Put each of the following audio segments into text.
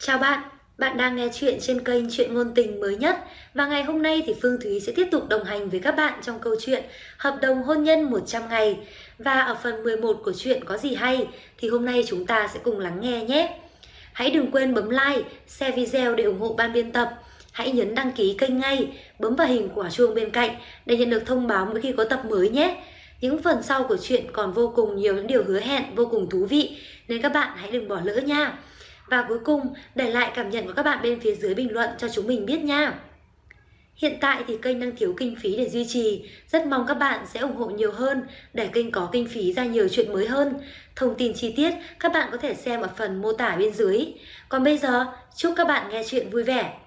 Chào bạn, bạn đang nghe chuyện trên kênh Chuyện Ngôn Tình mới nhất. Và ngày hôm nay thì Phương Thúy sẽ tiếp tục đồng hành với các bạn trong câu chuyện Hợp đồng hôn nhân 100 ngày. Và ở phần 11 của chuyện Có gì hay thì hôm nay chúng ta sẽ cùng lắng nghe nhé. Hãy đừng quên bấm like, share video để ủng hộ ban biên tập. Hãy nhấn đăng ký kênh ngay, bấm vào hình quả chuông bên cạnh để nhận được thông báo mỗi khi có tập mới nhé. Những phần sau của chuyện còn vô cùng nhiều những điều hứa hẹn vô cùng thú vị nên các bạn hãy đừng bỏ lỡ nha. Và cuối cùng, để lại cảm nhận của các bạn bên phía dưới bình luận cho chúng mình biết nha. Hiện tại thì kênh đang thiếu kinh phí để duy trì. Rất mong các bạn sẽ ủng hộ nhiều hơn để kênh có kinh phí ra nhiều chuyện mới hơn. Thông tin chi tiết các bạn có thể xem ở phần mô tả bên dưới. Còn bây giờ, chúc các bạn nghe chuyện vui vẻ.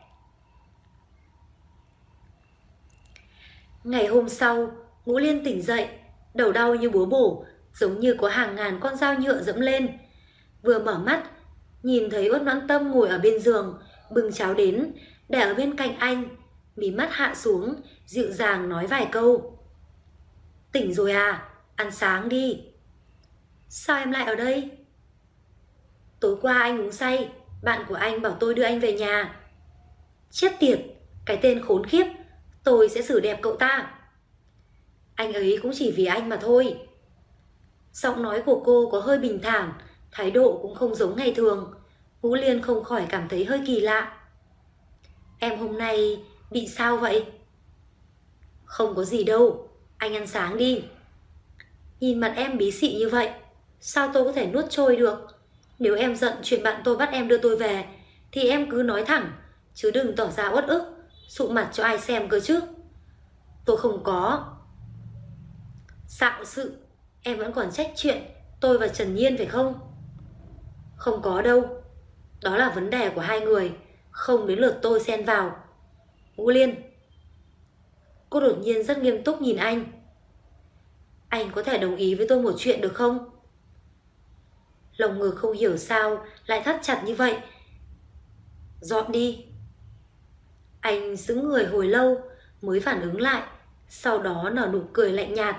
Ngày hôm sau, Ngũ Liên tỉnh dậy, đầu đau như búa bổ, giống như có hàng ngàn con dao nhựa dẫm lên. Vừa mở mắt, nhìn thấy Uất Noãn Tâm ngồi ở bên giường, bưng cháo đến, để ở bên cạnh anh, mí mắt hạ xuống, dịu dàng nói vài câu. Tỉnh rồi à, ăn sáng đi. Sao em lại ở đây? Tối qua anh uống say, bạn của anh bảo tôi đưa anh về nhà. Chết tiệt, cái tên khốn khiếp, tôi sẽ xử đẹp cậu ta. Anh ấy cũng chỉ vì anh mà thôi. Giọng nói của cô có hơi bình thản, thái độ cũng không giống ngày thường. Ngũ Liên không khỏi cảm thấy hơi kỳ lạ. Em hôm nay bị sao vậy? Không có gì đâu, anh ăn sáng đi. Nhìn mặt em bí xị như vậy, sao tôi có thể nuốt trôi được? Nếu em giận chuyện bạn tôi bắt em đưa tôi về thì em cứ nói thẳng, chứ đừng tỏ ra uất ức, sụ mặt cho ai xem cơ chứ. Tôi không có. Xạo sự, em vẫn còn trách chuyện tôi và Trần Nhiên phải không? Không có đâu, đó là vấn đề của hai người, không đến lượt tôi xen vào. Ngũ Liên. Cô đột nhiên rất nghiêm túc nhìn anh. Anh có thể đồng ý với tôi một chuyện được không? Lồng ngực không hiểu sao lại thắt chặt như vậy. Dọn đi. Anh sững người hồi lâu mới phản ứng lại, sau đó nở nụ cười lạnh nhạt.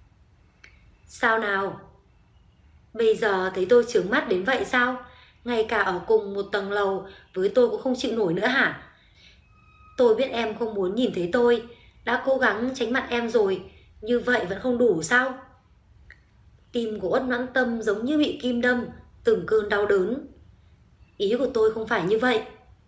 Sao nào? Bây giờ thấy tôi chướng mắt đến vậy sao? Ngay cả ở cùng một tầng lầu với tôi cũng không chịu nổi nữa hả? Tôi biết em không muốn nhìn thấy tôi, đã cố gắng tránh mặt em rồi, như vậy vẫn không đủ sao? Tim của Uất Noãn Tâm giống như bị kim đâm, từng cơn đau đớn. Ý của tôi không phải như vậy.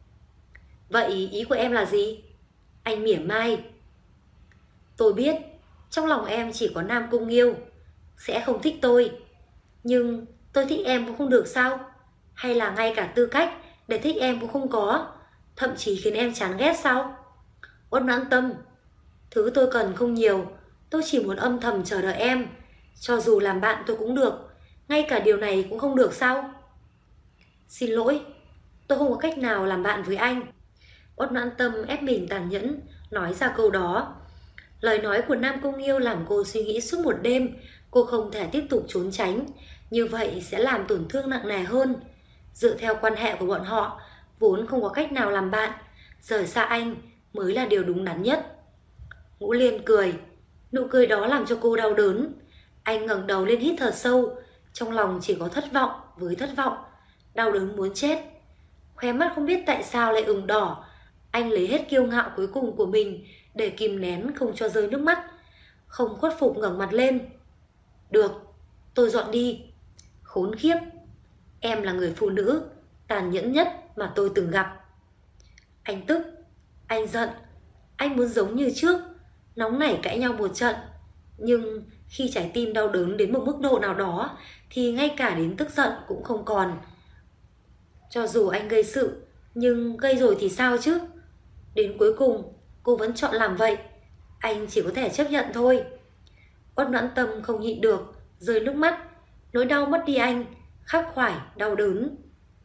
Vậy ý của em là gì? Anh mỉa mai. Tôi biết, trong lòng em chỉ có Nam Cung Nghiêu, sẽ không thích tôi. Nhưng tôi thích em cũng không được sao? Hay là ngay cả tư cách để thích em cũng không có, thậm chí khiến em chán ghét sao? Uất Noãn Tâm, thứ tôi cần không nhiều, tôi chỉ muốn âm thầm chờ đợi em. Cho dù làm bạn tôi cũng được, ngay cả điều này cũng không được sao? Xin lỗi, tôi không có cách nào làm bạn với anh. Uất Noãn Tâm ép mình tàn nhẫn nói ra câu đó. Lời nói của Nam Cung Nghiêu làm cô suy nghĩ suốt một đêm. Cô không thể tiếp tục trốn tránh, như vậy sẽ làm tổn thương nặng nề hơn. Dựa theo quan hệ của bọn họ, vốn không có cách nào làm bạn, rời xa anh mới là điều đúng đắn nhất. Ngũ Liên cười, nụ cười đó làm cho cô đau đớn. Anh ngẩng đầu lên hít thở sâu, trong lòng chỉ có thất vọng với thất vọng, đau đớn muốn chết. Khóe mắt không biết tại sao lại ửng đỏ. Anh lấy hết kiêu ngạo cuối cùng của mình để kìm nén không cho rơi nước mắt. Không khuất phục ngẩng mặt lên. Được, tôi dọn đi. Khốn khiếp, em là người phụ nữ tàn nhẫn nhất mà tôi từng gặp. Anh tức, anh giận, anh muốn giống như trước, nóng nảy cãi nhau một trận. Nhưng khi trái tim đau đớn đến một mức độ nào đó thì ngay cả đến tức giận cũng không còn. Cho dù anh gây sự, nhưng gây rồi thì sao chứ? Đến cuối cùng cô vẫn chọn làm vậy, anh chỉ có thể chấp nhận thôi. Uất Noãn Tâm không nhịn được, rơi nước mắt. Nỗi đau mất đi anh, khắc khoải, đau đớn.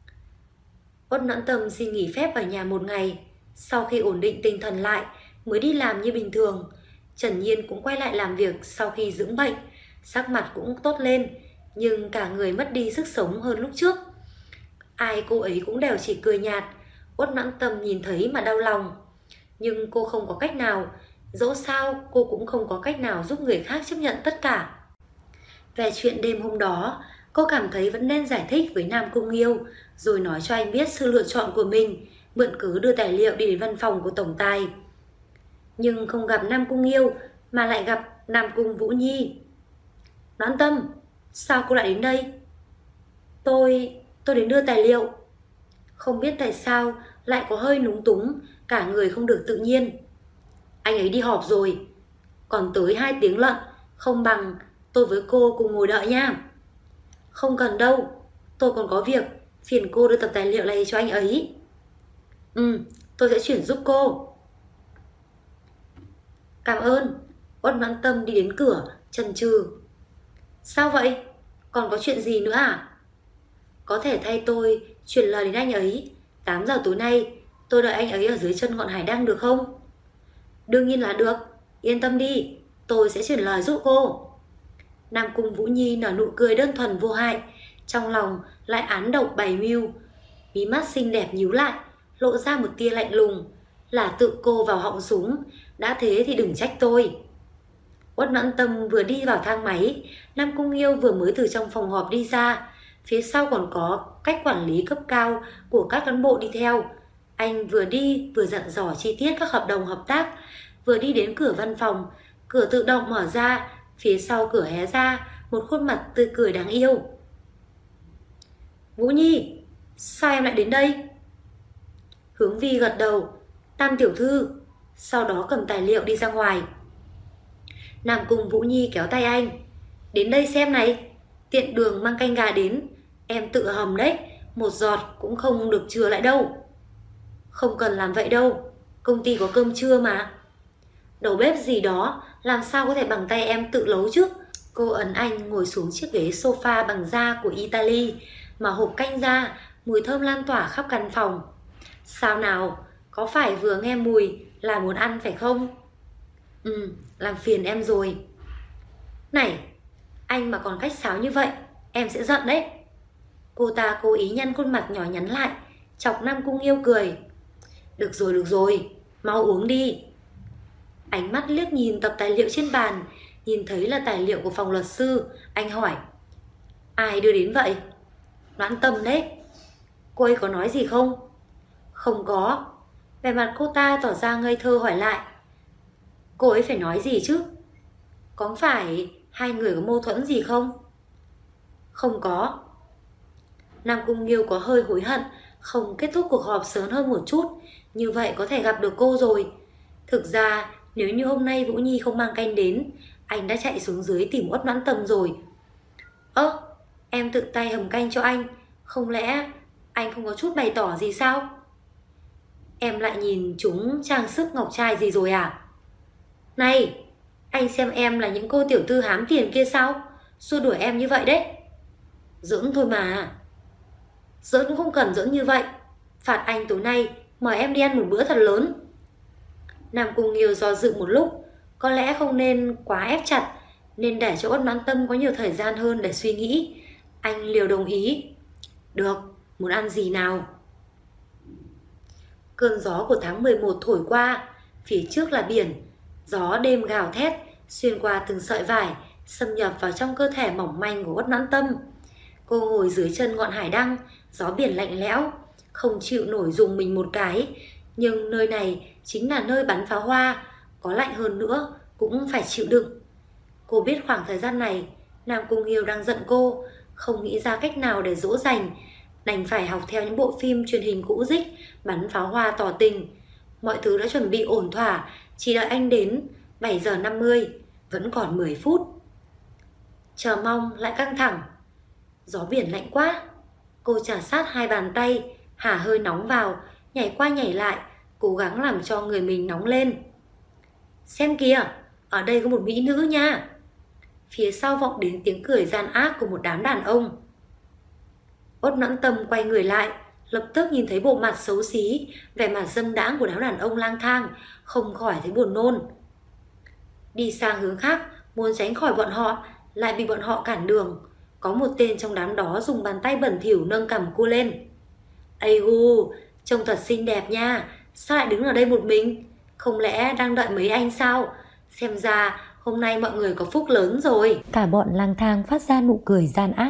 Uất Noãn Tâm xin nghỉ phép ở nhà một ngày. Sau khi ổn định tinh thần lại mới đi làm như bình thường. Trần Nhiên cũng quay lại làm việc sau khi dưỡng bệnh. Sắc mặt cũng tốt lên, nhưng cả người mất đi sức sống hơn lúc trước. Ai cô ấy cũng đều chỉ cười nhạt. Uất Noãn Tâm nhìn thấy mà đau lòng. Nhưng cô không có cách nào. Dẫu sao cô cũng không có cách nào giúp người khác chấp nhận tất cả. Về chuyện đêm hôm đó, Cô cảm thấy vẫn nên giải thích với Nam Cung Nghiêu, rồi nói cho anh biết sự lựa chọn của mình, mượn cớ đưa tài liệu đi đến văn phòng của tổng tài. Nhưng không gặp Nam Cung Nghiêu mà lại gặp Nam Cung Vũ Nhi. Noãn Tâm, sao cô lại đến đây? Tôi đến đưa tài liệu. Không biết tại sao lại có hơi lúng túng, cả người không được tự nhiên. Anh ấy đi họp rồi, còn tới 2 tiếng lận, không bằng tôi với cô cùng ngồi đợi nha. Không cần đâu, tôi còn có việc, phiền cô đưa tập tài liệu này cho anh ấy. Tôi sẽ chuyển giúp cô. Cảm ơn. Uất Noãn Tâm đi đến cửa, chần chừ. Sao vậy? Còn có chuyện gì nữa à? Có thể thay tôi chuyển lời đến anh ấy. 8 giờ tối nay tôi đợi anh ấy ở dưới chân ngọn hải đăng được không? Đương nhiên là được. Yên tâm đi, tôi sẽ chuyển lời giúp cô. Nam Cung Vũ Nhi nở nụ cười đơn thuần vô hại, trong lòng lại án độc bày mưu. Mí mắt xinh đẹp nhíu lại, lộ ra một tia lạnh lùng. Là tự cô vào họng súng, đã thế thì đừng trách tôi. Uất Noãn Tâm vừa đi vào thang máy, Nam Cung Nghiêu vừa mới từ trong phòng họp đi ra. Phía sau còn có cách quản lý cấp cao của các cán bộ đi theo. Anh vừa đi vừa dặn dò chi tiết các hợp đồng hợp tác. Vừa đi đến cửa văn phòng, cửa tự động mở ra, phía sau cửa hé ra một khuôn mặt tươi cười đáng yêu. Vũ Nhi, sao em lại đến đây? Hướng Vi gật đầu. Tam tiểu thư. Sau đó cầm tài liệu đi ra ngoài. Nam Cung Vũ Nhi kéo tay anh. Đến đây xem này, tiện đường mang canh gà đến, em tự hầm đấy, một giọt cũng không được chừa lại đâu. Không cần làm vậy đâu, công ty có cơm trưa mà. Đầu bếp gì đó làm sao có thể bằng tay em tự nấu chứ? Cô ấn anh ngồi xuống chiếc ghế sofa bằng da của Italy, mà hộp canh ra, mùi thơm lan tỏa khắp căn phòng. Sao nào, có phải vừa nghe mùi là muốn ăn phải không? Làm phiền em rồi. Này, anh mà còn khách sáo như vậy, em sẽ giận đấy. Cô ta cố ý nhăn khuôn mặt nhỏ nhắn lại, chọc Nam Cung Nghiêu cười. Được rồi, mau uống đi. Ánh mắt liếc nhìn tập tài liệu trên bàn, nhìn thấy là tài liệu của phòng luật sư. Anh hỏi, ai đưa đến vậy? Noãn Tâm đấy. Cô ấy có nói gì không? Không có. Vẻ mặt cô ta tỏ ra ngây thơ hỏi lại, cô ấy phải nói gì chứ? Có phải hai người có mâu thuẫn gì không? Không có. Nam Cung Nghiêu có hơi hối hận không kết thúc cuộc họp sớm hơn một chút, như vậy có thể gặp được cô rồi. Thực ra nếu như hôm nay Vũ Nhi không mang canh đến, anh đã chạy xuống dưới tìm Uất Noãn Tâm rồi. Em tự tay hầm canh cho anh, không lẽ anh không có chút bày tỏ gì sao? Em lại nhìn chúng trang sức ngọc trai gì rồi à? Này, anh xem em là những cô tiểu thư hám tiền kia sao? Xua đuổi em như vậy đấy. Giỡn thôi mà. Giỡn cũng không cần giỡn như vậy. Phạt anh tối nay mời em đi ăn một bữa thật lớn. Nam Cung Nghiêu do dự một lúc, có lẽ không nên quá ép chặt, nên để cho Uất Noãn Tâm có nhiều thời gian hơn để suy nghĩ. Anh liều đồng ý. Được, muốn ăn gì nào? Cơn gió của tháng 11 thổi qua, phía trước là biển. Gió đêm gào thét, xuyên qua từng sợi vải, xâm nhập vào trong cơ thể mỏng manh của Uất Noãn Tâm. Cô ngồi dưới chân ngọn hải đăng, gió biển lạnh lẽo, không chịu nổi dùng mình một cái. Nhưng nơi này chính là nơi bắn pháo hoa, có lạnh hơn nữa cũng phải chịu đựng. Cô biết khoảng thời gian này Nam Cung Nghiêu đang giận cô, không nghĩ ra cách nào để dỗ dành, đành phải học theo những bộ phim truyền hình cũ dích, bắn pháo hoa tỏ tình. Mọi thứ đã chuẩn bị ổn thỏa, chỉ đợi anh đến. 7 giờ 50, vẫn còn 10 phút. Chờ mong lại căng thẳng. Gió biển lạnh quá. Cô chà sát hai bàn tay, hả hơi nóng vào, nhảy qua nhảy lại, cố gắng làm cho người mình nóng lên. Xem kìa, ở đây có một mỹ nữ nha. Phía sau vọng đến tiếng cười gian ác của một đám đàn ông. Uất Noãn Tâm quay người lại, lập tức nhìn thấy bộ mặt xấu xí, vẻ mặt dâm đãng của đám đàn ông lang thang, không khỏi thấy buồn nôn. Đi sang hướng khác, muốn tránh khỏi bọn họ, lại bị bọn họ cản đường. Có một tên trong đám đó dùng bàn tay bẩn thỉu nâng cằm cô lên. Ây gu, trông thật xinh đẹp nha, sao lại đứng ở đây một mình? Không lẽ đang đợi mấy anh sao? Xem ra hôm nay mọi người có phúc lớn rồi. Cả bọn lang thang phát ra nụ cười gian ác.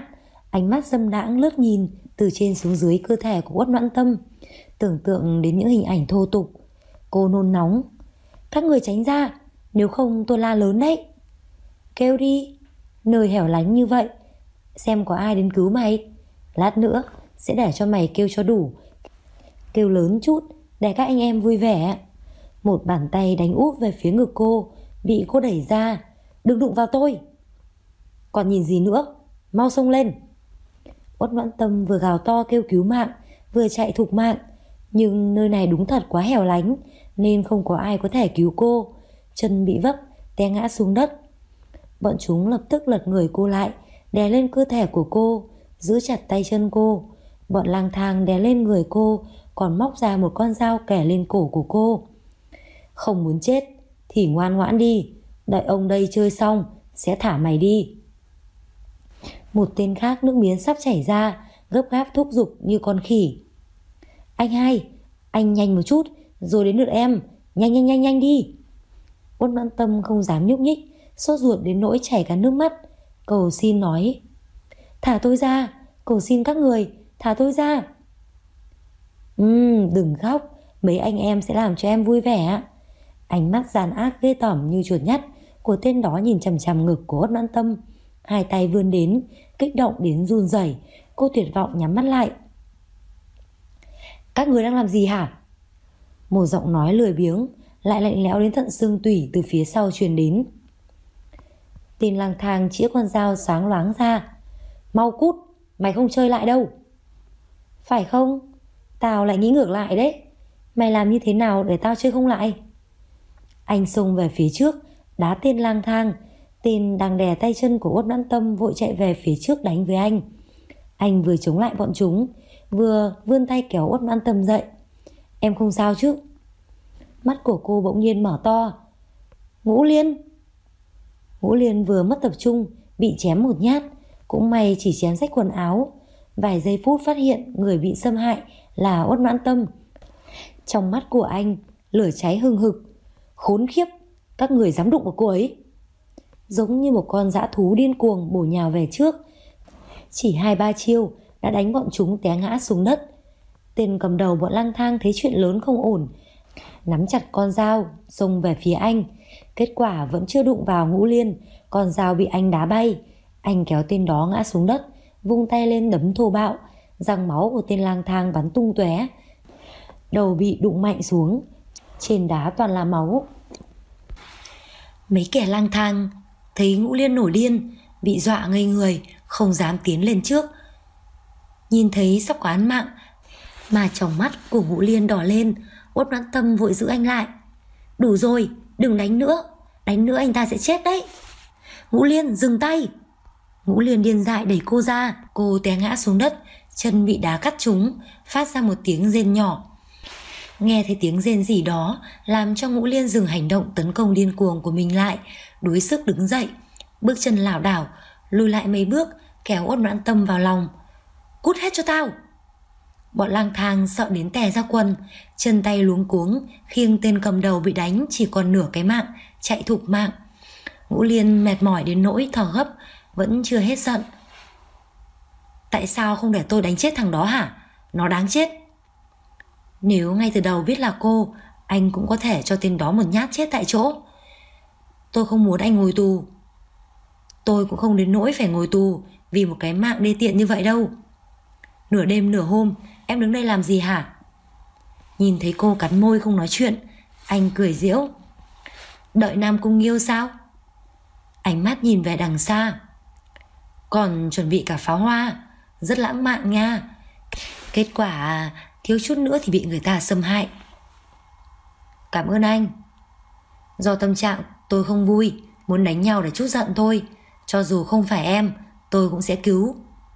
Ánh mắt dâm đãng lướt nhìn từ trên xuống dưới cơ thể của Uất Noãn Tâm, tưởng tượng đến những hình ảnh thô tục. Cô nôn nóng. Các người tránh ra, nếu không tôi la lớn đấy. Kêu đi, nơi hẻo lánh như vậy, xem có ai đến cứu mày. Lát nữa sẽ để cho mày kêu cho đủ. Kêu lớn chút để các anh em vui vẻ. Một bàn tay đánh úp về phía ngực cô, bị cô đẩy ra. Đừng đụng vào tôi. Còn nhìn gì nữa, mau xông lên. Uất Noãn Tâm vừa gào to kêu cứu mạng, vừa chạy thục mạng. Nhưng nơi này đúng thật quá hẻo lánh, nên không có ai có thể cứu cô. Chân bị vấp, té ngã xuống đất. Bọn chúng lập tức lật người cô lại, đè lên cơ thể của cô, giữ chặt tay chân cô. Bọn lang thang đè lên người cô, còn móc ra một con dao kẻ lên cổ của cô. Không muốn chết thì ngoan ngoãn đi, đợi ông đây chơi xong sẽ thả mày đi. Một tên khác nước miếng sắp chảy ra, gấp gáp thúc giục như con khỉ. Anh hai, anh nhanh một chút, rồi đến lượt em. Nhanh nhanh nhanh nhanh đi. Uất Noãn Tâm không dám nhúc nhích, sốt ruột đến nỗi chảy cả nước mắt, cầu xin nói. Thả tôi ra, cầu xin các người, thả tôi ra. Đừng khóc, mấy anh em sẽ làm cho em vui vẻ. Ánh mắt gian ác ghê tởm như chuột nhắt của tên đó nhìn chằm chằm ngực của Uất Noãn Tâm. Hai tay vươn đến, kích động đến run rẩy. Cô tuyệt vọng nhắm mắt lại. Các người đang làm gì hả? Một giọng nói lười biếng lại lạnh lẽo đến tận xương tủy từ phía sau truyền đến. Tên lang thang chĩa con dao sáng loáng ra. Mau cút, mày không chơi lại đâu. Phải không? Tao lại nghĩ ngược lại đấy. Mày làm như thế nào để tao chơi không lại? Anh xông về phía trước, đá tên lang thang. Tên đang đè tay chân của Uất Noãn Tâm vội chạy về phía trước đánh với anh. Anh vừa chống lại bọn chúng, vừa vươn tay kéo Uất Noãn Tâm dậy. Em không sao chứ? Mắt của cô bỗng nhiên mở to. Ngũ Liên. Ngũ Liên vừa mất tập trung, bị chém một nhát. Cũng may chỉ chém rách quần áo. Vài giây phút phát hiện người bị xâm hại là Uất Noãn Tâm. Trong mắt của anh lửa cháy hừng hực. Khốn khiếp, các người dám đụng vào cô ấy. Giống như một con dã thú điên cuồng bổ nhào về trước. Chỉ 2-3 chiêu đã đánh bọn chúng té ngã xuống đất. Tên cầm đầu bọn lang thang thấy chuyện lớn không ổn, nắm chặt con dao xông về phía anh. Kết quả vẫn chưa đụng vào Ngũ Liên, con dao bị anh đá bay. Anh kéo tên đó ngã xuống đất, vung tay lên đấm thô bạo. Răng máu của tên lang thang bắn tung tóe, đầu bị đụng mạnh xuống, trên đá toàn là máu. Mấy kẻ lang thang thấy Ngũ Liên nổi điên, bị dọa ngây người, không dám tiến lên trước. Nhìn thấy sắp có án mạng mà tròng mắt của Ngũ Liên đỏ lên. Uất Noãn Tâm vội giữ anh lại. Đủ rồi, đừng đánh nữa. Đánh nữa anh ta sẽ chết đấy. Ngũ Liên, dừng tay. Ngũ Liên điên dại đẩy cô ra. Cô té ngã xuống đất, chân bị đá cắt trúng, phát ra một tiếng rên nhỏ. Nghe thấy tiếng rên gì đó làm cho Ngũ Liên dừng hành động tấn công điên cuồng của mình lại, đuối sức đứng dậy, bước chân lảo đảo lùi lại mấy bước, kéo Uất Noãn Tâm vào lòng. Cút hết cho tao. Bọn lang thang sợ đến tè ra quần, chân tay luống cuống khiêng tên cầm đầu bị đánh chỉ còn nửa cái mạng, chạy thục mạng. Ngũ Liên mệt mỏi đến nỗi thở gấp, vẫn chưa hết giận. Tại sao không để tôi đánh chết thằng đó hả? Nó đáng chết. Nếu ngay từ đầu biết là cô, anh cũng có thể cho tên đó một nhát chết tại chỗ. Tôi không muốn anh ngồi tù. Tôi cũng không đến nỗi phải ngồi tù vì một cái mạng đê tiện như vậy đâu. Nửa đêm nửa hôm em đứng đây làm gì hả? Nhìn thấy cô cắn môi không nói chuyện, anh cười giễu. Đợi Nam Cung Nghiêu sao? Ánh mắt nhìn về đằng xa. Còn chuẩn bị cả pháo hoa, rất lãng mạn nha. Kết quả thiếu chút nữa thì bị người ta xâm hại. Cảm ơn anh. Do tâm trạng tôi không vui, muốn đánh nhau để trút giận thôi. Cho dù không phải em, tôi cũng sẽ cứu.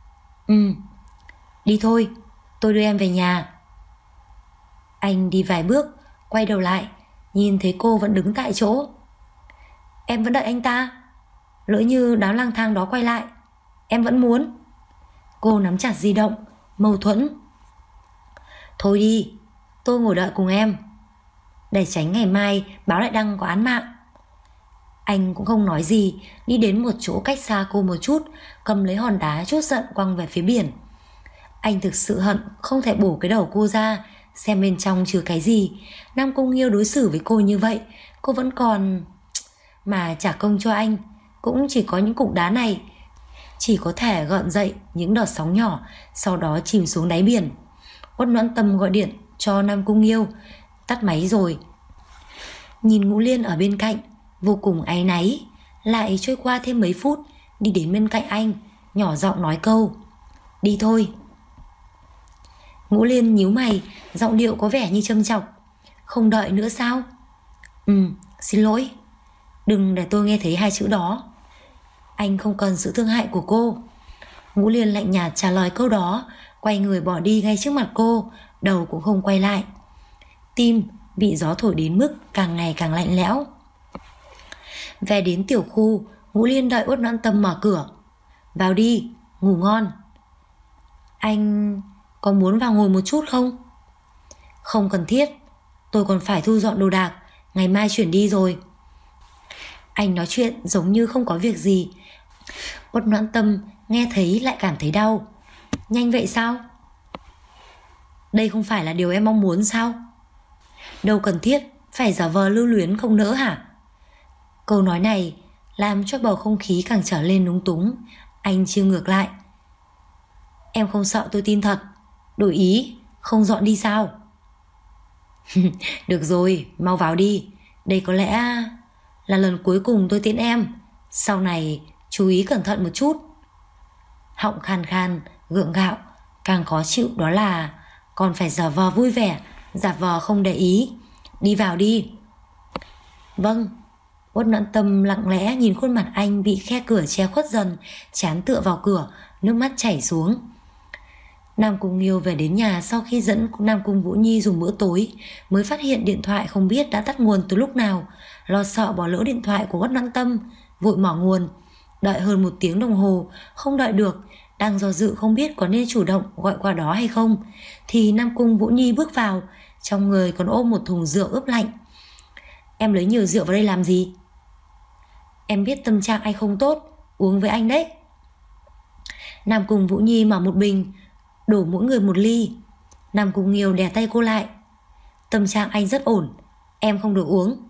Đi thôi, tôi đưa em về nhà. Anh đi vài bước, quay đầu lại, nhìn thấy cô vẫn đứng tại chỗ. Em vẫn đợi anh ta. Lỡ như đám lang thang đó quay lại, em vẫn muốn. Cô nắm chặt di động, mâu thuẫn. Thôi đi, tôi ngồi đợi cùng em, để tránh ngày mai báo lại đăng có án mạng. Anh cũng không nói gì, đi đến một chỗ cách xa cô một chút, cầm lấy hòn đá trút giận quăng về phía biển. Anh thực sự hận không thể bổ cái đầu cô ra, xem bên trong chứa cái gì. Nam Cung Nghiêu đối xử với cô như vậy, cô vẫn còn... Mà trả công cho anh cũng chỉ có những cục đá này, chỉ có thể gợn dậy những đợt sóng nhỏ, sau đó chìm xuống đáy biển. Uất Noãn Tâm gọi điện cho Nam Cung Nghiêu, tắt máy rồi. Nhìn Ngũ Liên ở bên cạnh, vô cùng áy náy. Lại trôi qua thêm mấy phút, đi đến bên cạnh anh, nhỏ giọng nói câu: đi thôi. Ngũ Liên nhíu mày, giọng điệu có vẻ như châm chọc: không đợi nữa sao? Xin lỗi. Đừng để tôi nghe thấy hai chữ đó. Anh không cần sự thương hại của cô. Ngũ Liên lạnh nhạt trả lời câu đó, quay người bỏ đi ngay trước mặt cô, đầu cũng không quay lại. Tim bị gió thổi đến mức càng ngày càng lạnh lẽo. Về đến tiểu khu, Ngũ Liên đợi Uất Noãn Tâm mở cửa. Vào đi, ngủ ngon. Anh có muốn vào ngồi một chút không? Không cần thiết, tôi còn phải thu dọn đồ đạc, ngày mai chuyển đi rồi. Anh nói chuyện giống như không có việc gì. Uất Noãn Tâm nghe thấy lại cảm thấy đau. Nhanh vậy sao? Đây không phải là điều em mong muốn sao? Đâu cần thiết phải giả vờ lưu luyến không nỡ hả? Câu nói này làm cho bầu không khí càng trở lên lúng túng. Anh trêu ngược lại: em không sợ tôi tin thật, đổi ý không dọn đi sao? Được rồi, mau vào đi. Đây có lẽ là lần cuối cùng tôi tiễn em, sau này chú ý cẩn thận một chút. Họng khan khan, gượng gạo. Càng khó chịu đó là còn phải giả vờ vui vẻ, giả vờ không để ý. Đi vào đi. Vâng. Uất Noãn Tâm lặng lẽ nhìn khuôn mặt anh bị khe cửa che khuất dần, trán tựa vào cửa, nước mắt chảy xuống. Nam Cung Nghiêu về đến nhà sau khi dẫn Nam Cung Vũ Nhi dùng bữa tối, mới phát hiện điện thoại không biết đã tắt nguồn từ lúc nào. Lo sợ bỏ lỡ điện thoại của Uất Noãn Tâm, vội mở nguồn. Đợi hơn 1 tiếng đồng hồ, không đợi được, đang do dự không biết có nên chủ động gọi qua đó hay không, thì Nam Cung Vũ Nhi bước vào, trong người còn ôm một thùng rượu ướp lạnh. Em lấy nhiều rượu vào đây làm gì? Em biết tâm trạng anh không tốt, uống với anh đấy. Nam Cung Vũ Nhi mở một bình, đổ mỗi người 1 ly. Nam Cung Nghiêu đè tay cô lại. Tâm trạng anh rất ổn, em không được uống.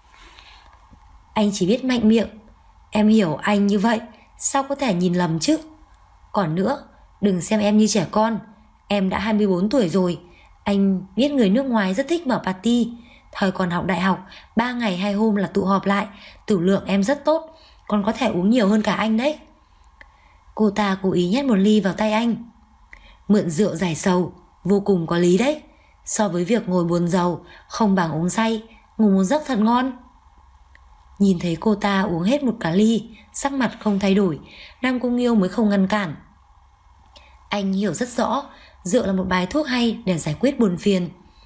Anh chỉ biết mạnh miệng. Em hiểu anh như vậy, sao có thể nhìn lầm chứ? Còn nữa, đừng xem em như trẻ con. Em đã 24 tuổi rồi. Anh biết người nước ngoài rất thích mở party. Thời còn học đại học, 3 ngày 2 hôm là tụ họp lại. Tử lượng em rất tốt, còn có thể uống nhiều hơn cả anh đấy. Cô ta cố ý nhét 1 ly vào tay anh. Mượn rượu giải sầu, vô cùng có lý đấy. So với việc ngồi buồn rầu, không bằng uống say, ngủ một giấc thật ngon. Nhìn thấy cô ta uống hết 1 cả ly, sắc mặt không thay đổi, Nam Cung Nghiêu mới không ngăn cản. Anh hiểu rất rõ, rượu là một bài thuốc hay để giải quyết buồn phiền.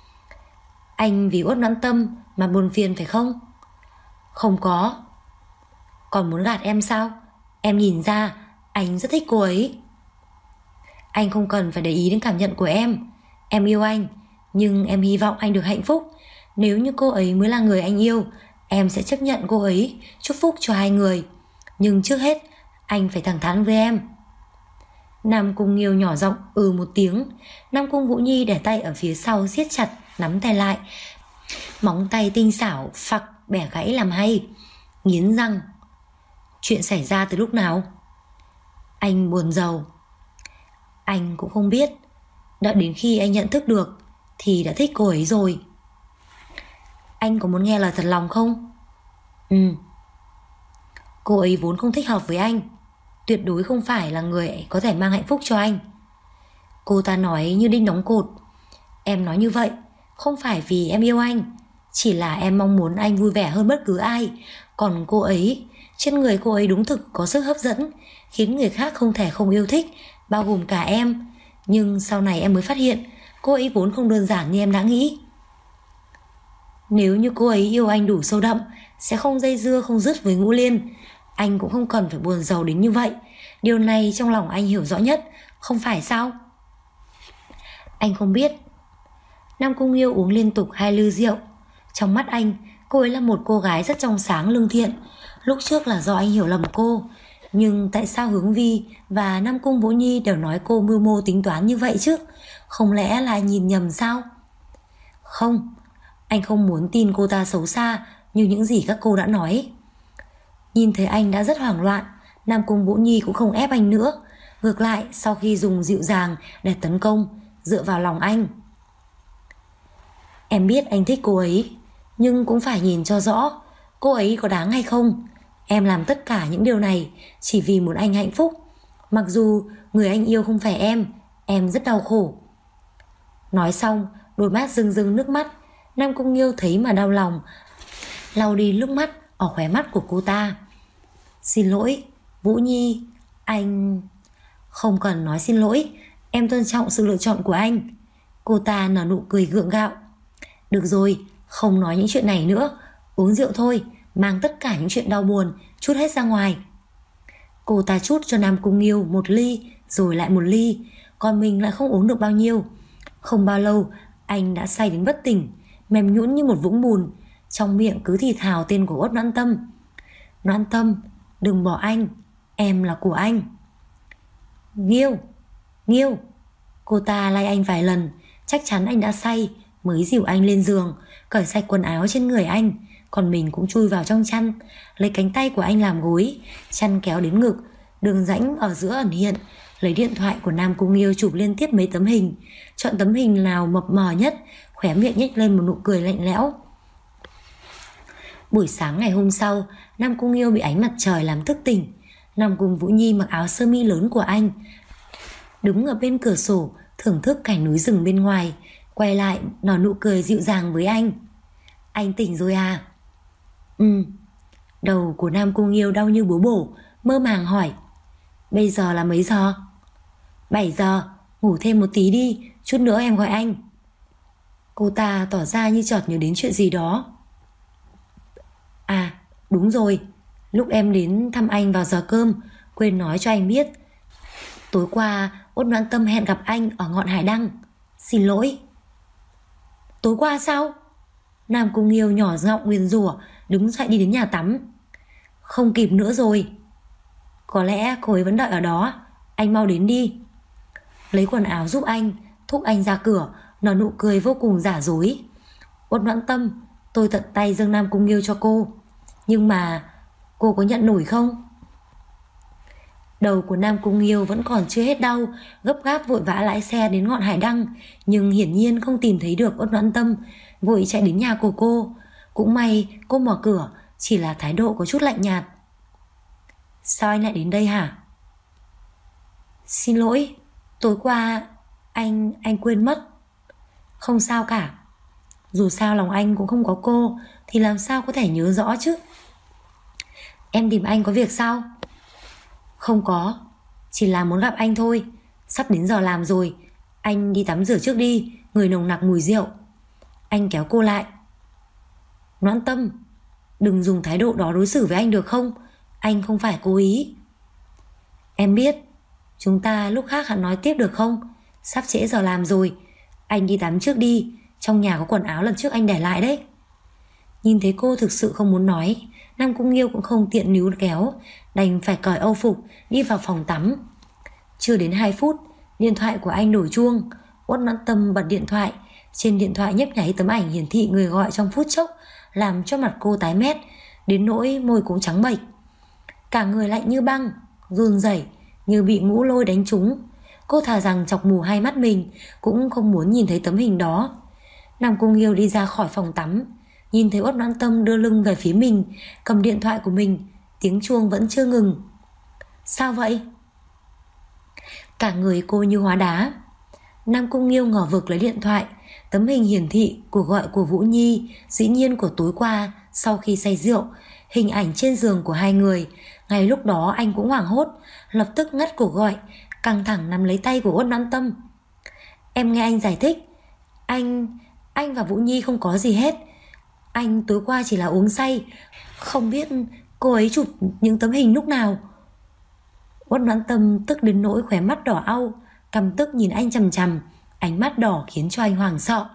Anh vì Uất Noãn Tâm mà buồn phiền phải không? Không có. Còn muốn gạt em sao? Em nhìn ra anh rất thích cô ấy. Anh không cần phải để ý đến cảm nhận của em. Em yêu anh, nhưng em hy vọng anh được hạnh phúc. Nếu như cô ấy mới là người anh yêu, em sẽ chấp nhận cô ấy, chúc phúc cho hai người. Nhưng trước hết, anh phải thẳng thắn với em. Nam Cung Nghiêu nhỏ giọng một tiếng. Nam Cung Vũ Nhi để tay ở phía sau siết chặt, nắm tay lại. Móng tay tinh xảo phặc bẻ gãy làm hay. Nghiến răng. Chuyện xảy ra từ lúc nào? Anh buồn rầu. Anh cũng không biết. Đợi đến khi anh nhận thức được thì đã thích cô ấy rồi. Anh có muốn nghe lời thật lòng không? Cô ấy vốn không thích hợp với anh, tuyệt đối không phải là người có thể mang hạnh phúc cho anh. Cô ta nói như đinh đóng cột. Em nói như vậy không phải vì em yêu anh, chỉ là em mong muốn anh vui vẻ hơn bất cứ ai. Còn cô ấy, trên người cô ấy đúng thực có sức hấp dẫn, khiến người khác không thể không yêu thích, bao gồm cả em. Nhưng sau này em mới phát hiện cô ấy vốn không đơn giản như em đã nghĩ. Nếu như cô ấy yêu anh đủ sâu đậm, sẽ không dây dưa không dứt với Ngũ Liên. Anh cũng không cần phải buồn rầu đến như vậy. Điều này trong lòng anh hiểu rõ nhất, không phải sao? Anh không biết. Nam Cung Nghiêu uống liên tục 2 ly rượu. Trong mắt anh, cô ấy là một cô gái rất trong sáng lương thiện. Lúc trước là do anh hiểu lầm cô, nhưng tại sao Hướng Vi và Nam Cung Vũ Nhi đều nói cô mưu mô tính toán như vậy chứ? Không lẽ là anh nhìn nhầm sao? Không, anh không muốn tin cô ta xấu xa như những gì các cô đã nói. Nhìn thấy anh đã rất hoảng loạn, Nam Cung Vũ Nhi cũng không ép anh nữa. Ngược lại, sau khi dùng dịu dàng để tấn công, dựa vào lòng anh. Em biết anh thích cô ấy, nhưng cũng phải nhìn cho rõ cô ấy có đáng hay không. Em làm tất cả những điều này chỉ vì muốn anh hạnh phúc. Mặc dù người anh yêu không phải em rất đau khổ. Nói xong, đôi mắt rưng rưng nước mắt. Nam Cung Nghiêu thấy mà đau lòng, lau đi nước mắt ở khóe mắt của cô ta. Xin lỗi, Vũ Nhi, anh... Không cần nói xin lỗi, em tôn trọng sự lựa chọn của anh. Cô ta nở nụ cười gượng gạo. Được rồi, không nói những chuyện này nữa. Uống rượu thôi, mang tất cả những chuyện đau buồn trút hết ra ngoài. Cô ta trút cho Nam Cung Nghiêu một ly, rồi lại một ly, còn mình lại không uống được bao nhiêu. Không bao lâu, anh đã say đến bất tỉnh, mềm nhũn như một vũng bùn, trong miệng cứ thì thào tên của Uất Noãn Tâm. Noãn Tâm, đừng bỏ anh, em là của anh. Nghiêu, Nghiêu. Cô ta lay anh vài lần, chắc chắn anh đã say, mới dìu anh lên giường, cởi sạch quần áo trên người anh, còn mình cũng chui vào trong chăn, lấy cánh tay của anh làm gối, chăn kéo đến ngực, đường rãnh ở giữa ẩn hiện, lấy điện thoại của Nam Cung Nghiêu chụp liên tiếp mấy tấm hình, chọn tấm hình nào mập mờ nhất, khóe miệng nhếch lên một nụ cười lạnh lẽo. Buổi sáng ngày hôm sau, Nam Cung Nghiêu bị ánh mặt trời làm thức tỉnh. Nam Cung Vũ Nhi mặc áo sơ mi lớn của anh, đứng ở bên cửa sổ thưởng thức cảnh núi rừng bên ngoài, quay lại nở nụ cười dịu dàng với anh. Anh tỉnh rồi à? Đầu của Nam Cung Nghiêu đau như búa bổ, mơ màng hỏi. Bây giờ là mấy giờ? 7 giờ, ngủ thêm một tí đi, chút nữa em gọi anh. Cô ta tỏ ra như chợt nhớ đến chuyện gì đó. À, đúng rồi, lúc em đến thăm anh vào giờ cơm, quên nói cho anh biết. Tối qua, Uất Noãn Tâm hẹn gặp anh ở ngọn hải đăng. Xin lỗi. Tối qua sao? Nam Cung Nghiêu nhỏ giọng nguyền rủa, đứng dậy đi đến nhà tắm. Không kịp nữa rồi. Có lẽ cô ấy vẫn đợi ở đó, anh mau đến đi. Lấy quần áo giúp anh, thúc anh ra cửa, nở nụ cười vô cùng giả dối. Uất Noãn Tâm, tôi tận tay dâng Nam Cung Nghiêu cho cô, nhưng mà cô có nhận nổi không? Đầu của Nam Cung Nghiêu vẫn còn chưa hết đau, gấp gáp vội vã lái xe đến ngọn hải đăng, nhưng hiển nhiên không tìm thấy được Uất Noãn Tâm, vội chạy đến nhà của cô. Cũng may cô mở cửa, chỉ là thái độ có chút lạnh nhạt. Sao anh lại đến đây hả? Xin lỗi, tối qua anh quên mất. Không sao cả, dù sao lòng anh cũng không có cô thì làm sao có thể nhớ rõ chứ. Em tìm anh có việc sao? Không có, chỉ là muốn gặp anh thôi. Sắp đến giờ làm rồi, anh đi tắm rửa trước đi, người nồng nặc mùi rượu. Anh kéo cô lại. Noãn Tâm, đừng dùng thái độ đó đối xử với anh được không? Anh không phải cố ý. Em biết, chúng ta lúc khác hẳn nói tiếp được không? Sắp trễ giờ làm rồi, anh đi tắm trước đi, trong nhà có quần áo lần trước anh để lại đấy. Nhìn thấy cô thực sự không muốn nói, Nam Cung Nghiêu cũng không tiện níu kéo, đành phải cởi âu phục đi vào phòng tắm. Chưa đến 2 phút, điện thoại của anh đổ chuông. Uất Noãn Tâm bật điện thoại, trên điện thoại nhấp nháy tấm ảnh hiển thị người gọi trong phút chốc, làm cho mặt cô tái mét, đến nỗi môi cũng trắng bệch. Cả người lạnh như băng, run rẩy như bị ngũ lôi đánh trúng. Cô thà rằng chọc mù hai mắt mình cũng không muốn nhìn thấy tấm hình đó. Nam Cung Nghiêu đi ra khỏi phòng tắm, nhìn thấy Uất Noãn Tâm đưa lưng về phía mình, cầm điện thoại của mình, tiếng chuông vẫn chưa ngừng. Sao vậy? Cả người cô như hóa đá. Nam Cung Nghiêu ngỏ vực lấy điện thoại, tấm hình hiển thị cuộc gọi của Vũ Nhi, dĩ nhiên của tối qua sau khi say rượu, hình ảnh trên giường của hai người. Ngay lúc đó anh cũng hoảng hốt, lập tức ngắt cuộc gọi, căng thẳng nắm lấy tay của Uất Noãn Tâm. Em nghe anh giải thích, anh và Vũ Nhi không có gì hết. Anh tối qua chỉ là uống say, không biết cô ấy chụp những tấm hình lúc nào. Uất Noãn Tâm tức đến nỗi khóe mắt đỏ au, căm tức nhìn anh chằm chằm, ánh mắt đỏ khiến cho anh hoảng sợ.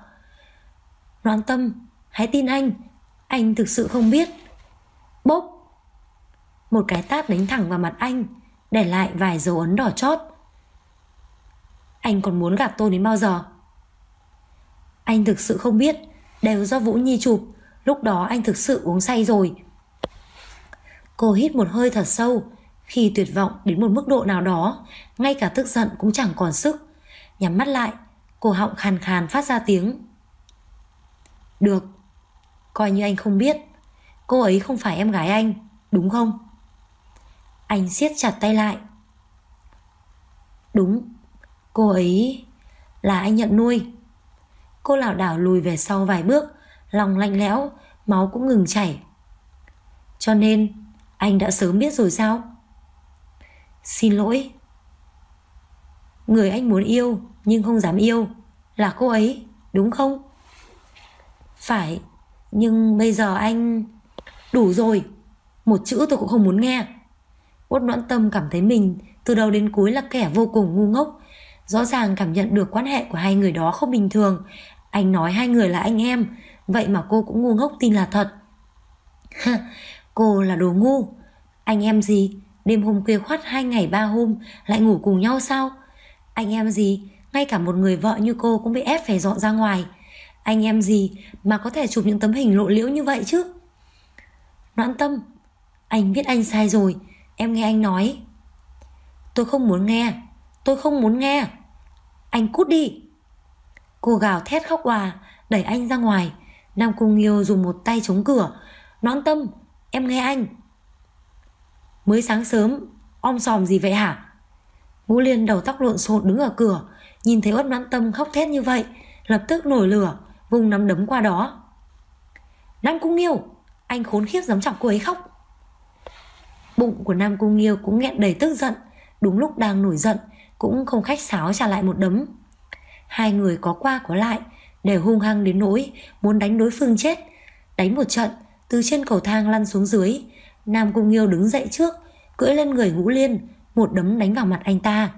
Noãn Tâm, hãy tin anh thực sự không biết. Bốp. một cái tát đánh thẳng vào mặt anh, để lại vài dấu ấn đỏ chót. Anh còn muốn gặp tôi đến bao giờ? Anh thực sự không biết, đều do Vũ Nhi chụp. Lúc đó anh thực sự uống say rồi. Cô hít một hơi thật sâu. Khi tuyệt vọng đến một mức độ nào đó, ngay cả tức giận cũng chẳng còn sức. Nhắm mắt lại, cổ họng khàn khàn phát ra tiếng. Được, coi như anh không biết. Cô ấy không phải em gái anh, đúng không? Anh siết chặt tay lại. Đúng, cô ấy là anh nhận nuôi. Cô lảo đảo lùi về sau vài bước, lòng lạnh lẽo, máu cũng ngừng chảy. Cho nên anh đã sớm biết rồi sao? Xin lỗi. Người anh muốn yêu nhưng không dám yêu là cô ấy, đúng không? Phải, nhưng bây giờ anh... Đủ rồi, một chữ tôi cũng không muốn nghe. Uất Noãn Tâm cảm thấy mình từ đầu đến cuối là kẻ vô cùng ngu ngốc. Rõ ràng cảm nhận được quan hệ của hai người đó không bình thường. Anh nói hai người là anh em, vậy mà cô cũng ngu ngốc tin là thật. Cô là đồ ngu. Anh em gì, đêm hôm khuya khoắt 2 ngày 3 hôm lại ngủ cùng nhau sao? Anh em gì, ngay cả một người vợ như cô cũng bị ép phải dọn ra ngoài. Anh em gì mà có thể chụp những tấm hình lộ liễu như vậy chứ? Noãn Tâm, anh biết anh sai rồi. Em nghe anh nói. Tôi không muốn nghe. Tôi không muốn nghe. Anh cút đi. Cô gào thét khóc òa, đẩy anh ra ngoài. Nam Cung Nghiêu dùng một tay chống cửa. Noãn Tâm, em nghe anh. Mới sáng sớm, om sòm gì vậy hả? Ngũ Liên đầu tóc lộn xộn đứng ở cửa, nhìn thấy Uất Noãn Tâm khóc thét như vậy, lập tức nổi lửa, vùng nắm đấm qua đó. Nam Cung Nghiêu, anh khốn khiếp dám chọc cô ấy khóc. Bụng của Nam Cung Nghiêu cũng nghẹn đầy tức giận, đúng lúc đang nổi giận cũng không khách sáo trả lại một đấm. Hai người có qua có lại, đều hung hăng đến nỗi muốn đánh đối phương chết. Đánh một trận, từ trên cầu thang lăn xuống dưới. Nam Cung Nghiêu đứng dậy trước, cưỡi lên người Ngũ Liên, một đấm đánh vào mặt anh ta.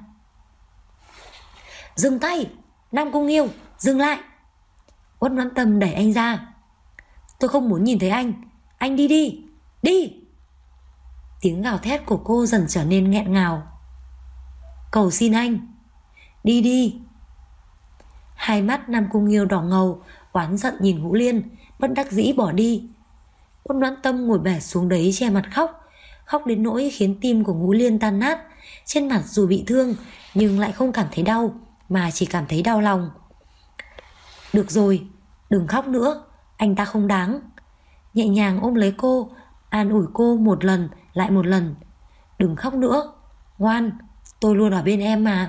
Dừng tay! Nam Cung Nghiêu, dừng lại! Uất Noãn Tâm đẩy anh ra. Tôi không muốn nhìn thấy anh đi đi! Đi! Tiếng gào thét của cô dần trở nên nghẹn ngào. Cầu xin anh! Đi đi! Hai mắt Nam Cung Nghiêu đỏ ngầu, oán giận nhìn Ngũ Liên, bất đắc dĩ bỏ đi. Uất Noãn Tâm ngồi bệt xuống đấy che mặt khóc, khóc đến nỗi khiến tim của Ngũ Liên tan nát. Trên mặt dù bị thương nhưng lại không cảm thấy đau, mà chỉ cảm thấy đau lòng. Được rồi, đừng khóc nữa, anh ta không đáng. Nhẹ nhàng ôm lấy cô, an ủi cô một lần lại một lần. Đừng khóc nữa, ngoan, tôi luôn ở bên em mà.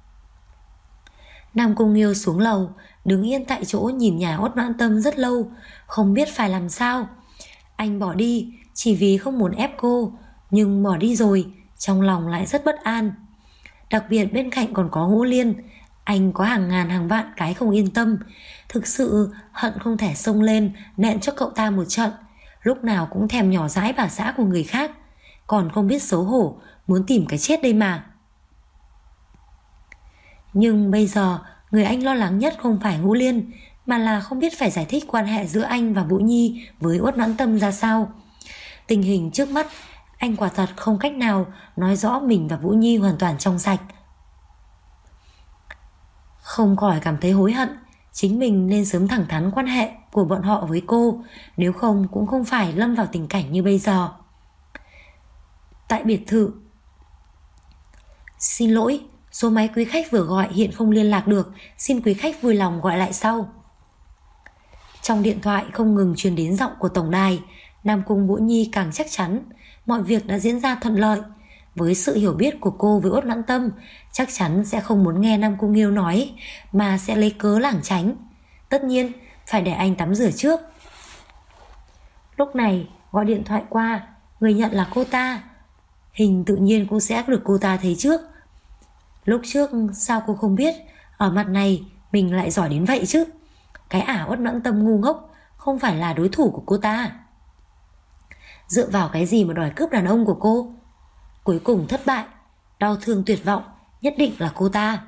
Nam Cung Nghiêu xuống lầu, đứng yên tại chỗ nhìn nhà Uất Noãn Tâm rất lâu, không biết phải làm sao. Anh bỏ đi chỉ vì không muốn ép cô, nhưng bỏ đi rồi, trong lòng lại rất bất an. Đặc biệt bên cạnh còn có Ngũ Liên, anh có hàng ngàn hàng vạn cái không yên tâm. Thực sự hận không thể xông lên nện cho cậu ta một trận, lúc nào cũng thèm nhỏ dãi bà xã của người khác, còn không biết xấu hổ, muốn tìm cái chết đây mà. Nhưng bây giờ người anh lo lắng nhất không phải Ngũ Liên, mà là không biết phải giải thích quan hệ giữa anh và Vũ Nhi với Uất Noãn Tâm ra sao. Tình hình trước mắt, anh quả thật không cách nào nói rõ mình và Vũ Nhi hoàn toàn trong sạch. Không khỏi cảm thấy hối hận, chính mình nên sớm thẳng thắn quan hệ của bọn họ với cô, nếu không cũng không phải lâm vào tình cảnh như bây giờ. Tại biệt thự. Xin lỗi, số máy quý khách vừa gọi hiện không liên lạc được, xin quý khách vui lòng gọi lại sau. Trong điện thoại không ngừng truyền đến giọng của tổng đài. Nam Cung Vũ Nhi càng chắc chắn mọi việc đã diễn ra thuận lợi. Với sự hiểu biết của cô với Uất Noãn Tâm, chắc chắn sẽ không muốn nghe Nam Cung Nghiêu nói, mà sẽ lấy cớ lảng tránh. Tất nhiên phải để anh tắm rửa trước. Lúc này gọi điện thoại qua, người nhận là cô ta. Hình tự nhiên cũng sẽ được cô ta thấy trước. Lúc trước sao cô không biết ở mặt này mình lại giỏi đến vậy chứ? Cái ả Uất Noãn Tâm ngu ngốc, không phải là đối thủ của cô ta. Dựa vào cái gì mà đòi cướp đàn ông của cô? Cuối cùng thất bại, đau thương tuyệt vọng, nhất định là cô ta.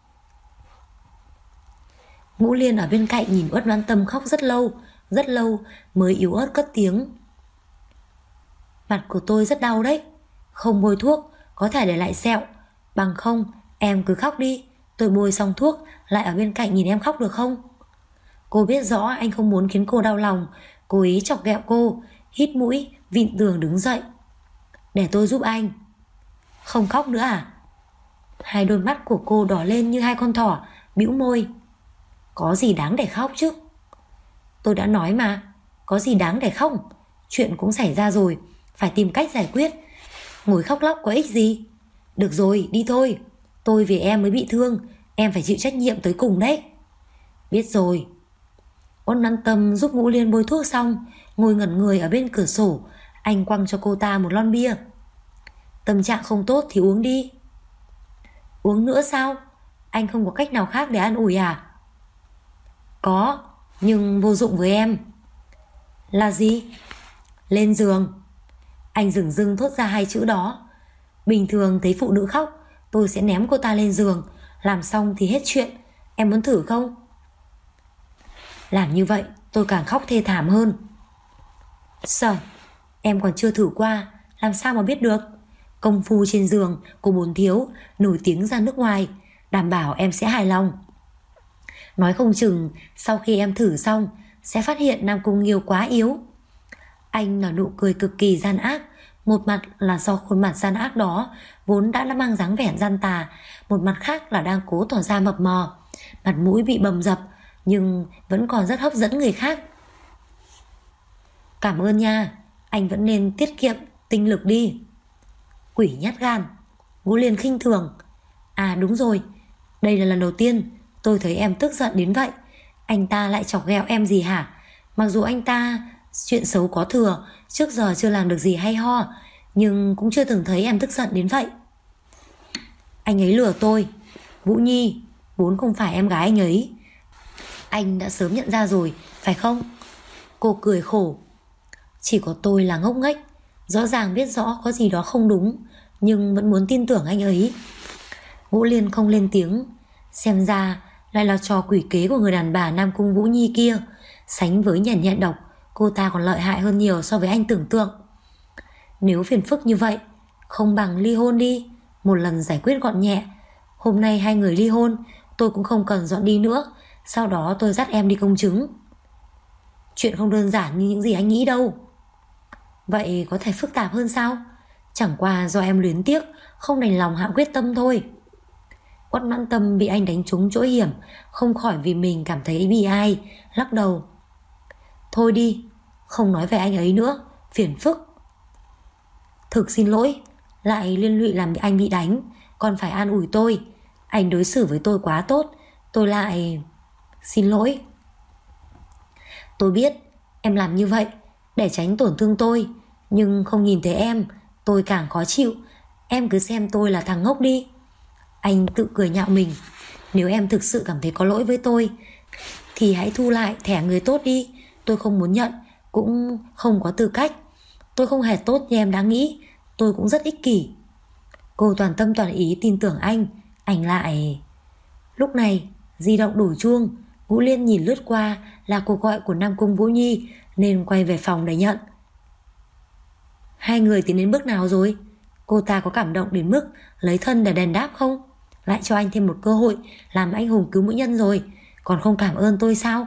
Ngũ Liên ở bên cạnh nhìn Uất Noãn Tâm khóc rất lâu mới yếu ớt cất tiếng. Mặt của tôi rất đau đấy. Không bôi thuốc có thể để lại sẹo. Bằng không em cứ khóc đi, tôi bôi xong thuốc lại ở bên cạnh nhìn em khóc được không? Cô biết rõ anh không muốn khiến cô đau lòng, cố ý chọc ghẹo cô, hít mũi, vịn tường đứng dậy. Để tôi giúp anh. Không khóc nữa à? Hai đôi mắt của cô đỏ lên như hai con thỏ, bĩu môi. Có gì đáng để khóc chứ? Tôi đã nói mà, có gì đáng để khóc. Chuyện cũng xảy ra rồi, phải tìm cách giải quyết. Ngồi khóc lóc có ích gì? Được rồi, đi thôi. Tôi vì em mới bị thương, em phải chịu trách nhiệm tới cùng đấy. Biết rồi. Uất Noãn Tâm giúp Ngũ Liên bôi thuốc xong, ngồi ngẩn người ở bên cửa sổ. Anh quăng cho cô ta một lon bia. Tâm trạng không tốt thì uống đi. Uống nữa sao? Anh không có cách nào khác để an ủi à? Có, nhưng vô dụng với em. Là gì? Lên giường. Anh dửng dưng thốt ra hai chữ đó. Bình thường thấy phụ nữ khóc, tôi sẽ ném cô ta lên giường, làm xong thì hết chuyện. Em muốn thử không? Làm như vậy tôi càng khóc thê thảm hơn. Sợ, em còn chưa thử qua, làm sao mà biết được. Công phu trên giường của bồn thiếu nổi tiếng ra nước ngoài, đảm bảo em sẽ hài lòng. Nói không chừng sau khi em thử xong sẽ phát hiện Nam Cung Nghiêu quá yếu. Anh nở nụ cười cực kỳ gian ác. Một mặt là do khuôn mặt gian ác đó vốn đã mang dáng vẻ gian tà, một mặt khác là đang cố tỏ ra mập mờ. Mặt mũi bị bầm dập nhưng vẫn còn rất hấp dẫn người khác. Cảm ơn nha, anh vẫn nên tiết kiệm tinh lực đi. Quỷ nhát gan. Ngũ Liên khinh thường. À đúng rồi, đây là lần đầu tiên tôi thấy em tức giận đến vậy. Anh ta lại chọc ghẹo em gì hả? Mặc dù anh ta chuyện xấu có thừa, trước giờ chưa làm được gì hay ho, nhưng cũng chưa từng thấy em tức giận đến vậy. Anh ấy lừa tôi. Vũ Nhi vốn không phải em gái anh ấy. Anh đã sớm nhận ra rồi, phải không? Cô cười khổ. Chỉ có tôi là ngốc nghếch, rõ ràng biết rõ có gì đó không đúng, nhưng vẫn muốn tin tưởng anh ấy. Vũ Liên không lên tiếng. Xem ra lại là trò quỷ kế của người đàn bà Nam Cung Vũ Nhi kia. Sánh với nhện nhện độc, cô ta còn lợi hại hơn nhiều so với anh tưởng tượng. Nếu phiền phức như vậy, không bằng ly hôn đi, một lần giải quyết gọn nhẹ. Hôm nay hai người ly hôn, tôi cũng không cần dọn đi nữa. Sau đó tôi dắt em đi công chứng. Chuyện không đơn giản như những gì anh nghĩ đâu. Vậy có thể phức tạp hơn sao? Chẳng qua do em luyến tiếc, không đành lòng hạ quyết tâm thôi. Uất Noãn Tâm bị anh đánh trúng chỗ hiểm, không khỏi vì mình cảm thấy bi ai, lắc đầu. Thôi đi, không nói về anh ấy nữa, phiền phức. Thực xin lỗi, lại liên lụy làm anh bị đánh, còn phải an ủi tôi. Anh đối xử với tôi quá tốt, tôi lại... Xin lỗi. Tôi biết em làm như vậy để tránh tổn thương tôi, nhưng không nhìn thấy em, tôi càng khó chịu. Em cứ xem tôi là thằng ngốc đi. Anh tự cười nhạo mình. Nếu em thực sự cảm thấy có lỗi với tôi thì hãy thu lại thẻ người tốt đi. Tôi không muốn nhận, cũng không có tư cách. Tôi không hề tốt như em đáng nghĩ. Tôi cũng rất ích kỷ. Cô toàn tâm toàn ý tin tưởng anh. Anh lại... Lúc này di động đổ chuông. Vũ Liên nhìn lướt qua là cuộc gọi của Nam Cung Vũ Nhi, nên quay về phòng để nhận. Hai người tiến đến bước nào rồi? Cô ta có cảm động đến mức lấy thân để đền đáp không? Lại cho anh thêm một cơ hội làm anh hùng cứu mỹ nhân rồi, còn không cảm ơn tôi sao?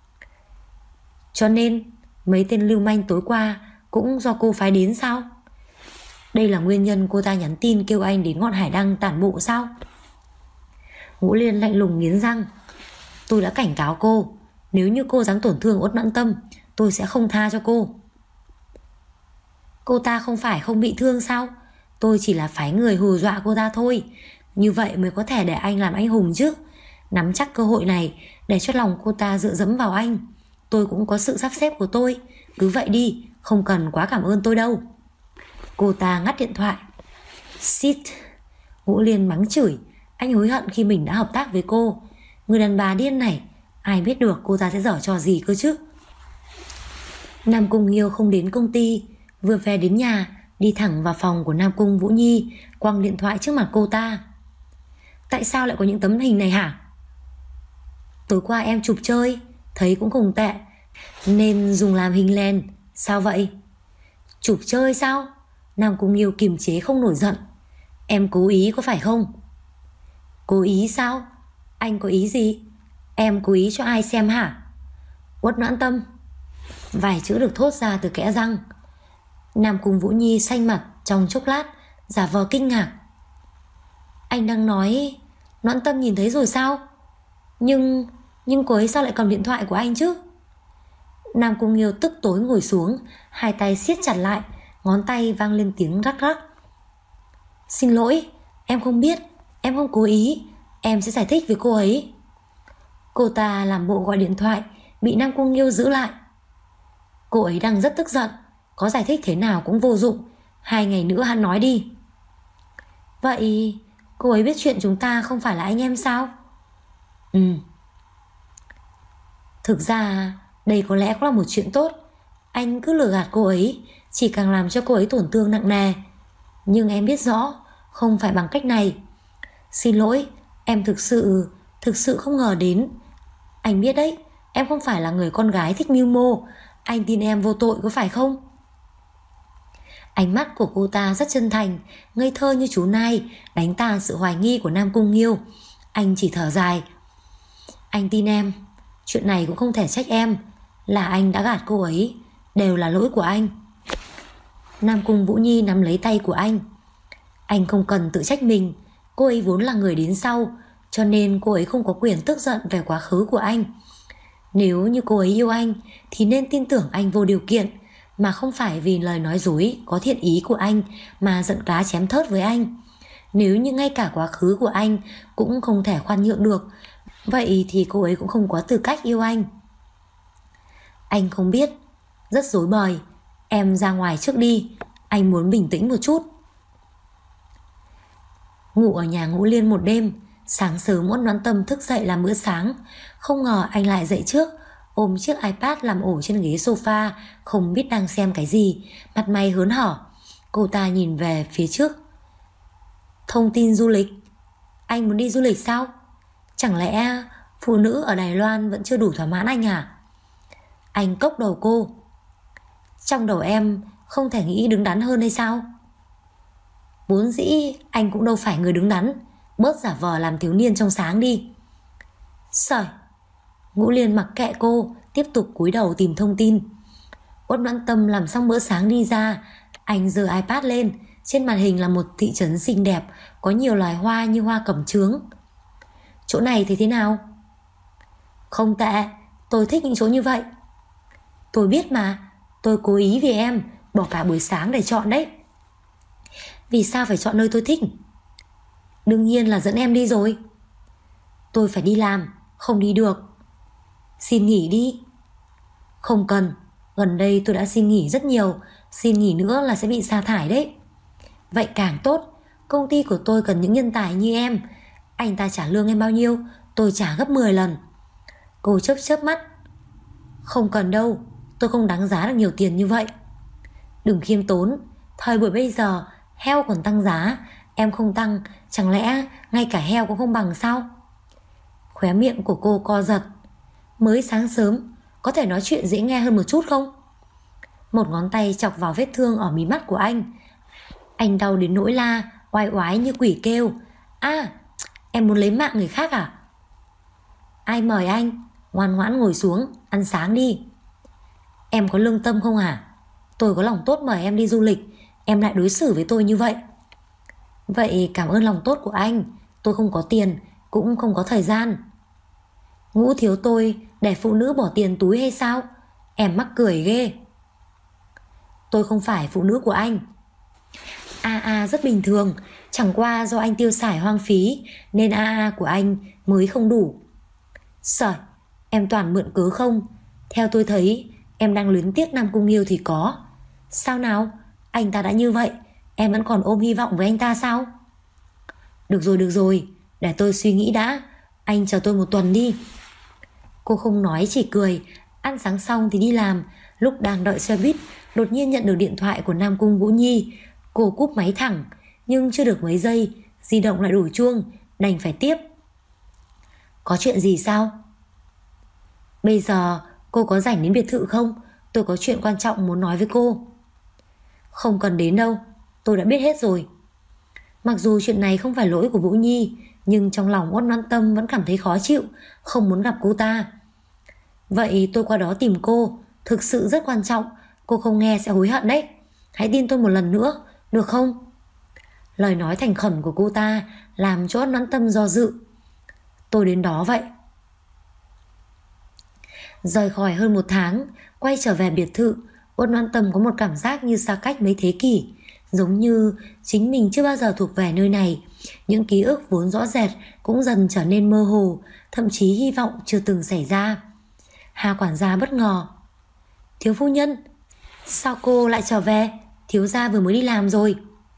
Cho nên mấy tên lưu manh tối qua cũng do cô phái đến sao? Đây là nguyên nhân cô ta nhắn tin kêu anh đến ngọn hải đăng tản bộ sao? Ngũ Liên lạnh lùng nghiến răng. Tôi đã cảnh cáo cô, nếu như cô dám tổn thương Uất Noãn Tâm, tôi sẽ không tha cho cô. Cô ta không phải không bị thương sao? Tôi chỉ là phái người hù dọa cô ta thôi. Như vậy mới có thể để anh làm anh hùng chứ. Nắm chắc cơ hội này để cho lòng cô ta dựa dẫm vào anh. Tôi cũng có sự sắp xếp của tôi. Cứ vậy đi, không cần quá cảm ơn tôi đâu. Cô ta ngắt điện thoại. Shit. Ngũ Liên mắng chửi. Anh hối hận khi mình đã hợp tác với cô. Người đàn bà điên này, ai biết được cô ta sẽ giở trò gì cơ chứ. Nam Cung Nghiêu không đến công ty, vừa về đến nhà đi thẳng vào phòng của Nam Cung Vũ Nhi, quăng điện thoại trước mặt cô ta. Tại sao lại có những tấm hình này hả? Tối qua em chụp chơi, thấy cũng không tệ, nên dùng làm hình len. Sao vậy? Chụp chơi sao? Nam Cung Nghiêu kiềm chế không nổi giận. Em cố ý có phải không? Cố ý sao? Anh có ý gì? Em cố ý cho ai xem hả? Uất Noãn Tâm. Vài chữ được thốt ra từ kẽ răng. Nam Cung Vũ Nhi xanh mặt trong chốc lát, giả vờ kinh ngạc. Anh đang nói Noãn Tâm nhìn thấy rồi sao? Nhưng cô ấy sao lại cầm điện thoại của anh chứ? Nam Cung Nghiêu tức tối ngồi xuống, hai tay siết chặt lại, ngón tay vang lên tiếng rắc rắc. Xin lỗi, em không biết, em không cố ý, em sẽ giải thích với cô ấy. Cô ta làm bộ gọi điện thoại, bị Nam Cung Nghiêu giữ lại. Cô ấy đang rất tức giận, có giải thích thế nào cũng vô dụng, 2 ngày nữa hắn nói đi. Vậy cô ấy biết chuyện chúng ta không phải là anh em sao? Thực ra đây có lẽ cũng là một chuyện tốt. Anh cứ lừa gạt cô ấy, chỉ càng làm cho cô ấy tổn thương nặng nề. Nhưng em biết rõ không phải bằng cách này. Xin lỗi, em thực sự không ngờ đến. Anh biết đấy, em không phải là người con gái thích mưu mô. Anh tin em vô tội có phải không? Ánh mắt của cô ta rất chân thành, ngây thơ như chú nai, đánh tan sự hoài nghi của Nam Cung Nghiêu. Anh chỉ thở dài. Anh tin em, chuyện này cũng không thể trách em. Là anh đã gạt cô ấy, đều là lỗi của anh. Nam Cung Vũ Nhi nắm lấy tay của anh. Anh không cần tự trách mình, cô ấy vốn là người đến sau, cho nên cô ấy không có quyền tức giận về quá khứ của anh. Nếu như cô ấy yêu anh thì nên tin tưởng anh vô điều kiện, mà không phải vì lời nói dối có thiện ý của anh mà giận cá chém thớt với anh. Nếu như ngay cả quá khứ của anh cũng không thể khoan nhượng được, vậy thì cô ấy cũng không có tư cách yêu anh. Anh không biết, rất rối bời. Em ra ngoài trước đi, anh muốn bình tĩnh một chút. Ngủ ở nhà Ngũ Liên một đêm, sáng sớm Uất Noãn Tâm thức dậy làm bữa sáng. Không ngờ anh lại dậy trước, ôm chiếc iPad làm ổ trên ghế sofa, không biết đang xem cái gì, mặt mày hớn hở. Cô ta nhìn về phía trước. Thông tin du lịch. Anh muốn đi du lịch sao? Chẳng lẽ phụ nữ ở Đài Loan vẫn chưa đủ thỏa mãn anh à? Anh cốc đầu cô. Trong đầu em không thể nghĩ đứng đắn hơn hay sao? Vốn dĩ anh cũng đâu phải người đứng đắn, bớt giả vờ làm thiếu niên trong sáng đi. Sởi. Ngũ Liên mặc kệ cô, tiếp tục cúi đầu tìm thông tin. Uất Noãn Tâm làm xong bữa sáng đi ra. Anh giơ iPad lên. Trên màn hình là một thị trấn xinh đẹp, có nhiều loài hoa như hoa cẩm chướng. Chỗ này thì thế nào? Không tệ, tôi thích những chỗ như vậy. Tôi biết mà, tôi cố ý vì em bỏ cả buổi sáng để chọn đấy. Vì sao phải chọn nơi tôi thích? Đương nhiên là dẫn em đi rồi. Tôi phải đi làm, không đi được. Xin nghỉ đi. Không cần, gần đây tôi đã xin nghỉ rất nhiều, xin nghỉ nữa là sẽ bị sa thải đấy. Vậy càng tốt, công ty của tôi cần những nhân tài như em. Anh ta trả lương em bao nhiêu, tôi trả gấp 10 lần. Cô chớp chớp mắt. Không cần đâu, tôi không đáng giá được nhiều tiền như vậy. Đừng khiêm tốn, thời buổi bây giờ heo còn tăng giá, em không tăng, chẳng lẽ ngay cả heo cũng không bằng sao? Khóe miệng của cô co giật. Mới sáng sớm, có thể nói chuyện dễ nghe hơn một chút không? Một ngón tay chọc vào vết thương ở mí mắt của anh. Anh đau đến nỗi la, oai oái như quỷ kêu. À, em muốn lấy mạng người khác à? Ai mời anh? Ngoan ngoãn ngồi xuống, ăn sáng đi. Em có lương tâm không hả? Tôi có lòng tốt mời em đi du lịch, em lại đối xử với tôi như vậy. Vậy cảm ơn lòng tốt của anh. Tôi không có tiền, cũng không có thời gian. Ngũ thiếu tôi để phụ nữ bỏ tiền túi hay sao? Em mắc cười ghê. Tôi không phải phụ nữ của anh. Rất bình thường, chẳng qua do anh tiêu xài hoang phí nên của anh mới không đủ. Sởi, em toàn mượn cớ không? Theo tôi thấy em đang luyến tiếc Nam Cung Nghiêu thì có. Sao nào? Anh ta đã như vậy, em vẫn còn ôm hy vọng với anh ta sao? Được rồi, để tôi suy nghĩ đã. Anh chờ tôi một tuần đi. Cô không nói chỉ cười. Ăn sáng xong thì đi làm. Lúc đang đợi xe buýt, đột nhiên nhận được điện thoại của Nam Cung Vũ Nhi. Cô cúp máy thẳng, nhưng chưa được mấy giây di động lại đổ chuông, đành phải tiếp. Có chuyện gì sao? Bây giờ cô có rảnh đến biệt thự không? Tôi có chuyện quan trọng muốn nói với cô. Không cần đến đâu. tôi đã biết hết rồi. Mặc dù chuyện này không phải lỗi của Vũ Nhi, nhưng trong lòng Uất Noãn Tâm vẫn cảm thấy khó chịu, không muốn gặp cô ta. Vậy tôi qua đó tìm cô, thực sự rất quan trọng, cô không nghe sẽ hối hận đấy. Hãy tin tôi một lần nữa, được không? Lời nói thành khẩn của cô ta làm cho Uất Noãn Tâm do dự. Tôi đến đó vậy. Rời khỏi hơn 1 tháng, quay trở về biệt thự, Uất Noãn Tâm có một cảm giác như xa cách mấy thế kỷ, giống như chính mình chưa bao giờ thuộc về nơi này. Những ký ức vốn rõ rệt cũng dần trở nên mơ hồ, thậm chí hy vọng chưa từng xảy ra. Hà quản gia bất ngờ. Thiếu phu nhân, sao cô lại trở về? Thiếu gia vừa mới đi làm rồi.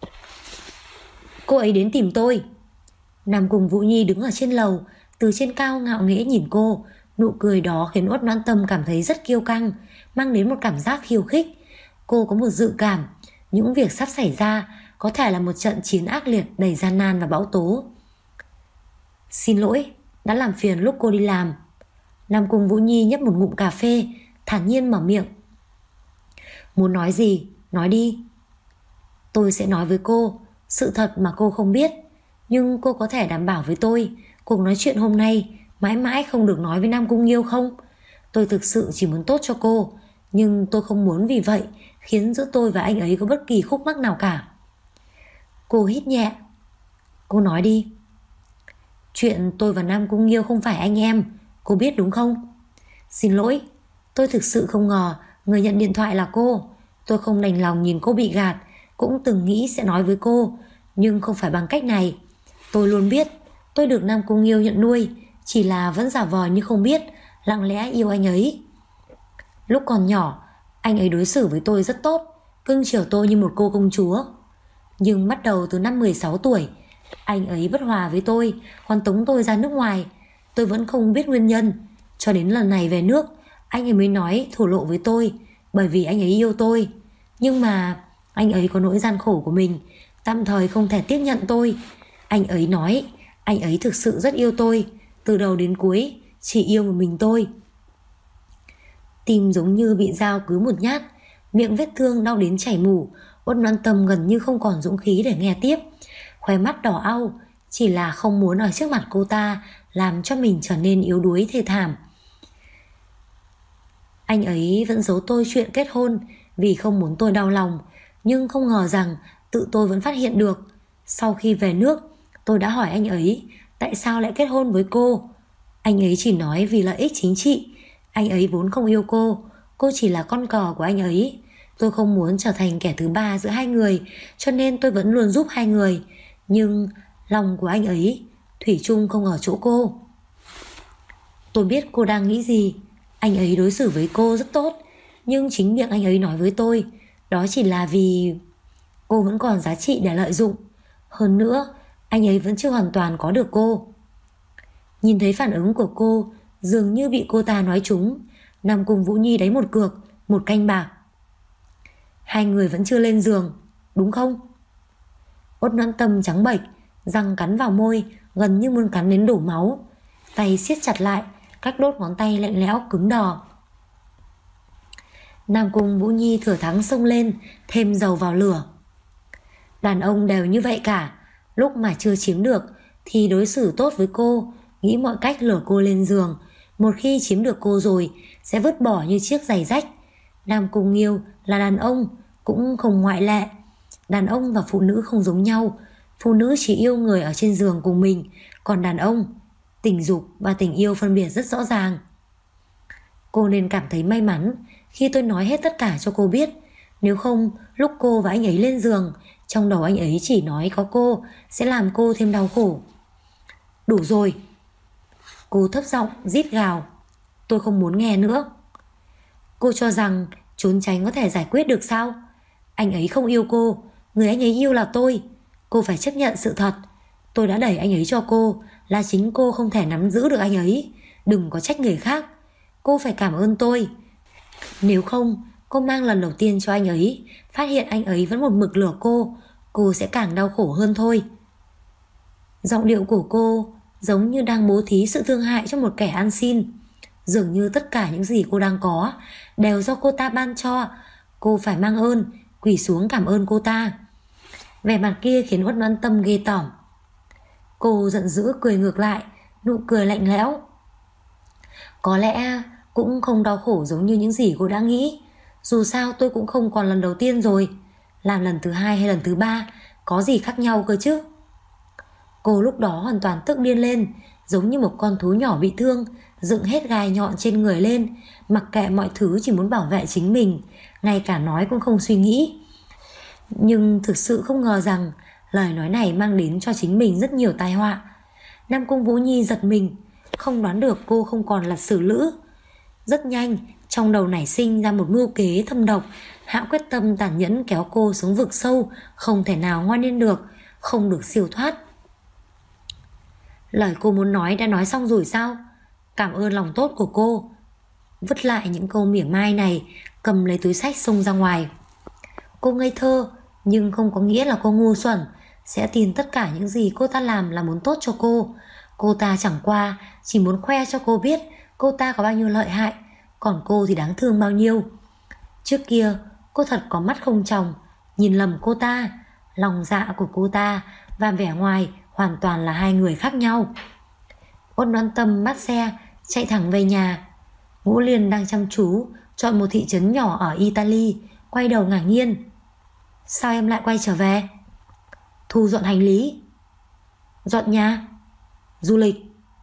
Cô ấy đến tìm tôi. Nam Cung Vũ Nhi đứng ở trên lầu, từ trên cao ngạo nghễ nhìn cô. Nụ cười đó khiến Uất Noãn Tâm cảm thấy rất kiêu căng, mang đến một cảm giác khiêu khích. Cô có một dự cảm những việc sắp xảy ra có thể là một trận chiến ác liệt đầy gian nan và bão tố. Xin lỗi, đã làm phiền lúc cô đi làm. Nam Cung Vũ Nhi nhấp một ngụm cà phê, thản nhiên mở miệng. Muốn nói gì, nói đi. Tôi sẽ nói với cô sự thật mà cô không biết, nhưng cô có thể đảm bảo với tôi cuộc nói chuyện hôm nay mãi mãi không được nói với Nam Cung Nghiêu không? Tôi thực sự chỉ muốn tốt cho cô, nhưng tôi không muốn vì vậy khiến giữa tôi và anh ấy có bất kỳ khúc mắc nào cả. Cô hít nhẹ. Cô nói đi. Chuyện tôi và Nam Cung Nghiêu không phải anh em, cô biết đúng không? Xin lỗi, tôi thực sự không ngờ người nhận điện thoại là cô. Tôi không đành lòng nhìn cô bị gạt, cũng từng nghĩ sẽ nói với cô, nhưng không phải bằng cách này. Tôi luôn biết tôi được Nam Cung Nghiêu nhận nuôi, chỉ là vẫn giả vờ như không biết, lặng lẽ yêu anh ấy. Lúc còn nhỏ, anh ấy đối xử với tôi rất tốt, cưng chiều tôi như một cô công chúa. Nhưng bắt đầu từ năm 16 tuổi, anh ấy bất hòa với tôi, còn tống tôi ra nước ngoài. Tôi vẫn không biết nguyên nhân. Cho đến lần này về nước, anh ấy mới nói thổ lộ với tôi, bởi vì anh ấy yêu tôi. Nhưng mà anh ấy có nỗi gian khổ của mình, tạm thời không thể tiếp nhận tôi. Anh ấy nói anh ấy thực sự rất yêu tôi, từ đầu đến cuối chỉ yêu một mình tôi. Tim giống như bị dao cứ một nhát, miệng vết thương đau đến chảy mủ. Uất Noãn Tâm gần như không còn dũng khí để nghe tiếp, khóe mắt đỏ au, chỉ là không muốn ở trước mặt cô ta làm cho mình trở nên yếu đuối thê thảm. Anh ấy vẫn giấu tôi chuyện kết hôn vì không muốn tôi đau lòng, nhưng không ngờ rằng tự tôi vẫn phát hiện được. Sau khi về nước, tôi đã hỏi anh ấy tại sao lại kết hôn với cô. Anh ấy chỉ nói vì lợi ích chính trị. Anh ấy vốn không yêu cô chỉ là con cò của anh ấy. Tôi không muốn trở thành kẻ thứ ba giữa hai người, cho nên tôi vẫn luôn giúp hai người. Nhưng lòng của anh ấy thủy chung không ở chỗ cô. Tôi biết cô đang nghĩ gì. Anh ấy đối xử với cô rất tốt, nhưng chính miệng anh ấy nói với tôi đó chỉ là vì cô vẫn còn giá trị để lợi dụng. Hơn nữa, anh ấy vẫn chưa hoàn toàn có được cô. Nhìn thấy phản ứng của cô dường như bị cô ta nói trúng, Nam Cung Vũ Nhi đánh một cược, một canh bạc. Hai người vẫn chưa lên giường, đúng không? Uất Noãn Tâm trắng bệch, răng cắn vào môi, gần như muốn cắn đến đổ máu. Tay siết chặt lại, các đốt ngón tay lạnh lẽo cứng đờ. Nam Cung Vũ Nhi thừa thắng xông lên, thêm dầu vào lửa. Đàn ông đều như vậy cả, lúc mà chưa chiếm được thì đối xử tốt với cô, nghĩ mọi cách lừa cô lên giường. Một khi chiếm được cô rồi sẽ vứt bỏ như chiếc giày rách. Nam Cung Nghiêu là đàn ông, cũng không ngoại lệ. Đàn ông và phụ nữ không giống nhau. Phụ nữ chỉ yêu người ở trên giường cùng mình, còn đàn ông, tình dục và tình yêu phân biệt rất rõ ràng. Cô nên cảm thấy may mắn khi tôi nói hết tất cả cho cô biết. Nếu không, lúc cô và anh ấy lên giường, trong đầu anh ấy chỉ nói có cô sẽ làm cô thêm đau khổ. Đủ rồi. Cô thấp giọng rít gào. Tôi không muốn nghe nữa. Cô cho rằng trốn tránh có thể giải quyết được sao? Anh ấy không yêu cô, người anh ấy yêu là tôi. Cô phải chấp nhận sự thật. Tôi đã đẩy anh ấy cho cô, là chính cô không thể nắm giữ được anh ấy. Đừng có trách người khác. Cô phải cảm ơn tôi. Nếu không, cô mang lần đầu tiên cho anh ấy, phát hiện anh ấy vẫn một mực lừa cô sẽ càng đau khổ hơn thôi. Giọng điệu của cô giống như đang bố thí sự thương hại cho một kẻ ăn xin. Dường như tất cả những gì cô đang có đều do cô ta ban cho. Cô phải mang ơn, quỳ xuống cảm ơn cô ta. Vẻ mặt kia khiến Uất Noãn Tâm ghê tởm. Cô giận dữ cười ngược lại, nụ cười lạnh lẽo. Có lẽ cũng không đau khổ giống như những gì cô đã nghĩ. Dù sao tôi cũng không còn lần đầu tiên rồi. Làm lần thứ 2 hay lần thứ 3 có gì khác nhau cơ chứ. Cô lúc đó hoàn toàn tức điên lên, giống như một con thú nhỏ bị thương, dựng hết gai nhọn trên người lên, mặc kệ mọi thứ, chỉ muốn bảo vệ chính mình, ngay cả nói cũng không suy nghĩ. Nhưng thực sự không ngờ rằng lời nói này mang đến cho chính mình rất nhiều tai họa. Nam Cung Vũ Nhi giật mình, không đoán được cô không còn là xử lữ. Rất nhanh, trong đầu nảy sinh ra một mưu kế thâm độc. Hạ quyết tâm tàn nhẫn kéo cô xuống vực sâu, không thể nào ngoan lên được, không được siêu thoát. Lời cô muốn nói đã nói xong rồi sao? Cảm ơn lòng tốt của cô. Vứt lại những câu mỉa mai này, cầm lấy túi xách xông ra ngoài. Cô ngây thơ, nhưng không có nghĩa là cô ngu xuẩn, sẽ tin tất cả những gì cô ta làm là muốn tốt cho cô. Cô ta chẳng qua chỉ muốn khoe cho cô biết cô ta có bao nhiêu lợi hại, còn cô thì đáng thương bao nhiêu. Trước kia cô thật có mắt không tròng, nhìn lầm cô ta. Lòng dạ của cô ta và vẻ ngoài hoàn toàn là hai người khác nhau. Uất Noãn Tâm bắt xe chạy thẳng về nhà. Ngũ Liên đang chăm chú chọn một thị trấn nhỏ ở Italy, quay đầu ngạc nhiên. Sao em lại quay trở về? Thu dọn hành lý. Dọn nhà? Du lịch.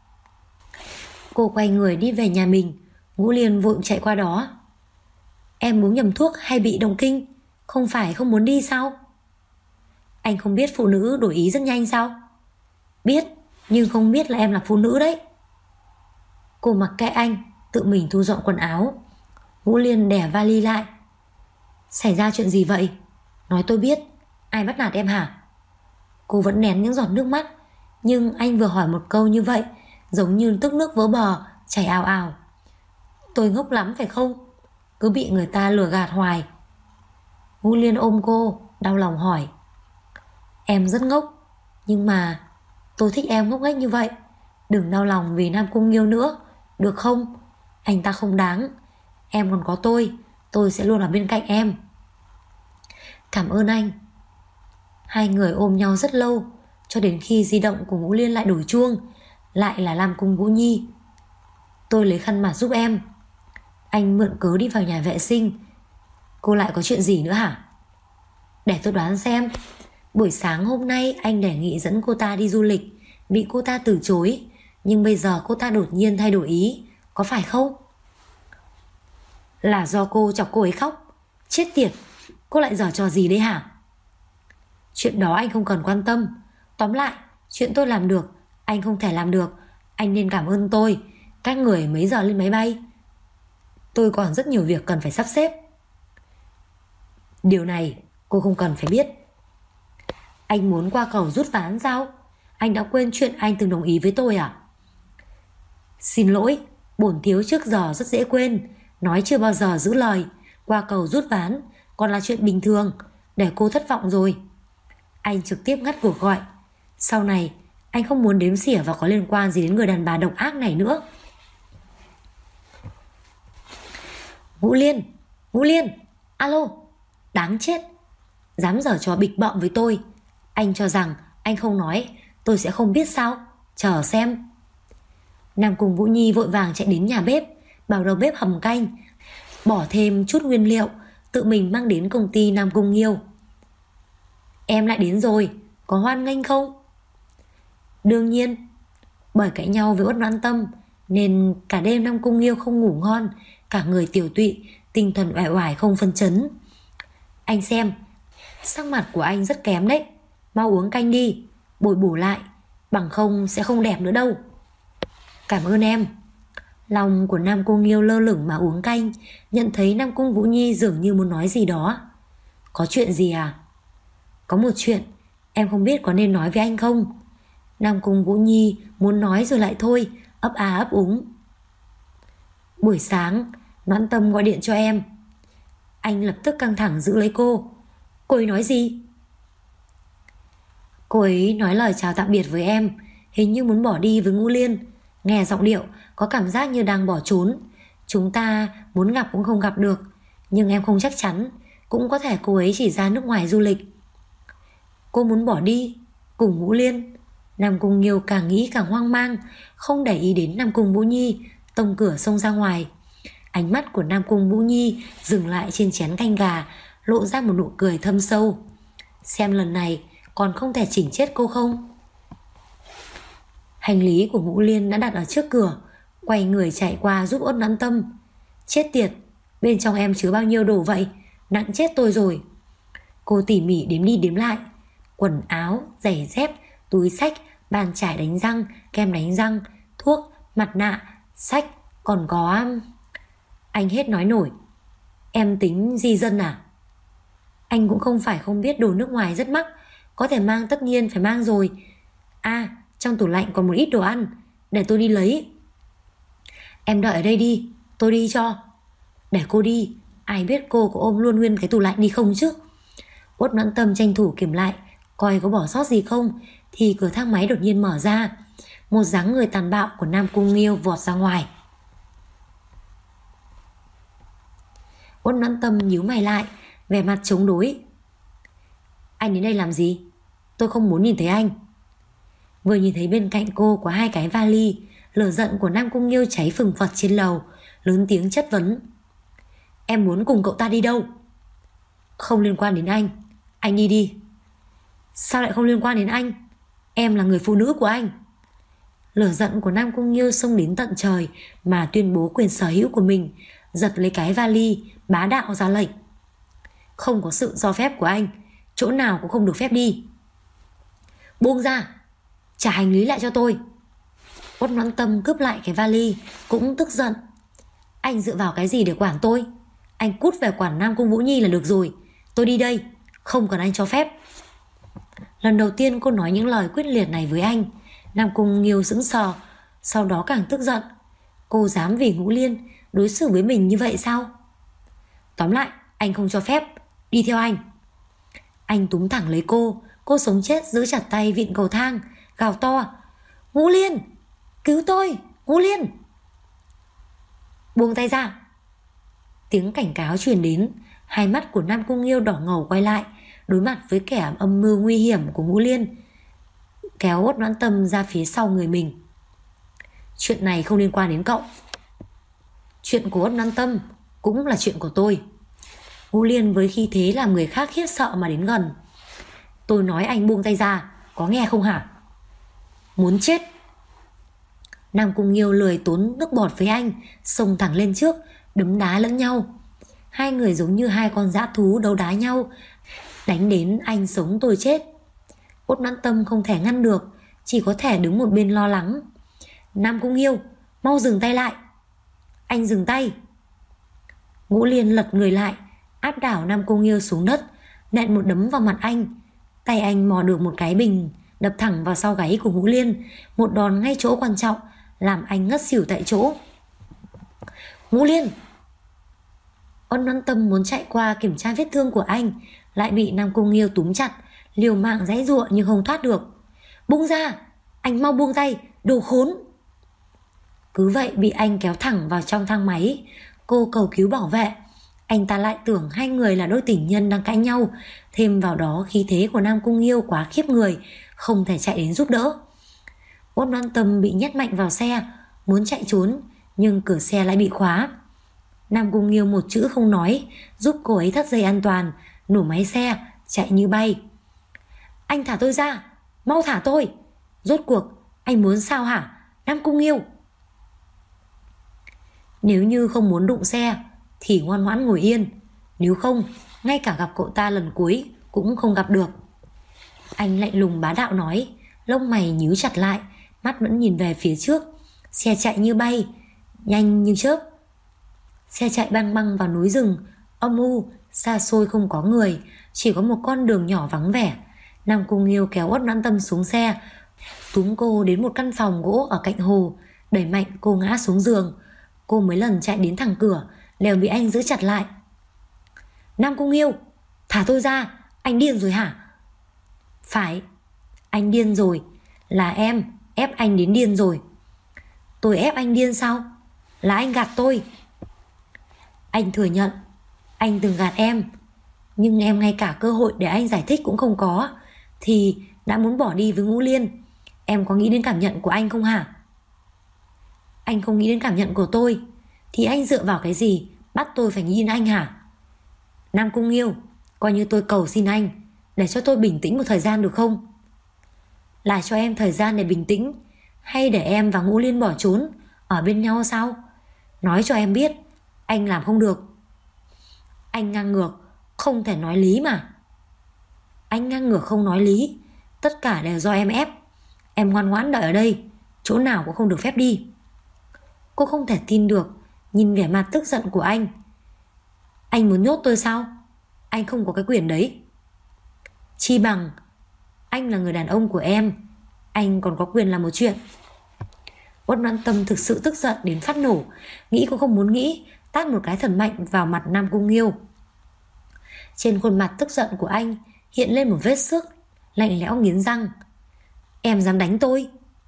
Cô quay người đi về nhà mình. Ngũ Liên vội chạy qua đó. Em uống nhầm thuốc hay bị động kinh? Không phải không muốn đi sao? Anh không biết phụ nữ đổi ý rất nhanh sao? Biết, nhưng không biết là em là phụ nữ đấy. Cô mặc kệ anh, tự mình thu dọn quần áo. Ngũ Liên đè vali lại. Xảy ra chuyện gì vậy? Nói tôi biết. Ai bắt nạt em hả? Cô vẫn nén những giọt nước mắt, nhưng anh vừa hỏi một câu như vậy, giống như tức nước vỡ bờ, chảy ào ào. Tôi ngốc lắm phải không? Cứ bị người ta lừa gạt hoài. Ngũ Liên ôm cô, đau lòng hỏi. Em rất ngốc, nhưng mà tôi thích em ngốc nghếch như vậy. Đừng đau lòng vì Nam Cung Nghiêu nữa, được không? Anh ta không đáng. Em còn có tôi sẽ luôn ở bên cạnh em. Cảm ơn anh. Hai người ôm nhau rất lâu, cho đến khi di động của Ngũ Liên lại đổ chuông. Lại là Nam Cung Vũ Nhi. Tôi lấy khăn mặt giúp em. Anh mượn cớ đi vào nhà vệ sinh. Cô lại có chuyện gì nữa hả? Để tôi đoán xem. Buổi sáng hôm nay anh đề nghị dẫn cô ta đi du lịch, bị cô ta từ chối, nhưng bây giờ cô ta đột nhiên thay đổi ý, có phải không? Là do cô chọc cô ấy khóc. Chết tiệt, cô lại giở trò gì đấy hả? Chuyện đó anh không cần quan tâm. Tóm lại, chuyện tôi làm được anh không thể làm được. Anh nên cảm ơn tôi. Các người mấy giờ lên máy bay? Tôi còn rất nhiều việc cần phải sắp xếp. Điều này cô không cần phải biết. Anh muốn qua cầu rút ván sao? Anh đã quên chuyện anh từng đồng ý với tôi à? Xin lỗi, bổn thiếu trước giờ rất dễ quên, nói chưa bao giờ giữ lời. Qua cầu rút ván còn là chuyện bình thường. Để cô thất vọng rồi. Anh trực tiếp ngắt cuộc gọi. Sau này anh không muốn đếm xỉa và có liên quan gì đến người đàn bà độc ác này nữa. Ngũ Liên, alo. Đáng chết, dám giở trò bịp bợm với tôi. Anh cho rằng anh không nói tôi sẽ không biết sao? Chờ xem. Nam Cung Vũ Nhi vội vàng chạy đến nhà bếp, bảo đầu bếp hầm canh, bỏ thêm chút nguyên liệu, tự mình mang đến công ty Nam Cung Nghiêu. Em lại đến rồi, có hoan nghênh không? Đương nhiên. Bởi cãi nhau với Uất Noãn Tâm nên cả đêm Nam Cung Nghiêu không ngủ ngon, cả người tiểu tụy, tinh thần uể oải không phân chấn. Anh xem, sắc mặt của anh rất kém đấy. Mau uống canh đi, bồi bổ lại, bằng không sẽ không đẹp nữa đâu. Cảm ơn em. Lòng của Nam Cung Nghiêu lơ lửng mà uống canh, nhận thấy Nam Cung Vũ Nhi dường như muốn nói gì đó. Có chuyện gì à? Có một chuyện, em không biết có nên nói với anh không? Nam Cung Vũ Nhi muốn nói rồi lại thôi, ấp a ấp úng. Buổi sáng Noãn Tâm gọi điện cho em. Anh lập tức căng thẳng giữ lấy cô. Cô ấy nói gì? Cô ấy nói lời chào tạm biệt với em, hình như muốn bỏ đi với Ngũ Liên. Nghe giọng điệu có cảm giác như đang bỏ trốn. Chúng ta muốn gặp cũng không gặp được, nhưng em không chắc chắn. Cũng có thể cô ấy chỉ ra nước ngoài du lịch. Cô muốn bỏ đi cùng Ngũ Liên. Nam Cung Nghiêu càng nghĩ càng hoang mang, không để ý đến Nam Cung Vũ Nhi, tông cửa xông ra ngoài. Ánh mắt của Nam Cung Vũ Nhi dừng lại trên chén canh gà, lộ ra một nụ cười thâm sâu. Xem lần này còn không thể chỉnh chết cô không? Hành lý của Ngũ Liên đã đặt ở trước cửa, quay người chạy qua giúp Uất Noãn Tâm. Chết tiệt, bên trong em chứa bao nhiêu đồ vậy? Nặng chết tôi rồi. Cô tỉ mỉ đếm đi đếm lại. Quần áo, giày dép, túi xách, bàn chải đánh răng, kem đánh răng, thuốc, mặt nạ, sách, còn có... Anh hết nói nổi. Em tính di dân à? Anh cũng không phải không biết đồ nước ngoài rất mắc, có thể mang tất nhiên phải mang rồi. À, trong tủ lạnh còn một ít đồ ăn, để tôi đi lấy. Em đợi ở đây đi, tôi đi cho. Để cô đi, ai biết cô có ôm luôn nguyên cái tủ lạnh đi không chứ? Uất Noãn Tâm tranh thủ kiểm lại, coi có bỏ sót gì không, thì cửa thang máy đột nhiên mở ra. Một dáng người tàn bạo của Nam Cung Nghiêu vọt ra ngoài. Uất Noãn Tâm nhíu mày lại, vẻ mặt chống đối. Anh đến đây làm gì? Tôi không muốn nhìn thấy anh. Vừa nhìn thấy bên cạnh cô có hai cái vali, lửa giận của Nam Cung Nghiêu cháy phừng phật trên lầu, lớn tiếng chất vấn. Em muốn cùng cậu ta đi đâu? Không liên quan đến anh đi đi. Sao lại không liên quan đến anh? Em là người phụ nữ của anh. Lửa giận của Nam Cung Nghiêu xông đến tận trời mà tuyên bố quyền sở hữu của mình, giật lấy cái vali, bá đạo ra lệnh. Không có sự cho phép của anh, chỗ nào cũng không được phép đi. Buông ra, trả hành lý lại cho tôi. Uất Noãn Tâm cướp lại cái vali, cũng tức giận. Anh dựa vào cái gì để quản tôi? Anh cút về quản Nam Cung Vũ Nhi là được rồi. Tôi đi đây, không cần anh cho phép. Lần đầu tiên cô nói những lời quyết liệt này với anh, Nam Cung Nghiêu sững sờ, sau đó càng tức giận. Cô dám vì Ngũ Liên đối xử với mình như vậy sao? Tóm lại, anh không cho phép. Đi theo anh. Anh túm thẳng lấy cô sống chết giữ chặt tay vịn cầu thang, gào to. Ngũ Liên, cứu tôi, Ngũ Liên. Buông tay ra. Tiếng cảnh cáo truyền đến. Hai mắt của Nam Cung Nghiêu đỏ ngầu quay lại, đối mặt với kẻ âm mưu nguy hiểm của Ngũ Liên, kéo Uất Noãn Tâm ra phía sau người mình. Chuyện này không liên quan đến cậu. Chuyện của Uất Noãn Tâm cũng là chuyện của tôi. Ngũ Liên với khí thế làm người khác khiếp sợ mà đến gần. Tôi nói anh buông tay ra, có nghe không hả? Muốn chết. Nam Cung Nghiêu lười tốn nước bọt với anh, xông thẳng lên trước, đấm đá lẫn nhau. Hai người giống như hai con dã thú đấu đá nhau, đánh đến anh sống tôi chết. Uất Noãn Tâm không thể ngăn được, chỉ có thể đứng một bên lo lắng. Nam Cung Nghiêu, mau dừng tay lại. Anh dừng tay. Ngũ Liên lật người lại, áp đảo Nam Cung Nghiêu xuống đất, nện một đấm vào mặt anh. Tay anh mò được một cái bình, đập thẳng vào sau gáy của Ngũ Liên, một đòn ngay chỗ quan trọng, làm anh ngất xỉu tại chỗ. Ngũ Liên! Uất Noãn Tâm muốn chạy qua kiểm tra vết thương của anh, lại bị Nam Cung Nghiêu túm chặt, liều mạng giãy giụa nhưng không thoát được. Buông ra! Anh mau buông tay, đồ khốn! Cứ vậy bị anh kéo thẳng vào trong thang máy. Cô cầu cứu bảo vệ. Anh ta lại tưởng hai người là đôi tình nhân đang cãi nhau, thêm vào đó khí thế của Nam Cung Nghiêu quá khiếp người, không thể chạy đến giúp đỡ. Uất Noãn Tâm bị nhét mạnh vào xe, muốn chạy trốn, nhưng cửa xe lại bị khóa. Nam Cung Nghiêu một chữ không nói, giúp cô ấy thắt dây an toàn, nổ máy xe, chạy như bay. Anh thả tôi ra, mau thả tôi. Rốt cuộc, anh muốn sao hả, Nam Cung Nghiêu? Nếu như không muốn đụng xe thì ngoan ngoãn ngồi yên, nếu không, ngay cả gặp cậu ta lần cuối cũng không gặp được. Anh lạnh lùng bá đạo nói, lông mày nhíu chặt lại, mắt vẫn nhìn về phía trước. Xe chạy như bay, nhanh như chớp. Xe chạy băng băng vào núi rừng âm u, xa xôi không có người, chỉ có một con đường nhỏ vắng vẻ. Nam Cung Nghiêu kéo Uất Noãn Tâm xuống xe, túm cô đến một căn phòng gỗ ở cạnh hồ, đẩy mạnh cô ngã xuống giường. Cô mấy lần chạy đến thẳng cửa đều bị anh giữ chặt lại. Nam Cung Nghiêu, thả tôi ra, anh điên rồi hả? Phải, anh điên rồi, là em ép anh đến điên rồi. Tôi ép anh điên sao? Là anh gạt tôi. Anh thừa nhận anh từng gạt em, nhưng em ngay cả cơ hội để anh giải thích cũng không có. thì đã muốn bỏ đi với Ngũ Liên. Em có nghĩ đến cảm nhận của anh không hả? Anh không nghĩ đến cảm nhận của tôi thì anh dựa vào cái gì bắt tôi phải nghĩ đến anh hả? Nam Cung Nghiêu, coi như tôi cầu xin anh để cho tôi bình tĩnh một thời gian được không? Là cho em thời gian để bình tĩnh, hay để em và Ngũ Liên bỏ trốn ở bên nhau sao? Nói cho em biết, anh làm không được. Anh ngang ngược, không thể nói lý mà. Anh ngang ngược không nói lý, tất cả đều do em ép. Em ngoan ngoãn đợi ở đây, chỗ nào cũng không được phép đi. Cô không thể tin được nhìn vẻ mặt tức giận của anh. Anh muốn nhốt tôi sao? Anh không có cái quyền đấy. Chi bằng anh là người đàn ông của em, anh còn có quyền làm một chuyện. Uất Noãn Tâm thực sự tức giận đến phát nổ, nghĩ cũng không muốn nghĩ, tát một cái thật mạnh vào mặt Nam Cung Nghiêu. Trên khuôn mặt tức giận của anh hiện lên một vết xước lạnh lẽo nghiến răng. Em dám đánh tôi?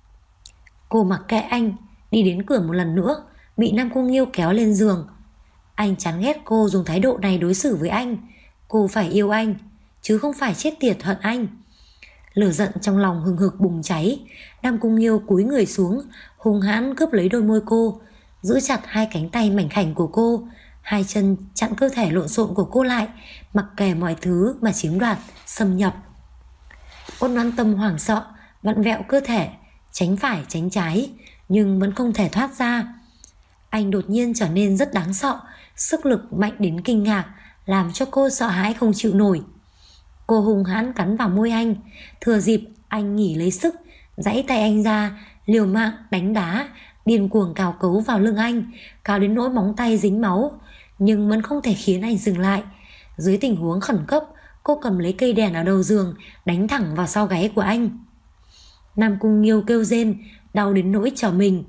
Cô mặc kệ anh, đi đến cửa một lần nữa, bị Nam Cung Nghiêu kéo lên giường. Anh chán ghét cô dùng thái độ này đối xử với anh. Cô phải yêu anh, chứ không phải chết tiệt hận anh. Lửa giận trong lòng hừng hực bùng cháy. Nam Cung Nghiêu cúi người xuống, hung hãn cướp lấy đôi môi cô, giữ chặt hai cánh tay mảnh khảnh của cô, hai chân chặn cơ thể lộn xộn của cô lại, mặc kệ mọi thứ mà chiếm đoạt, xâm nhập. Uất Noãn Tâm hoảng sợ, vặn vẹo cơ thể, tránh phải tránh trái, nhưng vẫn không thể thoát ra. Anh đột nhiên trở nên rất đáng sợ, sức lực mạnh đến kinh ngạc, làm cho cô sợ hãi không chịu nổi. Cô hung hãn cắn vào môi anh, thừa dịp anh nghỉ lấy sức, giãy tay anh ra, liều mạng đánh đá, điên cuồng cào cấu vào lưng anh, cào đến nỗi móng tay dính máu, nhưng vẫn không thể khiến anh dừng lại. Dưới tình huống khẩn cấp, cô cầm lấy cây đèn ở đầu giường, đánh thẳng vào sau gáy của anh. Nam Cung Nghiêu kêu rên, đau đến nỗi trở mình.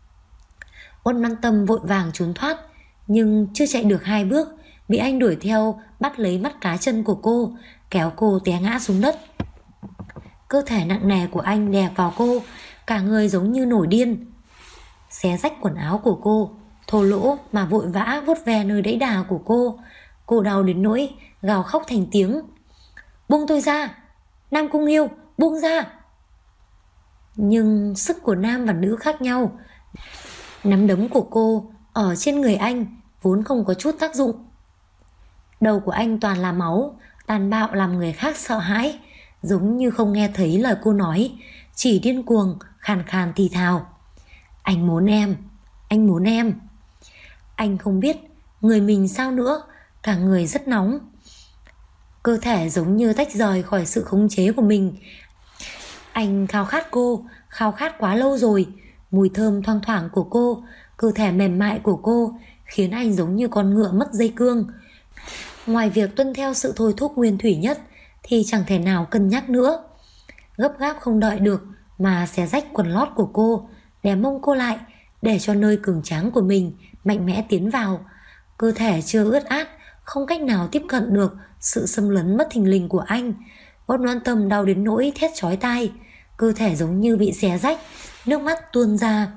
Uất Noãn Tâm vội vàng trốn thoát, nhưng chưa chạy được 2 bước, bị anh đuổi theo, bắt lấy mắt cá chân của cô, kéo cô té ngã xuống đất. Cơ thể nặng nề của anh đè vào cô, cả người giống như nổi điên, xé rách quần áo của cô, thô lỗ mà vội vã vuốt ve nơi đẫy đà của cô. Cô đau đến nỗi gào khóc thành tiếng. Buông tôi ra, Nam Cung Nghiêu, buông ra. Nhưng sức của nam và nữ khác nhau. Nắm đấm của cô ở trên người anh vốn không có chút tác dụng. Đầu của anh toàn là máu, tàn bạo làm người khác sợ hãi, giống như không nghe thấy lời cô nói, chỉ điên cuồng khàn khàn thì thào. Anh muốn em, anh muốn em. Anh không biết người mình sao nữa, cả người rất nóng. Cơ thể giống như tách rời khỏi sự khống chế của mình. Anh khao khát cô, khao khát quá lâu rồi. Mùi thơm thoang thoảng của cô, cơ thể mềm mại của cô khiến anh giống như con ngựa mất dây cương. Ngoài việc tuân theo sự thôi thúc nguyên thủy nhất thì chẳng thể nào cân nhắc nữa. Gấp gáp không đợi được mà xé rách quần lót của cô, đè mông cô lại để cho nơi cường tráng của mình mạnh mẽ tiến vào. Cơ thể chưa ướt át, không cách nào tiếp cận được sự xâm lấn bất thình lình của anh. Uất Noãn Tâm đau đến nỗi thét chói tai, cơ thể giống như bị xé rách, nước mắt tuôn ra.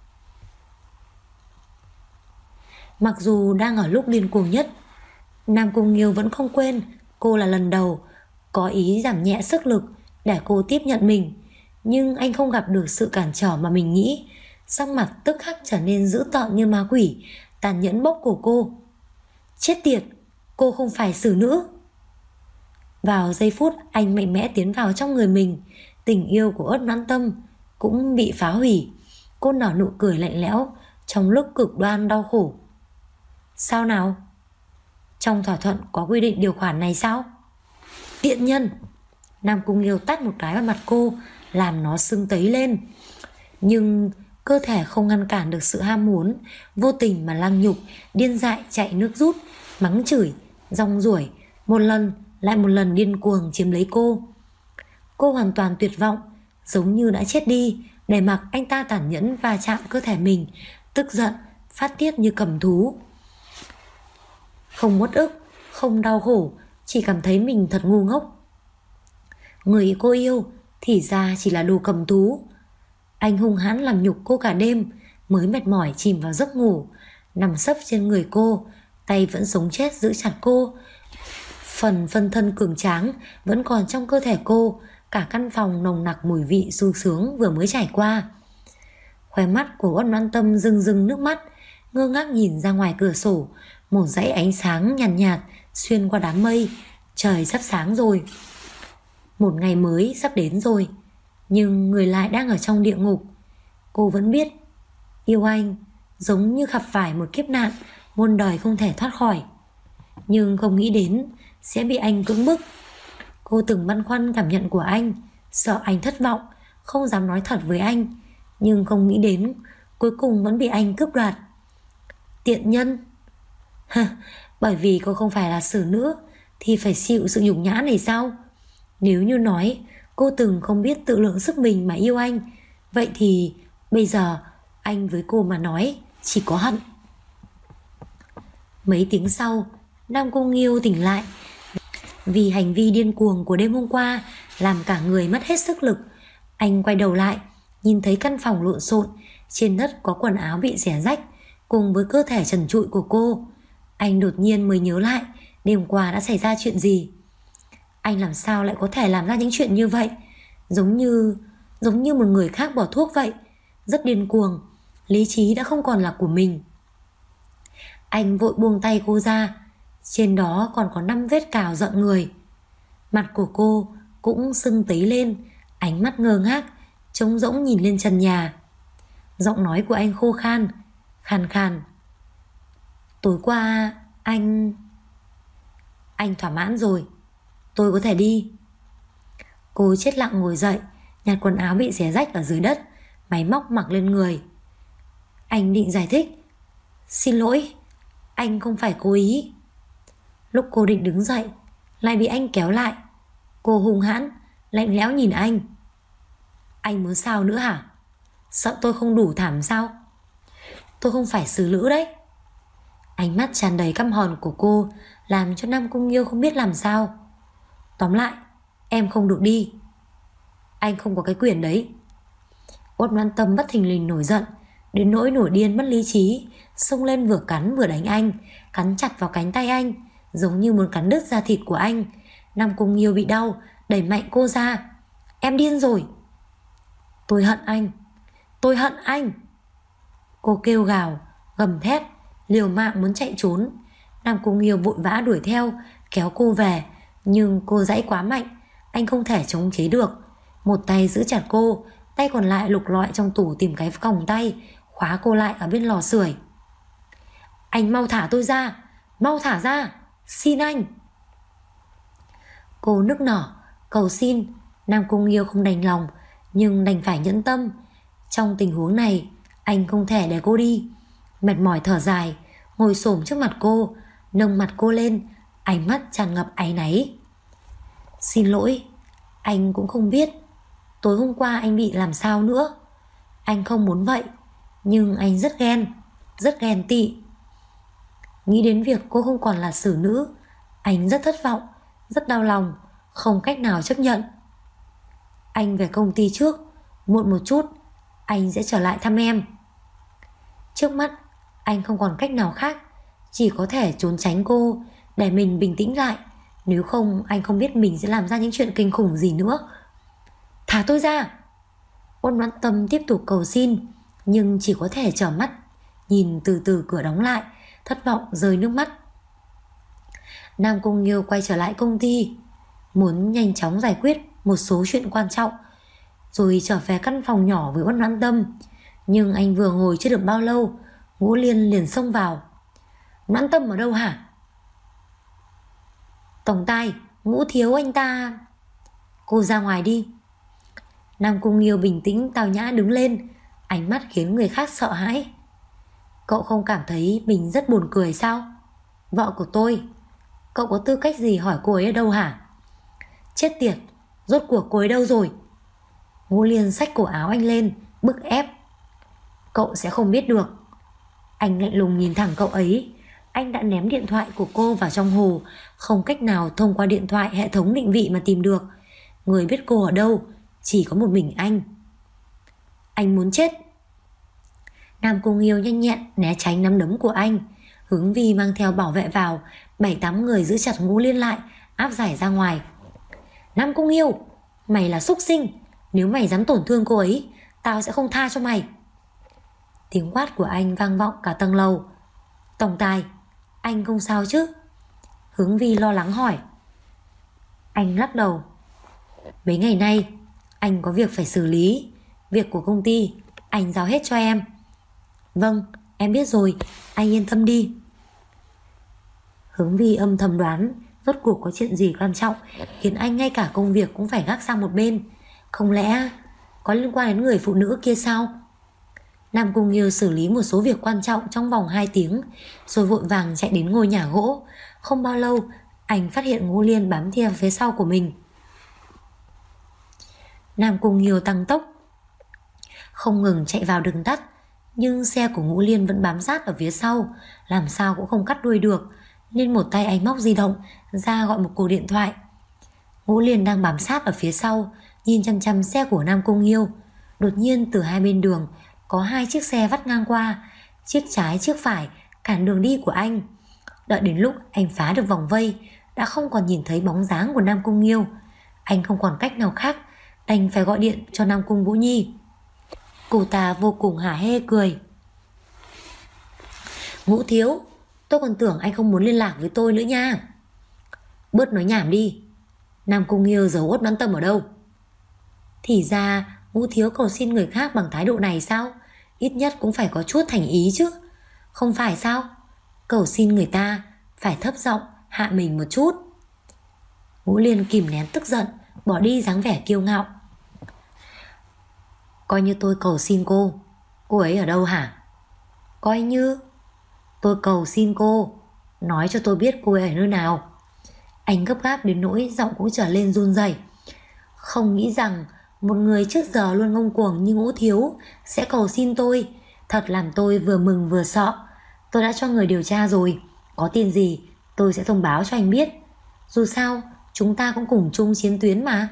Mặc dù đang ở lúc điên cuồng nhất, Nam Cung Nghiêu vẫn không quên cô là lần đầu, có ý giảm nhẹ sức lực để cô tiếp nhận mình. Nhưng anh không gặp được sự cản trở mà mình nghĩ. Sắc mặt tức khắc trở nên dữ tợn như ma quỷ, tàn nhẫn bóp cổ cô. Chết tiệt, cô không phải xử nữ. Vào giây phút anh mạnh mẽ tiến vào trong người mình, tình yêu của Uất Noãn Tâm cũng bị phá hủy. Cô nở nụ cười lạnh lẽo trong lúc cực đoan đau khổ. Sao nào? Trong thỏa thuận có quy định điều khoản này sao? Tiện nhân! Nam Cung Nghiêu tát một cái vào mặt cô, làm nó sưng tấy lên. Nhưng cơ thể không ngăn cản được sự ham muốn, vô tình mà lăng nhục, điên dại chạy nước rút, mắng chửi, rong ruổi, một lần lại một lần điên cuồng chiếm lấy cô. Cô hoàn toàn tuyệt vọng, giống như đã chết đi, để mặc anh ta tàn nhẫn va chạm cơ thể mình, tức giận, phát tiết như cầm thú. Không uất ức, không đau khổ, chỉ cảm thấy mình thật ngu ngốc. Người cô yêu thì ra chỉ là đồ cầm thú. Anh hung hãn làm nhục cô cả đêm, mới mệt mỏi chìm vào giấc ngủ, nằm sấp trên người cô, tay vẫn sống chết giữ chặt cô. Phần phân thân cường tráng vẫn còn trong cơ thể cô, cả căn phòng nồng nặc mùi vị sung sướng vừa mới trải qua. Khóe mắt của Uất Noãn Tâm rưng rưng nước mắt, ngơ ngác nhìn ra ngoài cửa sổ. Một dãy ánh sáng nhàn nhạt xuyên qua đám mây. Trời sắp sáng rồi, một ngày mới sắp đến rồi. Nhưng người lại đang ở trong địa ngục. Cô vẫn biết yêu anh giống như gặp phải một kiếp nạn muôn đời không thể thoát khỏi, nhưng không nghĩ đến sẽ bị anh cưỡng bức. Cô từng băn khoăn cảm nhận của anh, sợ anh thất vọng, không dám nói thật với anh, nhưng không nghĩ đến cuối cùng vẫn bị anh cướp đoạt. Tiện nhân. Bởi vì cô không phải là xử nữ thì phải chịu sự nhục nhã này sao? Nếu như nói cô từng không biết tự lượng sức mình mà yêu anh, vậy thì bây giờ anh với cô mà nói chỉ có hận. Mấy tiếng sau, Nam Cung Nghiêu tỉnh lại. Vì hành vi điên cuồng của đêm hôm qua làm cả người mất hết sức lực. Anh quay đầu lại, nhìn thấy căn phòng lộn xộn, trên đất có quần áo bị xẻ rách cùng với cơ thể trần trụi của cô. Anh đột nhiên mới nhớ lại đêm qua đã xảy ra chuyện gì. Anh làm sao lại có thể làm ra những chuyện như vậy? Giống như một người khác bỏ thuốc vậy. Rất điên cuồng, lý trí đã không còn là của mình. Anh vội buông tay cô ra. Trên đó còn có 5 vết cào rợn người. Mặt của cô cũng sưng tấy lên, ánh mắt ngơ ngác, trống rỗng nhìn lên trần nhà. Giọng nói của anh khô khan, khàn khàn. Tối qua anh thỏa mãn rồi, tôi có thể đi. Cô chết lặng ngồi dậy, nhặt quần áo bị xé rách ở dưới đất, máy móc mặc lên người. Anh định giải thích. Xin lỗi, anh không phải cố ý. Lúc cô định đứng dậy, lại bị anh kéo lại. Cô hung hãn, lạnh lẽo nhìn anh. Anh muốn sao nữa hả? Sợ tôi không đủ thảm sao? Tôi không phải xử nữ đấy. Ánh mắt tràn đầy căm hờn của cô làm cho Nam Cung Nghiêu không biết làm sao. Tóm lại, em không được đi. Anh không có cái quyền đấy. Uất Noãn Tâm bất thình lình nổi giận, đến nỗi nổi điên mất lý trí, xông lên vừa cắn vừa đánh anh, cắn chặt vào cánh tay anh, giống như muốn cắn đứt da thịt của anh. Nam Cung Nghiêu bị đau, đẩy mạnh cô ra. Em điên rồi. Tôi hận anh, tôi hận anh. Cô kêu gào, gầm thét, liều mạng muốn chạy trốn. Nam Cung Nghiêu vội vã đuổi theo, kéo cô về, nhưng cô giãy quá mạnh, anh không thể chống chế được. Một tay giữ chặt cô, tay còn lại lục lọi trong tủ tìm cái còng tay, khóa cô lại ở bên lò sưởi. Anh mau thả tôi ra, mau thả ra, xin anh. Cô nức nở, cầu xin. Nam Cung Nghiêu không đành lòng, nhưng đành phải nhẫn tâm. Trong tình huống này, anh không thể để cô đi. Mệt mỏi thở dài, ngồi xổm trước mặt cô, nâng mặt cô lên, ánh mắt tràn ngập áy náy. Xin lỗi, anh cũng không biết tối hôm qua anh bị làm sao nữa. Anh không muốn vậy, nhưng anh rất ghen tị. Nghĩ đến việc cô không còn là xử nữ, anh rất thất vọng, rất đau lòng, không cách nào chấp nhận. Anh về công ty trước, muộn một chút anh sẽ trở lại thăm em. Trước mắt anh không còn cách nào khác, chỉ có thể trốn tránh cô để mình bình tĩnh lại. Nếu không anh không biết mình sẽ làm ra những chuyện kinh khủng gì nữa. Thả tôi ra. Uất Noãn Tâm tiếp tục cầu xin, nhưng chỉ có thể trợn mắt nhìn từ từ cửa đóng lại, thất vọng rơi nước mắt. Nam Cung Nghiêu quay trở lại công ty, muốn nhanh chóng giải quyết một số chuyện quan trọng, rồi trở về căn phòng nhỏ với Uất Noãn Tâm. Nhưng anh vừa ngồi chưa được bao lâu, Ngũ Liên liền xông vào. Noãn Tâm ở đâu hả? Tổng tài, Ngũ thiếu anh ta. Cô ra ngoài đi. Nam Cung Nghiêu bình tĩnh tao nhã đứng lên, ánh mắt khiến người khác sợ hãi. Cậu không cảm thấy mình rất buồn cười sao? Vợ của tôi, cậu có tư cách gì hỏi cô ấy ở đâu hả? Chết tiệt, rốt cuộc cô ấy đâu rồi? Ngũ Liên xách cổ áo anh lên, bức ép. Cậu sẽ không biết được. Anh lạnh lùng nhìn thẳng cậu ấy. Anh đã ném điện thoại của cô vào trong hồ, không cách nào thông qua điện thoại hệ thống định vị mà tìm được. Người biết cô ở đâu chỉ có một mình anh. Anh muốn chết. Nam Cung Nghiêu nhanh nhẹn né tránh nắm đấm của anh. Hướng Vi mang theo bảo vệ vào, 7-8 người giữ chặt Ngũ Liên lại, áp giải ra ngoài. Nam Cung Nghiêu, Mày là súc sinh, nếu mày dám tổn thương cô ấy, tao sẽ không tha cho mày. Tiếng quát của anh vang vọng cả tầng lầu. Tổng tài, anh không sao chứ? Hướng Vi lo lắng hỏi. Anh lắc đầu. Mấy ngày nay anh có việc phải xử lý. Việc của công ty anh giao hết cho em. Vâng, em biết rồi, anh yên tâm đi. Hướng Vi âm thầm đoán rốt cuộc có chuyện gì quan trọng khiến anh ngay cả công việc cũng phải gác sang một bên. Không lẽ có liên quan đến người phụ nữ kia sao? Nam Cung Nghiêu xử lý một số việc quan trọng trong vòng 2 tiếng rồi vội vàng chạy đến ngôi nhà gỗ. Không bao lâu anh phát hiện Ngũ Liên bám theo phía sau của mình. Nam Cung Nghiêu tăng tốc không ngừng chạy vào đường tắt, nhưng xe của Ngũ Liên vẫn bám sát ở phía sau, làm sao cũng không cắt đuôi được, nên một tay anh móc di động ra gọi một cuộc điện thoại. Ngũ Liên đang bám sát ở phía sau, nhìn chằm chằm xe của Nam Cung Nghiêu. Đột nhiên từ hai bên đường có 2 chiếc xe vắt ngang qua, chiếc trái chiếc phải cản đường đi của anh. Đợi đến lúc anh phá được vòng vây, đã không còn nhìn thấy bóng dáng của Nam Cung Nghiêu. Anh không còn cách nào khác, đành phải gọi điện cho Nam Cung Vũ Nhi. Cô ta vô cùng hả hê cười. Ngũ thiếu, tôi còn tưởng anh không muốn liên lạc với tôi nữa nha. Bớt nói nhảm đi. Nam Cung Nghiêu giấu Uất Noãn Tâm ở đâu? Thì ra Ngũ thiếu cầu xin người khác bằng thái độ này sao? Ít nhất cũng phải có chút thành ý chứ. Không phải sao? Cầu xin người ta phải thấp giọng hạ mình một chút. Ngũ Liên kìm nén tức giận, bỏ đi dáng vẻ kiêu ngạo. Coi như tôi cầu xin cô ấy ở đâu hả? Coi như tôi cầu xin cô, nói cho tôi biết cô ấy ở nơi nào. Anh gấp gáp đến nỗi giọng cũng trở lên run rẩy. Không nghĩ rằng một người trước giờ luôn ngông cuồng như Ngũ thiếu sẽ cầu xin tôi, thật làm tôi vừa mừng vừa sợ. Tôi đã cho người điều tra rồi, có tin gì tôi sẽ thông báo cho anh biết. Dù sao chúng ta cũng cùng chung chiến tuyến mà.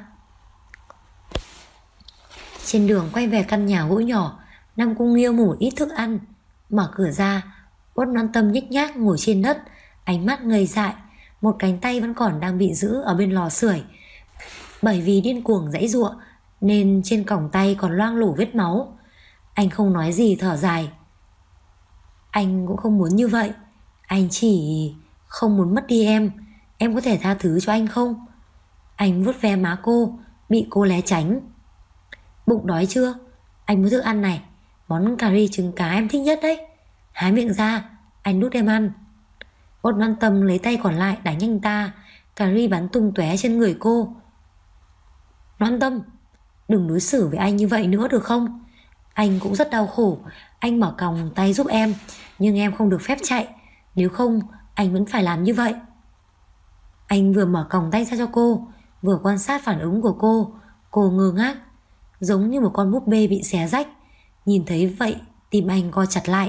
Trên đường quay về căn nhà gỗ nhỏ, Nam Cung Nghiêu mua một ít thức ăn. Mở cửa ra, Uất Noãn Tâm nhếch nhác ngồi trên đất, ánh mắt ngây dại, một cánh tay vẫn còn đang bị giữ ở bên lò sưởi. Bởi vì điên cuồng giãy giụa nên trên còng tay còn loang lổ vết máu. Anh không nói gì, thở dài. Anh cũng không muốn như vậy, anh chỉ không muốn mất đi em. Em có thể tha thứ cho anh không? Anh vuốt ve má cô, bị cô né tránh. Bụng đói chưa? Anh muốn thức ăn này, món cà ri trứng cá em thích nhất đấy. Há miệng ra, anh đút em ăn. Uất Noãn Tâm lấy tay còn lại đánh anh ta, cà ri bắn tung tóe trên người cô. Noãn Tâm, đừng đối xử với anh như vậy nữa được không? Anh cũng rất đau khổ, anh mở còng tay giúp em, nhưng em không được phép chạy, nếu không anh vẫn phải làm như vậy. Anh vừa mở còng tay ra cho cô, vừa quan sát phản ứng của cô. Cô ngơ ngác, giống như một con búp bê bị xé rách. Nhìn thấy vậy tim anh co chặt lại.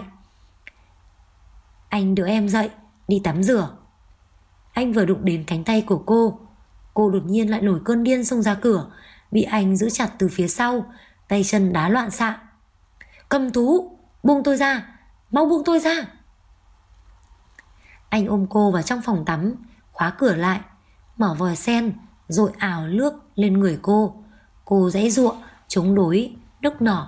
Anh đỡ em dậy, đi tắm rửa. Anh vừa đụng đến cánh tay của cô đột nhiên lại nổi cơn điên xông ra cửa, bị anh giữ chặt từ phía sau, tay chân đá loạn xạ. Cầm thú, buông tôi ra, mau buông tôi ra. Anh ôm cô vào trong phòng tắm, khóa cửa lại, mở vòi sen rồi ảo nước lên người cô. Cô giãy giụa, chống đối, nức nở.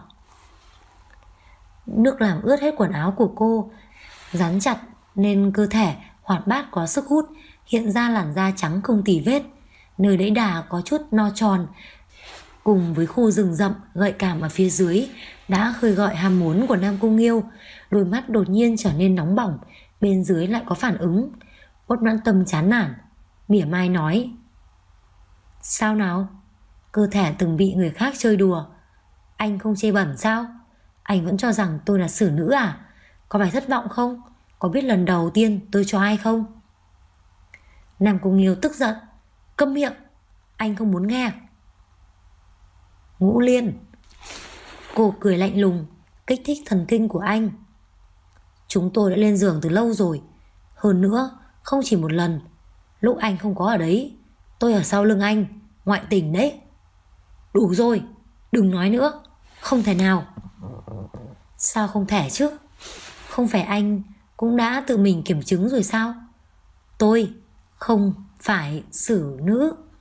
Nước làm ướt hết quần áo của cô, dán chặt nên cơ thể hoạt bát có sức hút, hiện ra làn da trắng không tì vết. Nơi đẫy đà có chút no tròn, cùng với khu rừng rậm gợi cảm ở phía dưới đã khơi gợi ham muốn của Nam Cung Nghiêu. Đôi mắt đột nhiên trở nên nóng bỏng, bên dưới lại có phản ứng. Uất Noãn Tâm chán nản, mỉa mai nói. Sao nào? Cơ thể từng bị người khác chơi đùa, anh không chê bẩn sao? Anh vẫn cho rằng tôi là xử nữ à? Có phải thất vọng không? Có biết lần đầu tiên tôi cho ai không? Nam Cung Nghiêu tức giận. Câm miệng, anh không muốn nghe. Ngũ Liên. Cô cười lạnh lùng, kích thích thần kinh của anh. Chúng tôi đã lên giường từ lâu rồi, hơn nữa không chỉ một lần. Lúc anh không có ở đấy, tôi ở sau lưng anh, ngoại tình đấy. Đủ rồi, đừng nói nữa. Không thể nào. Sao không thể chứ? Không phải anh cũng đã tự mình kiểm chứng rồi sao? Tôi không phải xử nữ.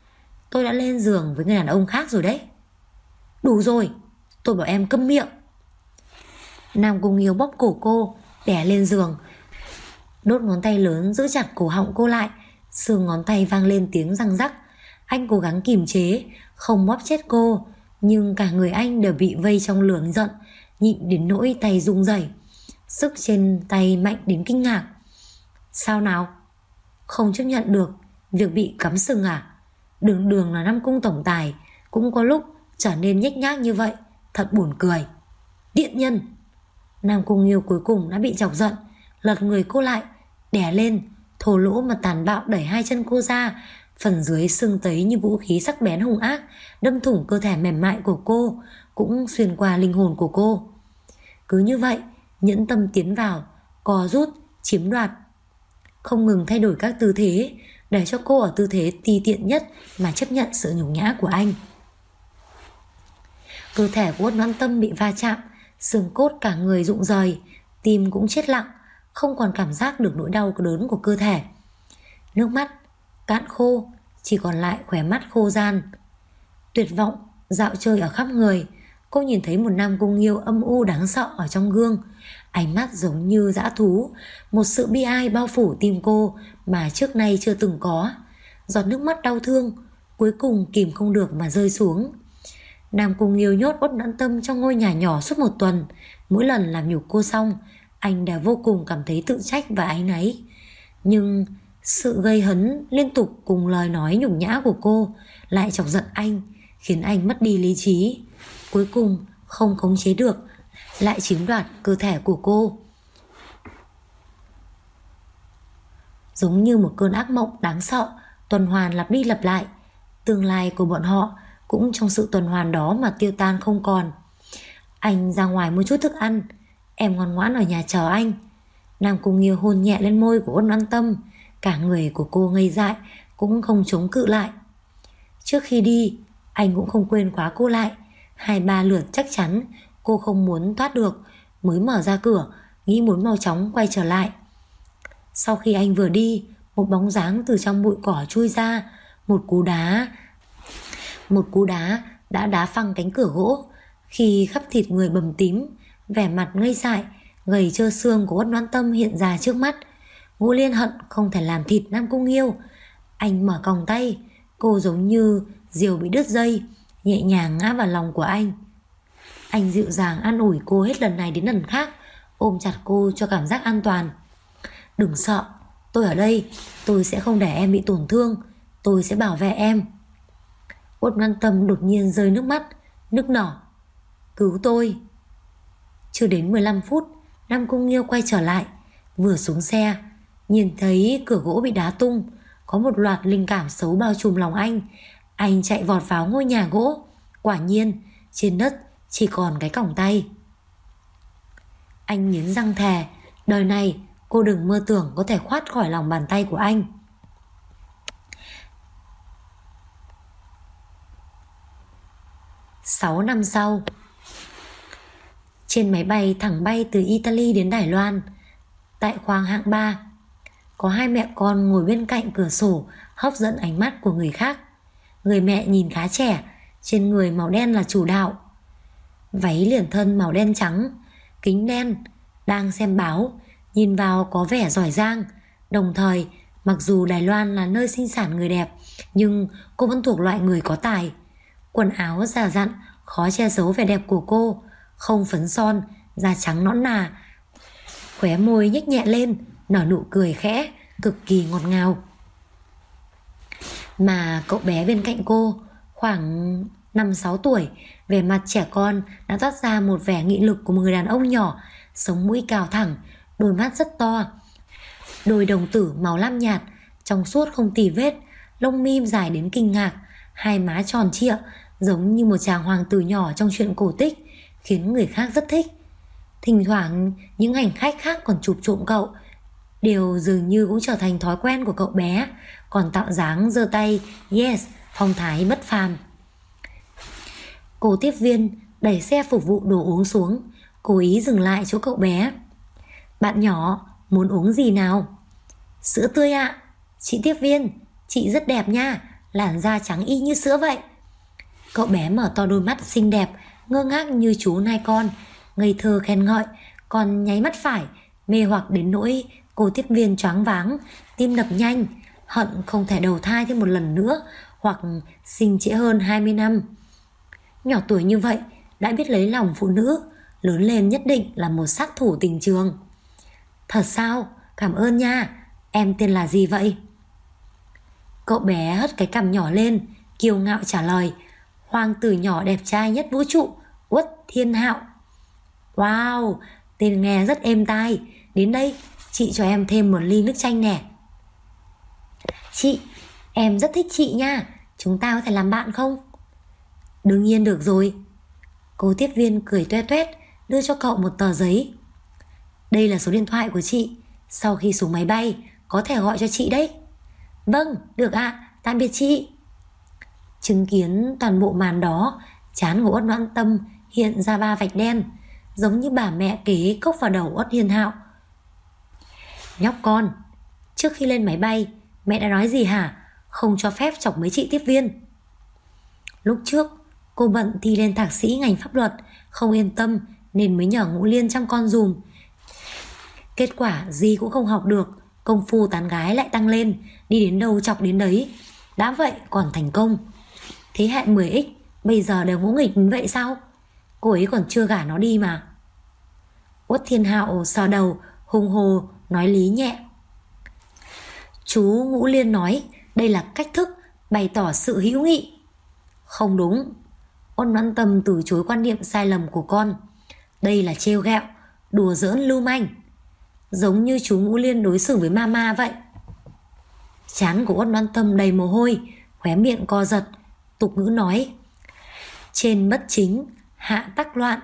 tôi đã lên giường với người đàn ông khác rồi đấy. Đủ rồi, tôi bảo em câm miệng. Nam Cung Nghiêu bóp cổ cô, đè lên giường, đốt ngón tay lớn giữ chặt cổ họng cô lại. Xương ngón tay vang lên tiếng răng rắc. Anh cố gắng kìm chế, không bóp chết cô, nhưng cả người anh đều bị vây trong lửa giận, nhịn đến nỗi tay run rẩy. Sức trên tay mạnh đến kinh ngạc. Sao nào? Không chấp nhận được việc bị cắm sừng à? Đường đường là Nam Cung tổng tài, cũng có lúc trở nên nhếch nhác như vậy, thật buồn cười. Tiện nhân! Nam Cung Nghiêu cuối cùng đã bị chọc giận, lật người cô lại, đè lên, thô lỗ mà tàn bạo đẩy hai chân cô ra. Phần dưới sưng tấy như vũ khí sắc bén hung ác, đâm thủng cơ thể mềm mại của cô, cũng xuyên qua linh hồn của cô. Cứ như vậy, nhẫn tâm tiến vào, co rút, chiếm đoạt, không ngừng thay đổi các tư thế, để cho cô ở tư thế ti tiện nhất mà chấp nhận sự nhục nhã của anh. Cơ thể của Uất Noãn Tâm bị va chạm, xương cốt cả người rụng rời, tim cũng chết lặng, không còn cảm giác được nỗi đau đớn của cơ thể. Nước mắt cạn khô, chỉ còn lại khóe mắt khô ran. Tuyệt vọng dạo chơi ở khắp người. Cô nhìn thấy một Nam Cung Nghiêu âm u đáng sợ ở trong gương, ánh mắt giống như dã thú, một sự bi ai bao phủ tim cô mà trước nay chưa từng có. Giọt nước mắt đau thương cuối cùng kìm không được mà rơi xuống. Nam Cung Nghiêu nhốt Uất Noãn Tâm trong ngôi nhà nhỏ suốt 1 tuần. Mỗi lần làm nhục cô xong, anh đã vô cùng cảm thấy tự trách và áy náy. Nhưng sự gây hấn liên tục cùng lời nói nhục nhã của cô lại chọc giận anh, khiến anh mất đi lý trí. Cuối cùng không khống chế được, lại chiếm đoạt cơ thể của cô. Giống như một cơn ác mộng đáng sợ, tuần hoàn lặp đi lặp lại. Tương lai của bọn họ cũng trong sự tuần hoàn đó mà tiêu tan không còn. Anh ra ngoài mua chút thức ăn, em ngoan ngoãn ở nhà chờ anh. Nam Cung Nghiêu hôn nhẹ lên môi của Uất Noãn Tâm. Cả người của cô ngây dại, cũng không chống cự lại. Trước khi đi, anh cũng không quên khóa cô lại. 2-3 lượt chắc chắn cô không muốn thoát được, mới mở ra cửa, nghĩ muốn mau chóng quay trở lại. Sau khi anh vừa đi, một bóng dáng từ trong bụi cỏ chui ra. Một cú đá đã đá phăng cánh cửa gỗ, khi khắp thịt người bầm tím, vẻ mặt ngây dại, gầy trơ xương của Uất Noãn Tâm hiện ra trước mắt. Ngũ Liên hận không thể làm thịt Nam Cung Nghiêu. Anh mở còng tay, cô giống như diều bị đứt dây, nhẹ nhàng ngã vào lòng của anh. Anh dịu dàng an ủi cô hết lần này đến lần khác, ôm chặt cô cho cảm giác an toàn. Đừng sợ, tôi ở đây, tôi sẽ không để em bị tổn thương, tôi sẽ bảo vệ em. Uất Noãn Tâm đột nhiên rơi nước mắt, nức nở. Cứu tôi. Chưa đến 15 phút, Nam Cung Nghiêu quay trở lại. Vừa xuống xe, nhìn thấy cửa gỗ bị đá tung, có một loạt linh cảm xấu bao trùm lòng anh. Anh chạy vọt vào ngôi nhà gỗ. Quả nhiên trên đất chỉ còn cái còng tay. Anh nghiến răng thề, đời này cô đừng mơ tưởng có thể thoát khỏi lòng bàn tay của anh. Sáu năm sau, trên máy bay thẳng bay từ Italy đến Đài Loan, tại khoang hạng 3, có 2 mẹ con ngồi bên cạnh cửa sổ, hấp dẫn ánh mắt của người khác. Người mẹ nhìn khá trẻ, trên người màu đen là chủ đạo, váy liền thân màu đen trắng, kính đen, đang xem báo, nhìn vào có vẻ giỏi giang. Đồng thời, mặc dù Đài Loan là nơi sinh sản người đẹp, nhưng cô vẫn thuộc loại người có tài. Quần áo già dặn, khó che giấu vẻ đẹp của cô, không phấn son, da trắng nõn nà, khóe môi nhếch nhẹ lên, nở nụ cười khẽ, cực kỳ ngọt ngào. Mà cậu bé bên cạnh cô, khoảng 5-6 tuổi, vẻ mặt trẻ con đã toát ra một vẻ nghị lực của một người đàn ông nhỏ, sống mũi cao thẳng, đôi mắt rất to, đôi đồng tử màu lam nhạt, trong suốt không tì vết, lông mi dài đến kinh ngạc, hai má tròn trịa, giống như một chàng hoàng tử nhỏ trong truyện cổ tích, khiến người khác rất thích. Thỉnh thoảng những hành khách khác còn chụp trộm cậu, điều dường như cũng trở thành thói quen của cậu bé, còn tạo dáng giơ tay yes, phong thái bất phàm. Cô tiếp viên đẩy xe phục vụ đồ uống xuống, cố ý dừng lại chỗ cậu bé. Bạn nhỏ, muốn uống gì nào? Sữa tươi ạ. Chị tiếp viên, chị rất đẹp nha, làn da trắng y như sữa vậy. Cậu bé mở to đôi mắt xinh đẹp, ngơ ngác như chú nai con, ngây thơ khen ngợi, còn nháy mắt phải, mê hoặc đến nỗi cô tiếp viên choáng váng, tim đập nhanh, hận không thể đầu thai thêm một lần nữa hoặc sinh trễ hơn 20 năm. Nhỏ tuổi như vậy đã biết lấy lòng phụ nữ, lớn lên nhất định là một sát thủ tình trường. Thật sao? Cảm ơn nha. Em tên là gì vậy? Cậu bé hất cái cằm nhỏ lên, kiêu ngạo trả lời: Hoàng tử nhỏ đẹp trai nhất vũ trụ, Uất Thiên Hạo. Wow, tên nghe rất êm tai. Đến đây, chị cho em thêm một ly nước chanh nè. Chị, em rất thích chị nha. Chúng ta có thể làm bạn không? Đương nhiên được rồi. Cô tiếp viên cười toe toét, đưa cho cậu một tờ giấy. Đây là số điện thoại của chị, sau khi xuống máy bay có thể gọi cho chị đấy. Vâng, được ạ, tạm biệt chị. Chứng kiến toàn bộ màn đó, trán của Uất Noãn Tâm hiện ra 3 vạch đen, giống như bà mẹ kế cốc vào đầu Uất Thiên Hạo. Nhóc con, trước khi lên máy bay mẹ đã nói gì hả? Không cho phép chọc mấy chị tiếp viên. Lúc trước cô bận thi lên thạc sĩ ngành pháp luật, không yên tâm nên mới nhờ Ngũ Liên chăm con dùm. Kết quả gì cũng không học được, công phu tán gái lại tăng lên, đi đến đâu chọc đến đấy. Đã vậy còn thành công. Thế hệ 10X bây giờ đều ngỗ nghịch vậy sao? Cô ấy còn chưa gả nó đi mà. Uất Thiên Hạo sờ đầu, hùng hồ nói lý nhẹ. Chú Ngũ Liên nói đây là cách thức bày tỏ sự hữu nghị. Không đúng. Uất Noãn Tâm từ chối quan niệm sai lầm của con. Đây là trêu ghẹo, đùa giỡn lưu manh, giống như chú Ngũ Liên đối xử với mama vậy. Trán của Uất Noãn Tâm đầy mồ hôi, khóe miệng co giật, tục ngữ nói: trên bất chính, hạ tắc loạn.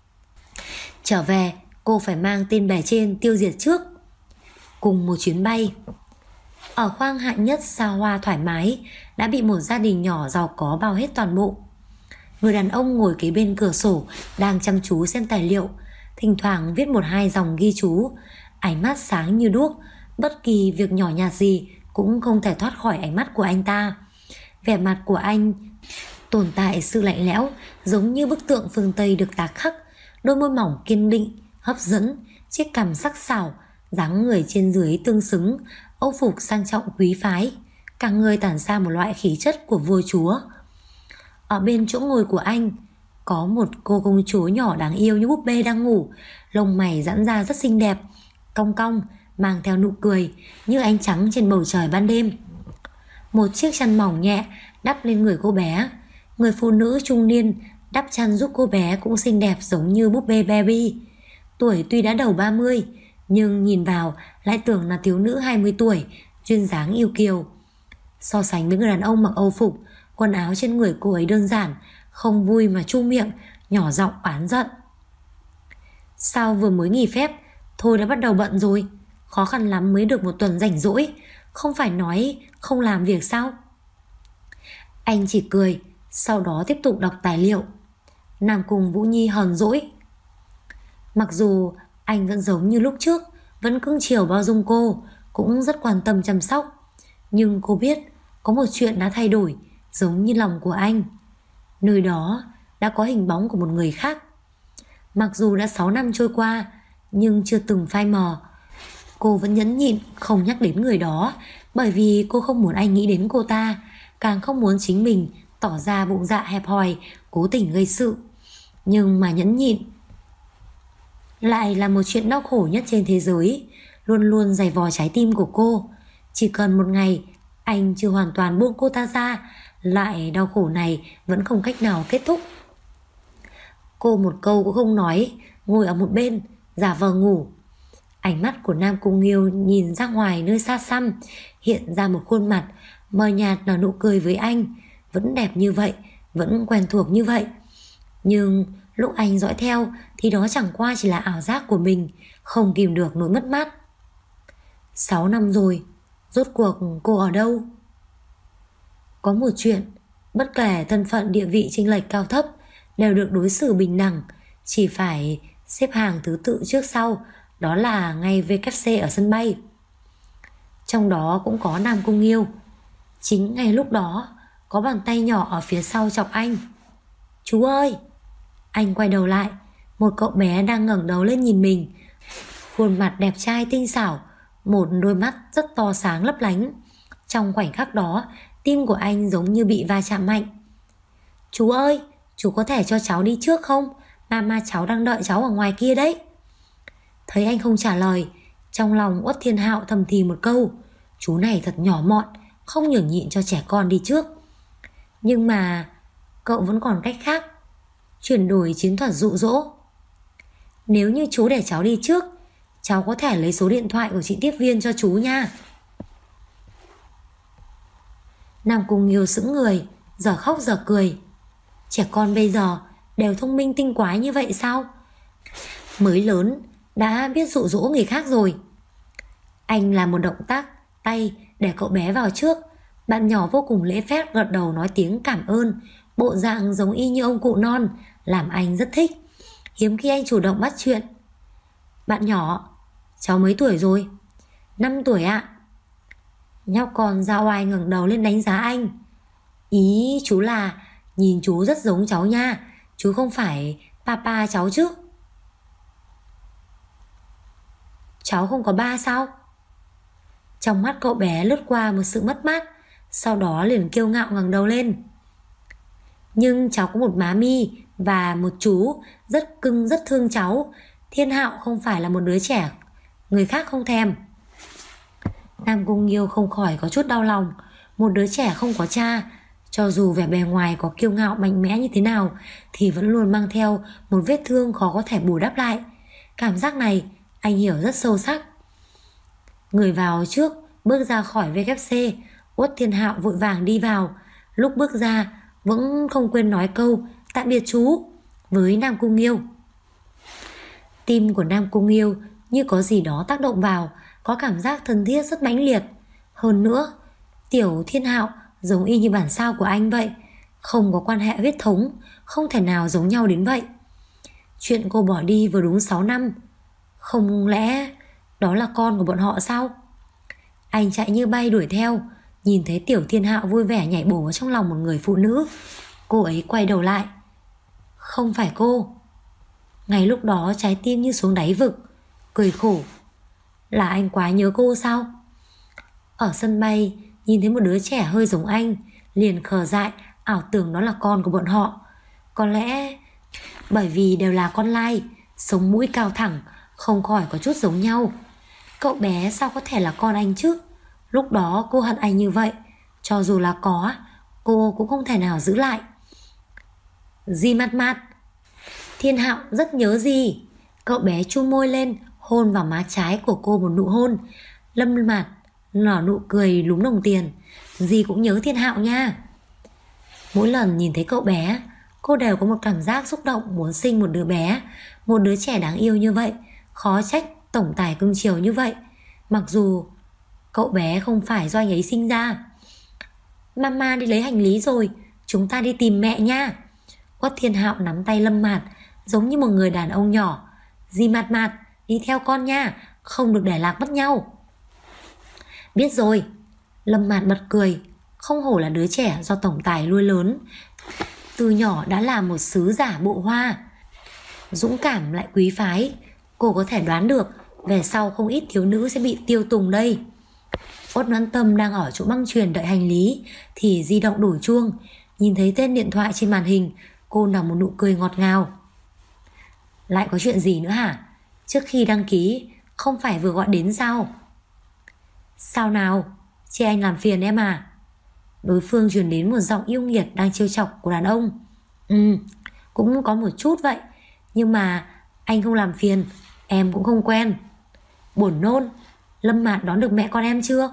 Trở về cô phải mang tên bề trên tiêu diệt trước. Cùng một chuyến bay, ở khoang hạng nhất xa hoa thoải mái, đã bị một gia đình nhỏ giàu có bao hết toàn bộ. Người đàn ông ngồi kế bên cửa sổ đang chăm chú xem tài liệu, thỉnh thoảng viết một hai dòng ghi chú, ánh mắt sáng như đuốc. Bất kỳ việc nhỏ nhặt gì cũng không thể thoát khỏi ánh mắt của anh ta. Vẻ mặt của anh tồn tại sự lạnh lẽo, giống như bức tượng phương Tây được tạc khắc. Đôi môi mỏng kiên định, hấp dẫn, chiếc cằm sắc sảo, dáng người trên dưới tương xứng, âu phục sang trọng quý phái, cả người tản ra một loại khí chất của vua chúa. Ở bên chỗ ngồi của anh có một cô công chúa nhỏ đáng yêu như búp bê đang ngủ, lông mày giãn ra rất xinh đẹp, cong cong, mang theo nụ cười như ánh trắng trên bầu trời ban đêm. Một chiếc chăn mỏng nhẹ đắp lên người cô bé. Người phụ nữ trung niên đắp chăn giúp cô bé cũng xinh đẹp giống như búp bê Barbie. Tuổi tuy đã đầu 30, nhưng nhìn vào lại tưởng là thiếu nữ 20 tuổi, duyên dáng yêu kiều. So sánh với người đàn ông mặc âu phục, quần áo trên người cô ấy đơn giản, không vui mà chu miệng, nhỏ giọng oán giận. Sao vừa mới nghỉ phép thôi đã bắt đầu bận rồi? Khó khăn lắm mới được một tuần rảnh rỗi, không phải nói không làm việc sao? Anh chỉ cười, sau đó tiếp tục đọc tài liệu. Nam Cung Vũ Nhi hờn dỗi. Mặc dù anh vẫn giống như lúc trước, vẫn cưng chiều bao dung cô, cũng rất quan tâm chăm sóc, nhưng cô biết có một chuyện đã thay đổi, giống như lòng của anh. Nơi đó đã có hình bóng của một người khác. Mặc dù đã 6 năm trôi qua, nhưng chưa từng phai mờ. Cô vẫn nhẫn nhịn không nhắc đến người đó, bởi vì cô không muốn anh nghĩ đến cô ta, càng không muốn chính mình tỏ ra bụng dạ hẹp hòi, cố tình gây sự. Nhưng mà nhẫn nhịn lại là một chuyện đau khổ nhất trên thế giới, luôn luôn giày vò trái tim của cô. Chỉ cần một ngày anh chưa hoàn toàn buông cô ta ra, lại đau khổ này vẫn không cách nào kết thúc. Cô một câu cũng không nói, ngồi ở một bên giả vờ ngủ. Ánh mắt của Nam Cung Nghiêu nhìn ra ngoài nơi xa xăm, hiện ra một khuôn mặt mờ nhạt nở nụ cười với anh, vẫn đẹp như vậy, vẫn quen thuộc như vậy. Nhưng lúc anh dõi theo thì đó chẳng qua chỉ là ảo giác của mình, không kìm được nỗi mất mát. 6 năm rồi, rốt cuộc cô ở đâu? Có một chuyện, bất kể thân phận địa vị chênh lệch cao thấp đều được đối xử bình đẳng, chỉ phải xếp hàng thứ tự trước sau, đó là ngay WC ở sân bay. Trong đó cũng có Nam Cung Nghiêu. Chính ngay lúc đó có bàn tay nhỏ ở phía sau chọc anh. Chú ơi! Anh quay đầu lại, một cậu bé đang ngẩng đầu lên nhìn mình. Khuôn mặt đẹp trai tinh xảo, một đôi mắt rất to sáng lấp lánh. Trong khoảnh khắc đó, tim của anh giống như bị va chạm mạnh. Chú ơi, chú có thể cho cháu đi trước không? Mama cháu đang đợi cháu ở ngoài kia đấy. Thấy anh không trả lời, trong lòng Uất Thiên Hạo thầm thì một câu, chú này thật nhỏ mọn, không nhường nhịn cho trẻ con đi trước. Nhưng mà cậu vẫn còn cách khác, chuyển đổi chiến thuật dụ dỗ. Nếu như chú để cháu đi trước, cháu có thể lấy số điện thoại của chị tiếp viên cho chú nha. Nam Cung Nghiêu sững người, giờ khóc giờ cười. Trẻ con bây giờ đều thông minh tinh quái như vậy sao? Mới lớn đã biết dụ dỗ người khác rồi. Anh làm một động tác tay để cậu bé vào trước. Bạn nhỏ vô cùng lễ phép gật đầu nói tiếng cảm ơn, bộ dạng giống y như ông cụ non, làm anh rất thích. Hiếm khi anh chủ động bắt chuyện. Bạn nhỏ, cháu mấy tuổi rồi? 5 tuổi ạ. Nhóc con da oai ngẩng đầu lên đánh giá anh. Ý chú là nhìn chú rất giống cháu nha, chú không phải papa cháu chứ? Cháu không có ba sao? Trong mắt cậu bé lướt qua một sự mất mát, sau đó liền kiêu ngạo ngẩng đầu lên. Nhưng cháu có một má mi và một chú rất cưng rất thương cháu. Thiên Hạo không phải là một đứa trẻ người khác không thèm. Nam Cung Nghiêu không khỏi có chút đau lòng. Một đứa trẻ không có cha, cho dù vẻ bề ngoài có kiêu ngạo mạnh mẽ như thế nào, thì vẫn luôn mang theo một vết thương khó có thể bù đắp lại. Cảm giác này anh hiểu rất sâu sắc. Người vào trước bước ra khỏi WC, Uất Thiên Hạo vội vàng đi vào. Lúc bước ra vẫn không quên nói câu tạm biệt chú với Nam Cung Nghiêu. Tim của Nam Cung Nghiêu như có gì đó tác động vào, có cảm giác thân thiết rất mãnh liệt. Hơn nữa, Tiểu Thiên Hạo giống y như bản sao của anh vậy, không có quan hệ huyết thống, không thể nào giống nhau đến vậy. Chuyện cô bỏ đi vừa đúng 6 năm, không lẽ đó là con của bọn họ sao? Anh chạy như bay đuổi theo, nhìn thấy Tiểu Thiên Hạo vui vẻ nhảy bổ vào trong lòng một người phụ nữ. Cô ấy quay đầu lại. Không phải cô. Ngay lúc đó trái tim như xuống đáy vực, cười khổ. Là anh quá nhớ cô sao? Ở sân bay nhìn thấy một đứa trẻ hơi giống anh, liền khờ dại ảo tưởng đó là con của bọn họ. Có lẽ bởi vì đều là con lai, sống mũi cao thẳng, không khỏi có chút giống nhau. Cậu bé sao có thể là con anh chứ? Lúc đó cô hận anh như vậy, cho dù là có, cô cũng không thể nào giữ lại. Di Mạt Mạt. Thiên Hạo rất nhớ Di. Cậu bé chu môi lên, hôn vào má trái của cô một nụ hôn. Lâm Mạt nở nụ cười lúm đồng tiền. Di cũng nhớ Thiên Hạo nha. Mỗi lần nhìn thấy cậu bé, cô đều có một cảm giác xúc động muốn sinh một đứa bé, một đứa trẻ đáng yêu như vậy. Khó trách tổng tài cưng chiều như vậy, mặc dù cậu bé không phải do anh ấy sinh ra. Mama đi lấy hành lý rồi, chúng ta đi tìm mẹ nha. Quách Thiên Hạo nắm tay Lâm Mạt giống như một người đàn ông nhỏ. Di Mạt Mạt, đi theo con nha, không được để lạc mất nhau. Biết rồi. Lâm Mạt bật cười. Không hổ là đứa trẻ do tổng tài nuôi lớn, từ nhỏ đã là một sứ giả bộ hoa, dũng cảm lại quý phái. Cô có thể đoán được về sau không ít thiếu nữ sẽ bị tiêu tùng đây. Uất Noãn Tâm đang ở chỗ băng chuyền đợi hành lý thì di động đổ chuông. Nhìn thấy tên điện thoại trên màn hình, cô nở một nụ cười ngọt ngào. Lại có chuyện gì nữa hả? Trước khi đăng ký không phải vừa gọi đến sao? Sao nào? Chị anh làm phiền em à? Đối phương truyền đến một giọng yêu nghiệt đang trêu chọc của đàn ông. Cũng có một chút vậy, nhưng mà anh không làm phiền, em cũng không quen. Buồn nôn. Lâm Mạt đón được mẹ con em chưa?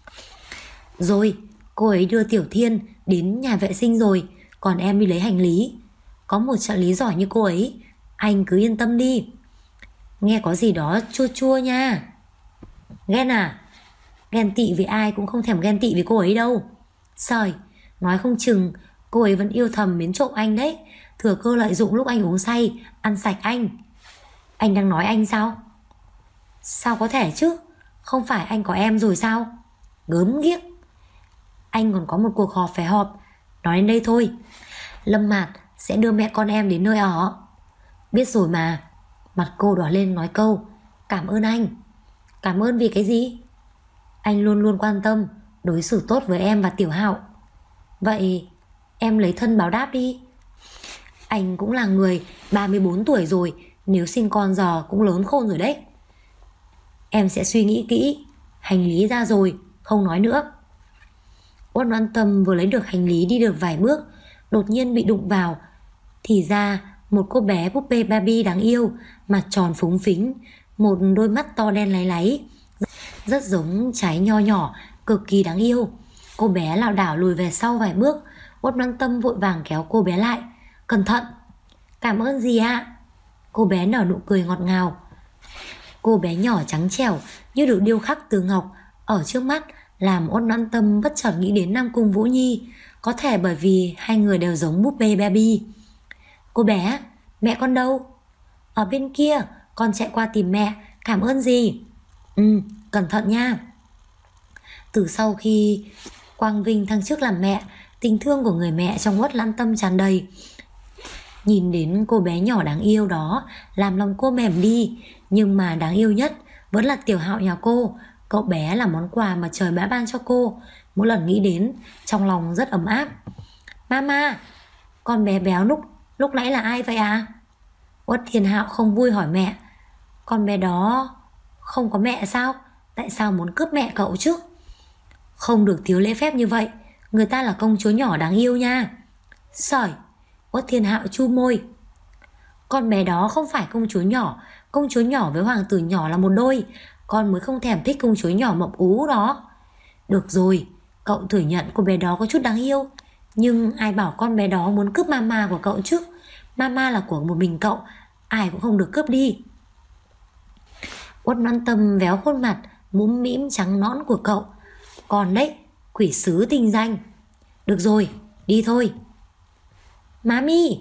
Rồi, cô ấy đưa Tiểu Thiên đến nhà vệ sinh rồi, còn em đi lấy hành lý. Có một trợ lý giỏi như cô ấy, anh cứ yên tâm đi. Nghe có gì đó chua chua nha. Ghen à? Ghen tị với ai cũng không thèm ghen tị với cô ấy đâu. Sời, nói không chừng cô ấy vẫn yêu thầm mến trộm anh đấy, thừa cơ lợi dụng lúc anh uống say, ăn sạch anh. Anh đang nói anh sao? Sao có thể chứ? Không phải anh có em rồi sao? Gớm ghiếc. Anh còn có một cuộc họp phải họp, nói đến đây thôi. Lâm Mạt sẽ đưa mẹ con em đến nơi ở. Biết rồi mà. Mặt cô đỏ lên nói câu: cảm ơn anh. Cảm ơn vì cái gì? Anh luôn luôn quan tâm, đối xử tốt với em và Tiểu Hạo. Vậy em lấy thân báo đáp đi. Anh cũng là người 34 tuổi rồi, nếu sinh con giờ cũng lớn khôn rồi đấy. Em sẽ suy nghĩ kỹ. Hành lý ra rồi, không nói nữa. Uất Noãn Tâm vừa lấy được hành lý đi được vài bước, đột nhiên bị đụng vào. Thì ra một cô bé búp bê Barbie đáng yêu, mặt tròn phúng phính, một đôi mắt to đen láy láy, rất giống trái nho nhỏ, cực kỳ đáng yêu. Cô bé lảo đảo lùi về sau vài bước. Uất Noãn Tâm vội vàng kéo cô bé lại. Cẩn thận. Cảm ơn dì ạ. Cô bé nở nụ cười ngọt ngào. Cô bé nhỏ trắng trẻo như được điêu khắc từ ngọc ở trước mắt làm Uất Noãn Tâm bất chợt nghĩ đến Nam Cung Vũ Nhi, có thể bởi vì hai người đều giống búp bê Barbie. Cô bé, mẹ con đâu? Ở bên kia, con chạy qua tìm mẹ. Cảm ơn dì. Cẩn thận nha. Từ sau khi Quang Vinh thăng chức làm mẹ, tình thương của người mẹ trong Uất Noãn Tâm tràn đầy. Nhìn đến cô bé nhỏ đáng yêu đó làm lòng cô mềm đi. Nhưng mà đáng yêu nhất vẫn là Tiểu Hạo nhà cô. Cậu bé là món quà mà trời đã ban cho cô. Mỗi lần nghĩ đến, trong lòng rất ấm áp. Mama, con bé béo lúc nãy là ai vậy à? Uất Thiên Hạo không vui hỏi mẹ. Con bé đó không có mẹ sao? Tại sao muốn cướp mẹ cậu chứ? Không được thiếu lễ phép như vậy. Người ta là công chúa nhỏ đáng yêu nha. Sởi. Uất Thiên Hạo chu môi. Con bé đó không phải công chúa nhỏ. Công chúa nhỏ với hoàng tử nhỏ là một đôi. Con mới không thèm thích công chúa nhỏ mập ú đó. Được rồi, cậu thừa nhận cô bé đó có chút đáng yêu. Nhưng ai bảo con bé đó muốn cướp mama của cậu chứ? Mama là của một mình cậu, ai cũng không được cướp đi. Uất Noãn Tâm véo khuôn mặt mũm mĩm trắng nõn của cậu. Còn đấy, quỷ sứ tinh danh. Được rồi, đi thôi. Mami.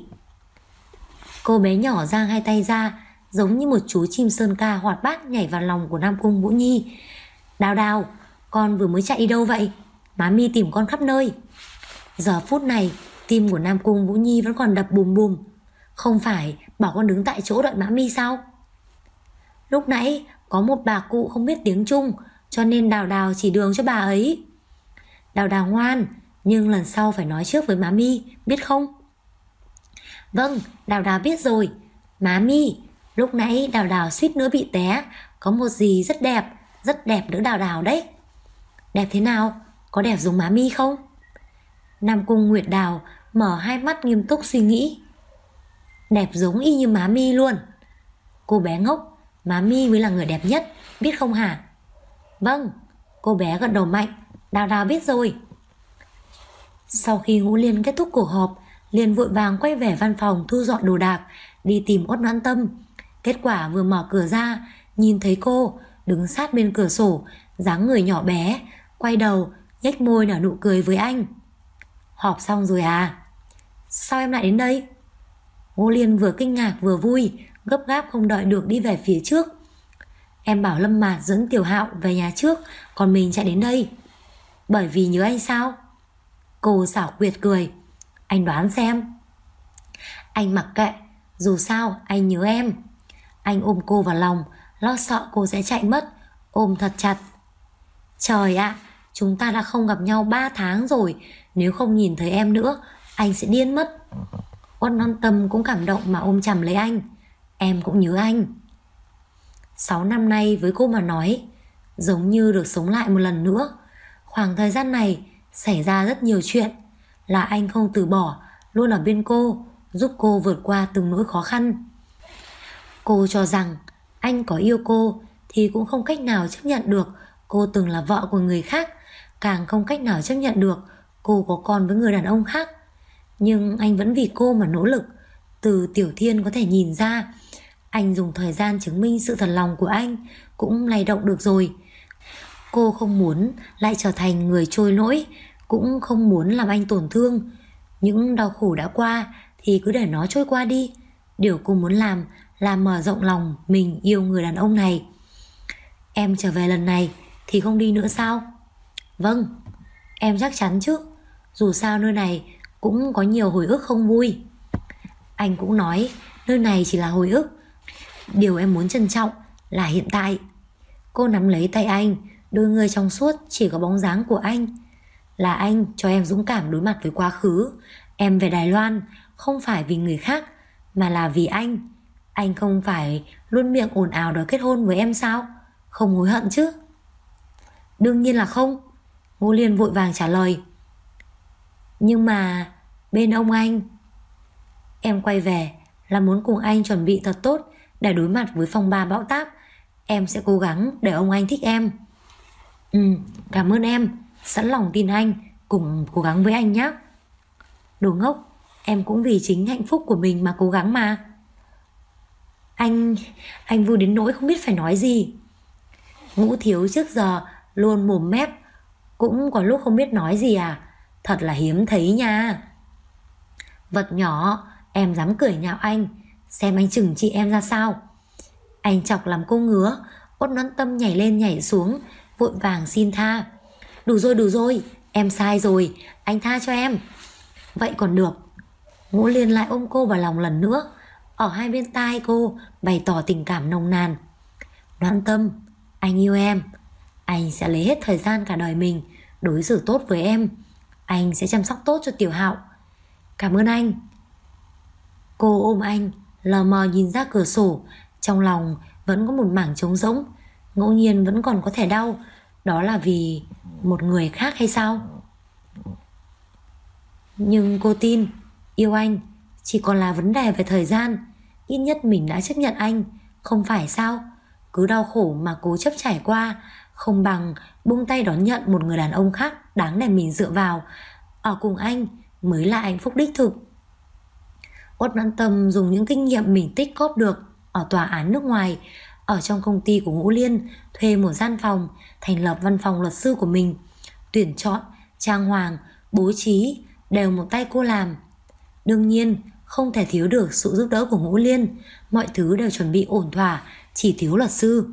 Cô bé nhỏ giang hai tay ra, giống như một chú chim sơn ca hoạt bát nhảy vào lòng của Nam Cung Vũ Nhi. Đào Đào, con vừa mới chạy đi đâu vậy? Mami tìm con khắp nơi. Giờ phút này, tim của Nam Cung Vũ Nhi vẫn còn đập bùm bùm. Không phải bảo con đứng tại chỗ đợi Mami sao? Lúc nãy có một bà cụ không biết tiếng Trung, cho nên Đào Đào chỉ đường cho bà ấy. Đào Đào ngoan, nhưng lần sau phải nói trước với Mami, biết không? Vâng, Đào Đào biết rồi. Mami, lúc nãy Đào Đào suýt nữa bị té. Có một gì rất đẹp đỡ Đào Đào đấy. Đẹp thế nào? Có đẹp giống Mami không? Nam Cung Nguyệt Đào mở hai mắt nghiêm túc suy nghĩ. Đẹp giống y như Mami luôn. Cô bé ngốc, Mami mới là người đẹp nhất, biết không hả? Vâng, cô bé gật đầu mạnh. Đào Đào biết rồi. Sau khi Ngũ Liên kết thúc cuộc họp, liền vội vàng quay về văn phòng thu dọn đồ đạc, đi tìm Uất Noãn Tâm. Kết quả vừa mở cửa ra, nhìn thấy cô đứng sát bên cửa sổ, dáng người nhỏ bé, quay đầu nhếch môi nở nụ cười với anh. Họp xong rồi à? Sao em lại đến đây? Ngũ Liên vừa kinh ngạc vừa vui, gấp gáp không đợi được đi về phía trước. Em bảo Lâm Mạt dẫn Tiểu Hạo về nhà trước, còn mình chạy đến đây. Bởi vì nhớ anh sao? Cô xảo quyệt cười. Anh đoán xem. Anh mặc kệ, dù sao anh nhớ em. Anh ôm cô vào lòng, lo sợ cô sẽ chạy mất, ôm thật chặt. Trời ạ, chúng ta đã không gặp nhau 3 tháng rồi. Nếu không nhìn thấy em nữa, anh sẽ điên mất. Uất Noãn Tâm cũng cảm động mà ôm chầm lấy anh. Em cũng nhớ anh. 6 năm nay với cô mà nói, giống như được sống lại một lần nữa. Khoảng thời gian này xảy ra rất nhiều chuyện. Là anh không từ bỏ, luôn ở bên cô, giúp cô vượt qua từng nỗi khó khăn. Cô cho rằng anh có yêu cô thì cũng không cách nào chấp nhận được cô từng là vợ của người khác, càng không cách nào chấp nhận được cô có con với người đàn ông khác. Nhưng anh vẫn vì cô mà nỗ lực. Từ Tiểu Thiên có thể nhìn ra, anh dùng thời gian chứng minh sự thật lòng của anh cũng lay động được rồi. Cô không muốn lại trở thành người trôi nổi, cũng không muốn làm anh tổn thương. Những đau khổ đã qua thì cứ để nó trôi qua đi. Điều cô muốn làm là mở rộng lòng mình yêu người đàn ông này. Em trở về lần này thì không đi nữa sao? Vâng, em chắc chắn chứ. Dù sao nơi này cũng có nhiều hồi ức không vui. Anh cũng nói nơi này chỉ là hồi ức. Điều em muốn trân trọng là hiện tại. Cô nắm lấy tay anh, đôi người trong suốt chỉ có bóng dáng của anh. Là anh cho em dũng cảm đối mặt với quá khứ. Em về Đài Loan không phải vì người khác, mà là vì anh. Anh không phải luôn miệng ồn ào đòi kết hôn với em sao? Không hối hận chứ? Đương nhiên là không, Ngô Liên vội vàng trả lời. Nhưng mà bên ông anh, em quay về là muốn cùng anh chuẩn bị thật tốt để đối mặt với phong ba bão táp. Em sẽ cố gắng để ông anh thích em. Cảm ơn em, sẵn lòng tin anh, cùng cố gắng với anh nhé. Đồ ngốc, em cũng vì chính hạnh phúc của mình mà cố gắng mà. Anh vui đến nỗi không biết phải nói gì. Ngũ Thiếu trước giờ luôn mồm mép, cũng có lúc không biết nói gì à? Thật là hiếm thấy nha. Vật nhỏ, em dám cười nhạo anh, xem anh trừng trị em ra sao. Anh chọc làm cô ngứa. Út Noãn Tâm nhảy lên nhảy xuống, vội vàng xin tha. Đủ rồi, em sai rồi, anh tha cho em. Vậy còn được. Ngũ Liên lại ôm cô vào lòng lần nữa, ở hai bên tai cô bày tỏ tình cảm nồng nàn. Noãn Tâm, anh yêu em. Anh sẽ lấy hết thời gian cả đời mình đối xử tốt với em. Anh sẽ chăm sóc tốt cho Tiểu Hạo. Cảm ơn anh. Cô ôm anh, lờ mờ nhìn ra cửa sổ. Trong lòng vẫn có một mảng trống rỗng. Ngẫu nhiên vẫn còn có thể đau. Đó là vì một người khác hay sao? Nhưng cô tin, yêu anh chỉ còn là vấn đề về thời gian. Ít nhất mình đã chấp nhận anh, không phải sao? Cứ đau khổ mà cố chấp trải qua, không bằng buông tay đón nhận một người đàn ông khác đáng để mình dựa vào. Ở cùng anh mới là hạnh phúc đích thực. Uất Noãn Tâm dùng những kinh nghiệm mình tích góp được ở tòa án nước ngoài, ở trong công ty của Ngũ Liên, thuê một gian phòng, thành lập văn phòng luật sư của mình. Tuyển chọn, trang hoàng, bố trí đều một tay cô làm. Đương nhiên không thể thiếu được sự giúp đỡ của Ngũ Liên. Mọi thứ đều chuẩn bị ổn thỏa, chỉ thiếu luật sư.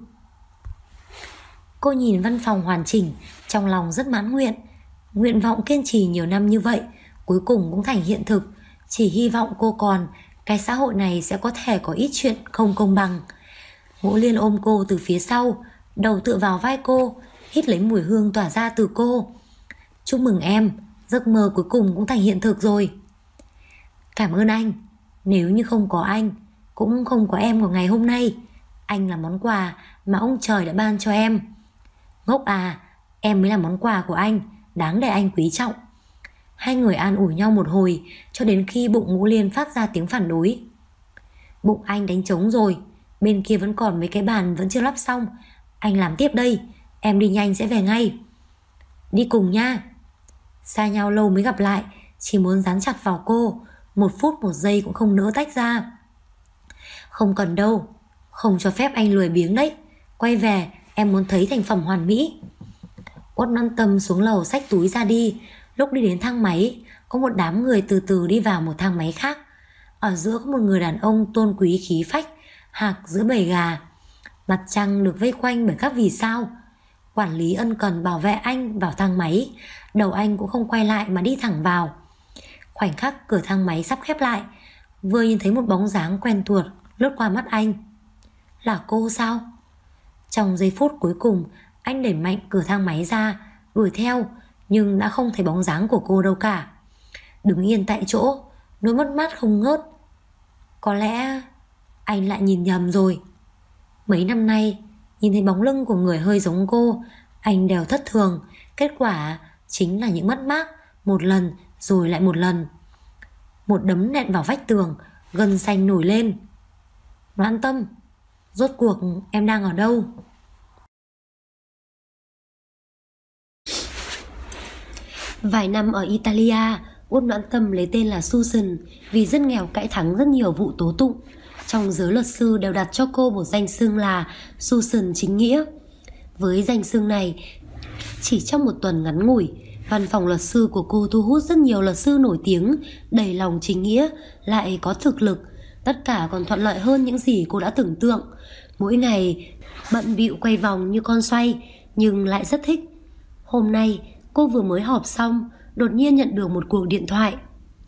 Cô nhìn văn phòng hoàn chỉnh, trong lòng rất mãn nguyện. Nguyện vọng kiên trì nhiều năm như vậy cuối cùng cũng thành hiện thực. Chỉ hy vọng cô còn, cái xã hội này sẽ có thể có ít chuyện không công bằng. Ngũ Liên ôm cô từ phía sau, đầu tựa vào vai cô, hít lấy mùi hương tỏa ra từ cô. Chúc mừng em, giấc mơ cuối cùng cũng thành hiện thực rồi. Cảm ơn anh. Nếu như không có anh, cũng không có em của ngày hôm nay. Anh là món quà mà ông trời đã ban cho em. Ngốc à, em mới là món quà của anh, đáng để anh quý trọng. Hai người an ủi nhau một hồi, cho đến khi bụng Ngũ Liên phát ra tiếng phản đối. Bụng anh đánh trống rồi, bên kia vẫn còn mấy cái bàn vẫn chưa lắp xong. Anh làm tiếp đây, em đi nhanh sẽ về ngay. Đi cùng nha. Xa nhau lâu mới gặp lại, chỉ muốn dán chặt vào cô, 1 phút 1 giây cũng không nỡ tách ra. Không cần đâu, không cho phép anh lười biếng đấy. Quay về, em muốn thấy thành phẩm hoàn mỹ. Uất Noãn Tâm xuống lầu xách túi ra đi. Lúc đi đến thang máy, có một đám người từ từ đi vào một thang máy khác. Ở giữa có một người đàn ông tôn quý khí phách, hạc giữa bầy gà. Mặt trăng được vây quanh bởi các vì sao. Quản lý ân cần bảo vệ anh vào thang máy. Đầu anh cũng không quay lại mà đi thẳng vào. Khoảnh khắc cửa thang máy sắp khép lại, vừa nhìn thấy một bóng dáng quen thuộc lướt qua mắt anh. Là cô sao? Trong giây phút cuối cùng, anh đẩy mạnh cửa thang máy ra, đuổi theo, nhưng đã không thấy bóng dáng của cô đâu cả. Đứng yên tại chỗ, nỗi mất mát không ngớt. Có lẽ anh lại nhìn nhầm rồi. Mấy năm nay, nhìn thấy bóng lưng của người hơi giống cô, anh đều thất thường. Kết quả chính là những mất mát, một lần rồi lại một lần. Một đấm nện vào vách tường, gân xanh nổi lên. Noãn Tâm, rốt cuộc em đang ở đâu? Vài năm ở Italia, Uất Noãn Tâm lấy tên là Susan vì rất nghèo cãi thắng rất nhiều vụ tố tụng. Trong giới luật sư đều đặt cho cô một danh xưng là Susan chính nghĩa. Với danh xưng này, chỉ trong một tuần ngắn ngủi, văn phòng luật sư của cô thu hút rất nhiều luật sư nổi tiếng, đầy lòng chính nghĩa, lại có thực lực. Tất cả còn thuận lợi hơn những gì cô đã tưởng tượng. Mỗi ngày bận bịu quay vòng như con xoay, nhưng lại rất thích. Hôm nay cô vừa mới họp xong, đột nhiên nhận được một cuộc điện thoại.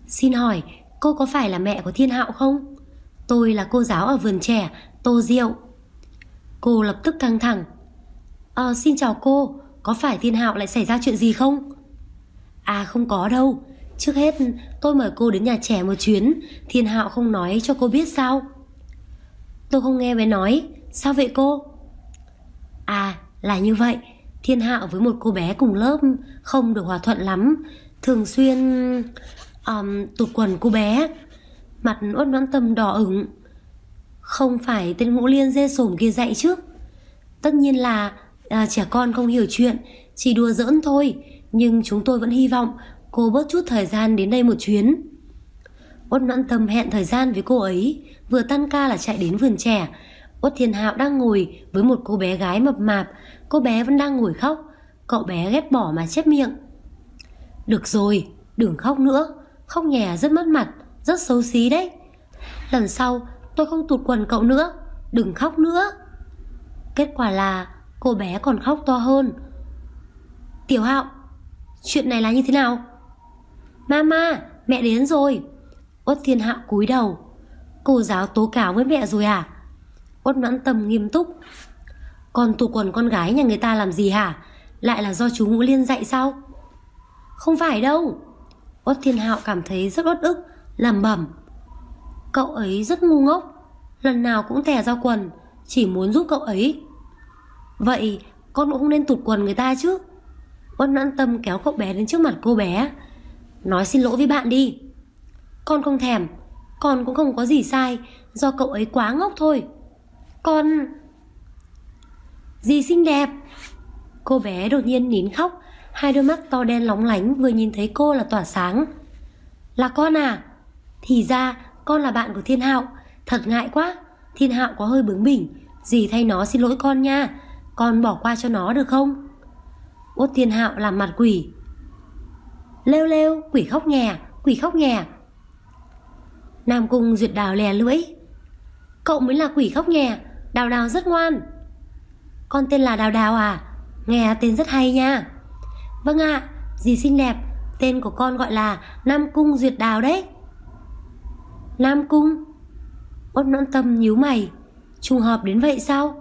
Xin hỏi, cô có phải là mẹ của Thiên Hạo không? Tôi là cô giáo ở vườn trẻ, Tô Diệu. Cô lập tức căng thẳng. Xin chào cô, có phải Thiên Hạo lại xảy ra chuyện gì không? À không có đâu. Trước hết tôi mời cô đến nhà trẻ một chuyến, Thiên Hạo không nói cho cô biết sao? Tôi không nghe bé nói. Sao vậy cô? À là như vậy, Thiên Hạo với một cô bé cùng lớp không được hòa thuận lắm, thường xuyên tụt quần cô bé. Mặt Uất Noãn Tâm đỏ ửng. Không phải tên Ngũ Liên dê sổm kia dạy chứ? Tất nhiên là trẻ con không hiểu chuyện, chỉ đùa giỡn thôi. Nhưng chúng tôi vẫn hy vọng cô bớt chút thời gian đến đây một chuyến. Uất Noãn Tâm hẹn thời gian với cô ấy, vừa tan ca là chạy đến vườn trẻ. Uất Thiên Hạo đang ngồi với một cô bé gái mập mạp. Cô bé vẫn đang ngồi khóc. Cậu bé ghét bỏ mà chép miệng. Được rồi, đừng khóc nữa. Khóc nhè rất mất mặt, rất xấu xí đấy. Lần sau tôi không tụt quần cậu nữa. Đừng khóc nữa. Kết quả là cô bé còn khóc to hơn. Tiểu Hạo, chuyện này là như thế nào? Mama, mẹ đến rồi. Uất Thiên Hạo cúi đầu. Cô giáo tố cáo với mẹ rồi à? Uất Noãn Tâm nghiêm túc. Con tụt quần con gái nhà người ta làm gì hả? Lại là do chú Ngũ Liên dạy sao? Không phải đâu. Uất Thiên Hạo cảm thấy rất uất ức, lẩm bẩm. Cậu ấy rất ngu ngốc, lần nào cũng tè ra quần, chỉ muốn giúp cậu ấy. Vậy con cũng không nên tụt quần người ta chứ? Uất Noãn Tâm kéo cậu bé đến trước mặt cô bé. Nói xin lỗi với bạn đi. Con không thèm. Con cũng không có gì sai, do cậu ấy quá ngốc thôi. Con... Dì xinh đẹp. Cô bé đột nhiên nín khóc. Hai đôi mắt to đen lóng lánh vừa nhìn thấy cô là tỏa sáng. Là con à? Thì ra con là bạn của Thiên Hạo. Thật ngại quá. Thiên Hạo có hơi bướng bỉnh. Dì thay nó xin lỗi con nha. Con bỏ qua cho nó được không? Uất Thiên Hạo làm mặt quỷ. Lêu lêu, quỷ khóc nhè, quỷ khóc nhè. Nam Cung Duyệt Đào lè lưỡi. Cậu mới là quỷ khóc nhè. Đào Đào rất ngoan. Con tên là Đào Đào à? Nghe tên rất hay nha. Vâng ạ, dì xinh đẹp. Tên của con gọi là Nam Cung Duyệt Đào đấy. Nam Cung? Uất Noãn Tâm nhíu mày. Trùng hợp đến vậy sao?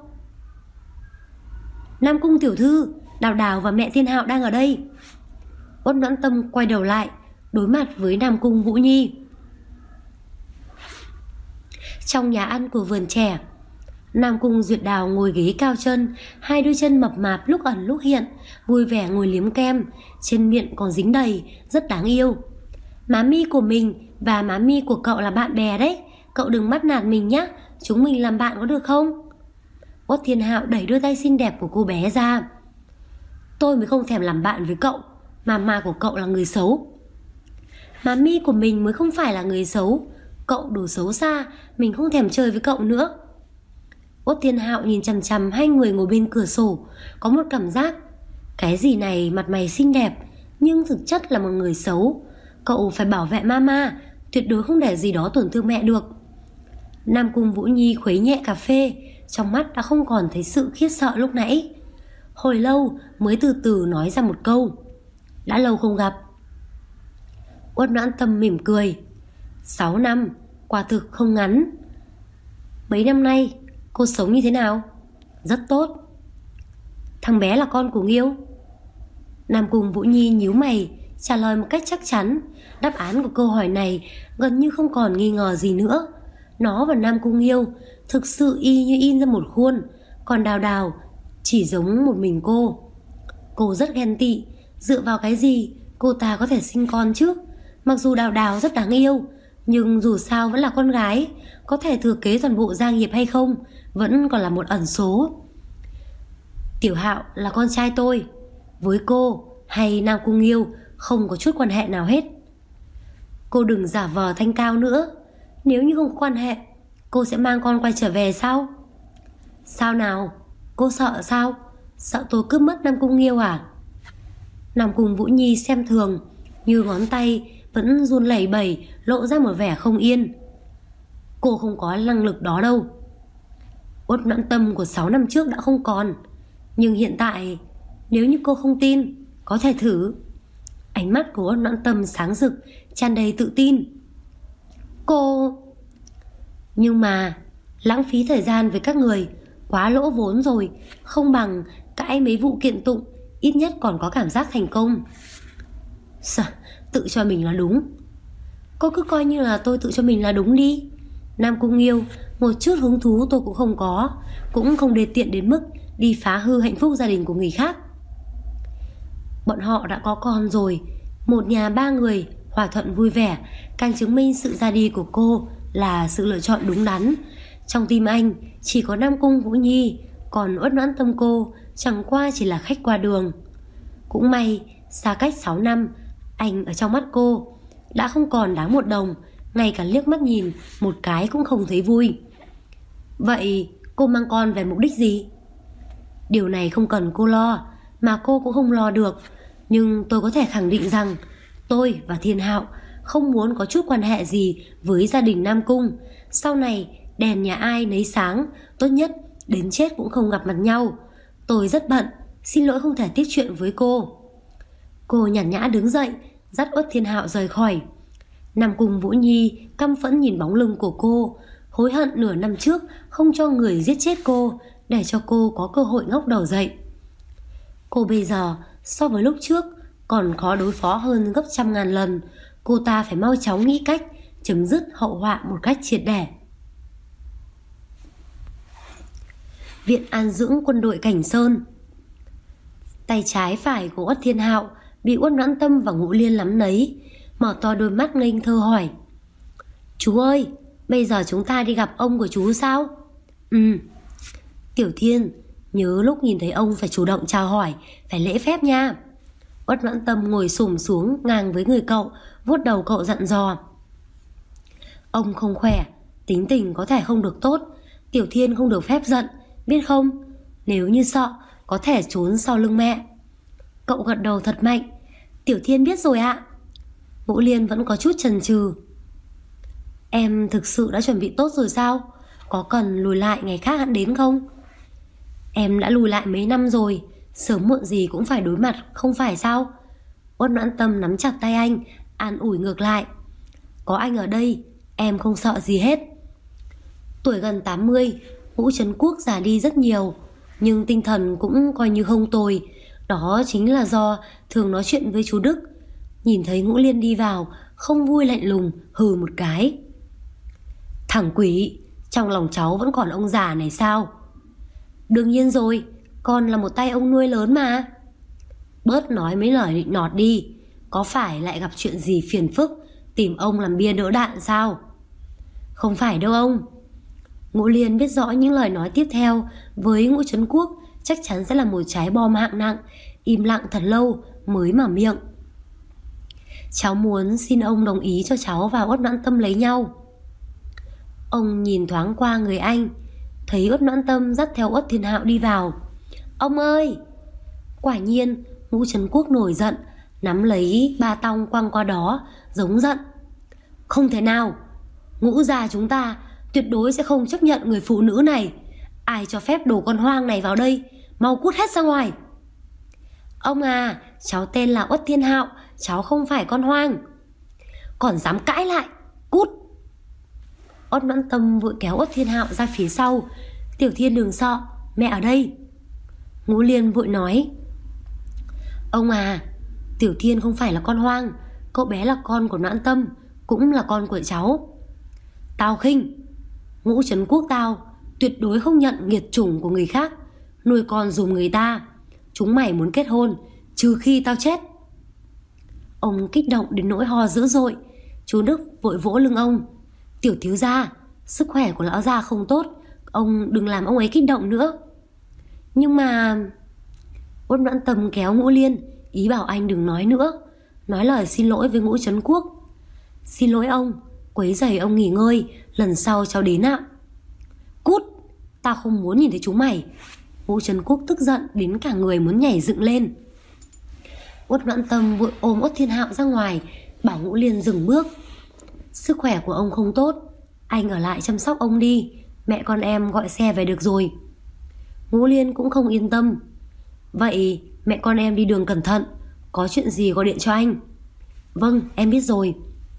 Nam Cung tiểu thư, Đào Đào và mẹ Thiên Hạo đang ở đây. Uất Noãn Tâm quay đầu lại, đối mặt với Nam Cung Vũ Nhi. Trong nhà ăn của vườn trẻ, Nam Cung Duyệt Đào ngồi ghế cao chân, hai đôi chân mập mạp lúc ẩn lúc hiện, vui vẻ ngồi liếm kem, trên miệng còn dính đầy, rất đáng yêu. Má mi của mình và má mi của cậu là bạn bè đấy, cậu đừng bắt nạt mình nhé, chúng mình làm bạn có được không? Uất Thiên Hạo đẩy đôi tay xinh đẹp của cô bé ra. Tôi mới không thèm làm bạn với cậu, mà của cậu là người xấu. Má mi của mình mới không phải là người xấu, cậu đồ xấu xa, mình không thèm chơi với cậu nữa. Uất Thiên Hạo nhìn chằm chằm hai người ngồi bên cửa sổ, có một cảm giác cái gì này mặt mày xinh đẹp nhưng thực chất là một người xấu. Cậu phải bảo vệ mama, tuyệt đối không để gì đó tổn thương mẹ được. Nam Cung Vũ Nhi khuấy nhẹ cà phê, trong mắt đã không còn thấy sự khiếp sợ lúc nãy. Hồi lâu mới từ từ nói ra một câu. Đã lâu không gặp. Uất Noãn Tâm mỉm cười. 6 năm, quả thực không ngắn. Mấy năm nay cô sống như thế nào? Rất tốt. Thằng bé là con của Nghiêu? Nam Cung Vũ Nhi nhíu mày, trả lời một cách chắc chắn. Đáp án của câu hỏi này gần như không còn nghi ngờ gì nữa. Nó và Nam Cung Nghiêu thực sự y như in ra một khuôn, còn Đào Đào chỉ giống một mình cô. Cô rất ghen tị. Dựa vào cái gì cô ta có thể sinh con chứ? Mặc dù Đào Đào rất đáng yêu, nhưng dù sao vẫn là con gái, có thể thừa kế toàn bộ gia nghiệp hay không vẫn còn là một ẩn số. Tiểu Hạo là con trai tôi, với cô hay Nam Cung Nghiêu không có chút quan hệ nào hết. Cô đừng giả vờ thanh cao nữa. Nếu như không có quan hệ, cô sẽ mang con quay trở về sao? Sao nào? Cô sợ sao? Sợ tôi cướp mất Nam Cung Nghiêu à? Nam Cung Vũ Nhi xem thường, như ngón tay vẫn run lẩy bẩy, lộ ra một vẻ không yên. Cô không có năng lực đó đâu. Uất Noãn Tâm của 6 năm trước đã không còn, nhưng hiện tại nếu như cô không tin, có thể thử. Ánh mắt của Uất Noãn Tâm sáng rực, tràn đầy tự tin. Cô... Nhưng mà lãng phí thời gian với các người, quá lỗ vốn rồi, không bằng cãi mấy vụ kiện tụng, ít nhất còn có cảm giác thành công. Sao, tự cho mình là đúng. Cô cứ coi như là tôi tự cho mình là đúng đi. Nam Cung Nghiêu, một chút hứng thú tôi cũng không có, cũng không đề tiện đến mức đi phá hư hạnh phúc gia đình của người khác. Bọn họ đã có con rồi, một nhà 3 người hòa thuận vui vẻ, càng chứng minh sự ra đi của cô là sự lựa chọn đúng đắn. Trong tim anh chỉ có Nam Cung Vũ Nhi, còn Uất Noãn Tâm cô chẳng qua chỉ là khách qua đường. Cũng may xa cách 6 năm, anh ở trong mắt cô đã không còn đáng một đồng, ngay cả liếc mắt nhìn một cái cũng không thấy vui. Vậy cô mang con về mục đích gì? Điều này không cần cô lo, mà cô cũng không lo được. Nhưng tôi có thể khẳng định rằng tôi và Thiên Hạo không muốn có chút quan hệ gì với gia đình Nam Cung. Sau này đèn nhà ai nấy sáng, tốt nhất đến chết cũng không gặp mặt nhau. Tôi rất bận, xin lỗi không thể tiếp chuyện với cô. Cô nhàn nhã đứng dậy, dắt Uất Thiên Hạo rời khỏi. Nam Cung Vũ Nhi căm phẫn nhìn bóng lưng của cô, hối hận nửa năm trước không cho người giết chết cô, để cho cô có cơ hội ngóc đầu dậy. Cô bây giờ so với lúc trước còn khó đối phó hơn gấp 100.000 lần. Cô ta phải mau chóng nghĩ cách chấm dứt hậu họa một cách triệt để. Viện an dưỡng quân đội Cảnh Sơn. Tay trái phải của Uất Thiên Hạo bị Uất Noãn Tâm và Ngũ Liên nắm lấy, mở to đôi mắt ngây thơ hỏi: Chú ơi, bây giờ chúng ta đi gặp ông của chú sao? Tiểu Thiên, nhớ lúc nhìn thấy ông phải chủ động chào hỏi, phải lễ phép nha. Uất Noãn Tâm ngồi xổm xuống ngang với người cậu, vuốt đầu cậu dặn dò. Ông không khỏe, tính tình có thể không được tốt, Tiểu Thiên không được phép giận, biết không? Nếu như sợ, có thể trốn sau lưng mẹ. Cậu gật đầu thật mạnh. Tiểu Thiên biết rồi ạ. Ngũ Liên vẫn có chút chần chừ. Em thực sự đã chuẩn bị tốt rồi sao? Có cần lùi lại ngày khác hẵng đến không? Em đã lùi lại mấy năm rồi, sớm muộn gì cũng phải đối mặt, không phải sao? Uất Noãn Tâm nắm chặt tay anh, an ủi ngược lại. Có anh ở đây, em không sợ gì hết. Tuổi gần 80, Ngũ Trấn Quốc già đi rất nhiều, nhưng tinh thần cũng coi như không tồi. Đó chính là do thường nói chuyện với chú Đức. Nhìn thấy Ngũ Liên đi vào, không vui lạnh lùng hừ một cái. Thằng quỷ, trong lòng cháu vẫn còn ông già này sao? Đương nhiên rồi, con là một tay ông nuôi lớn mà. Bớt nói mấy lời nịnh nọt đi, có phải lại gặp chuyện gì phiền phức tìm ông làm bia đỡ đạn sao? Không phải đâu ông. Ngũ Liên biết rõ những lời nói tiếp theo với Ngũ Trấn Quốc chắc chắn sẽ là một trái bom hạng nặng, im lặng thật lâu mới mở miệng. Cháu muốn xin ông đồng ý cho cháu và Uất Noãn Tâm lấy nhau. Ông nhìn thoáng qua người anh, thấy Uất Noãn Tâm dắt theo Uất Thiên Hạo đi vào. Ông ơi! Quả nhiên Ngũ Trấn Quốc nổi giận, nắm lấy ba tong quăng qua đó, giống giận. Không thể nào! Ngũ gia chúng ta tuyệt đối sẽ không chấp nhận người phụ nữ này. Ai cho phép đồ con hoang này vào đây? Mau cút hết ra ngoài! Ông à, cháu tên là Uất Thiên Hạo, cháu không phải con hoang. Còn dám cãi lại, cút! Uất Noãn Tâm vội kéo Uất Thiên Hạo ra phía sau. Tiểu Thiên đừng sợ, mẹ ở đây. Ngũ Liên vội nói. Ông à, Tiểu Thiên không phải là con hoang, cậu bé là con của Noãn Tâm, cũng là con của cháu. Tao khinh. Ngũ Trấn Quốc tao tuyệt đối không nhận nghiệt chủng của người khác, nuôi con dùm người ta. Chúng mày muốn kết hôn trừ khi tao chết. Ông kích động đến nỗi ho dữ dội. Chú Đức vội vỗ lưng ông. Tiểu thiếu gia, sức khỏe của lão gia không tốt, ông đừng làm ông ấy kích động nữa. Nhưng mà... Uất Noãn Tâm kéo Ngũ Liên, ý bảo anh đừng nói nữa, nói lời xin lỗi với Ngũ Trấn Quốc. Xin lỗi ông, quấy rầy ông nghỉ ngơi, lần sau cháu đến ạ. Cút, tao không muốn nhìn thấy chúng mày. Ngũ Trấn Quốc tức giận đến cả người muốn nhảy dựng lên. Uất Noãn Tâm vội ôm Uất Thiên Hạo ra ngoài, bảo Ngũ Liên dừng bước. Sức khỏe của ông không tốt, anh ở lại chăm sóc ông đi, mẹ con em gọi xe về được rồi. Ngũ Liên cũng không yên tâm. Vậy mẹ con em đi đường cẩn thận, có chuyện gì gọi điện cho anh. Vâng, em biết rồi.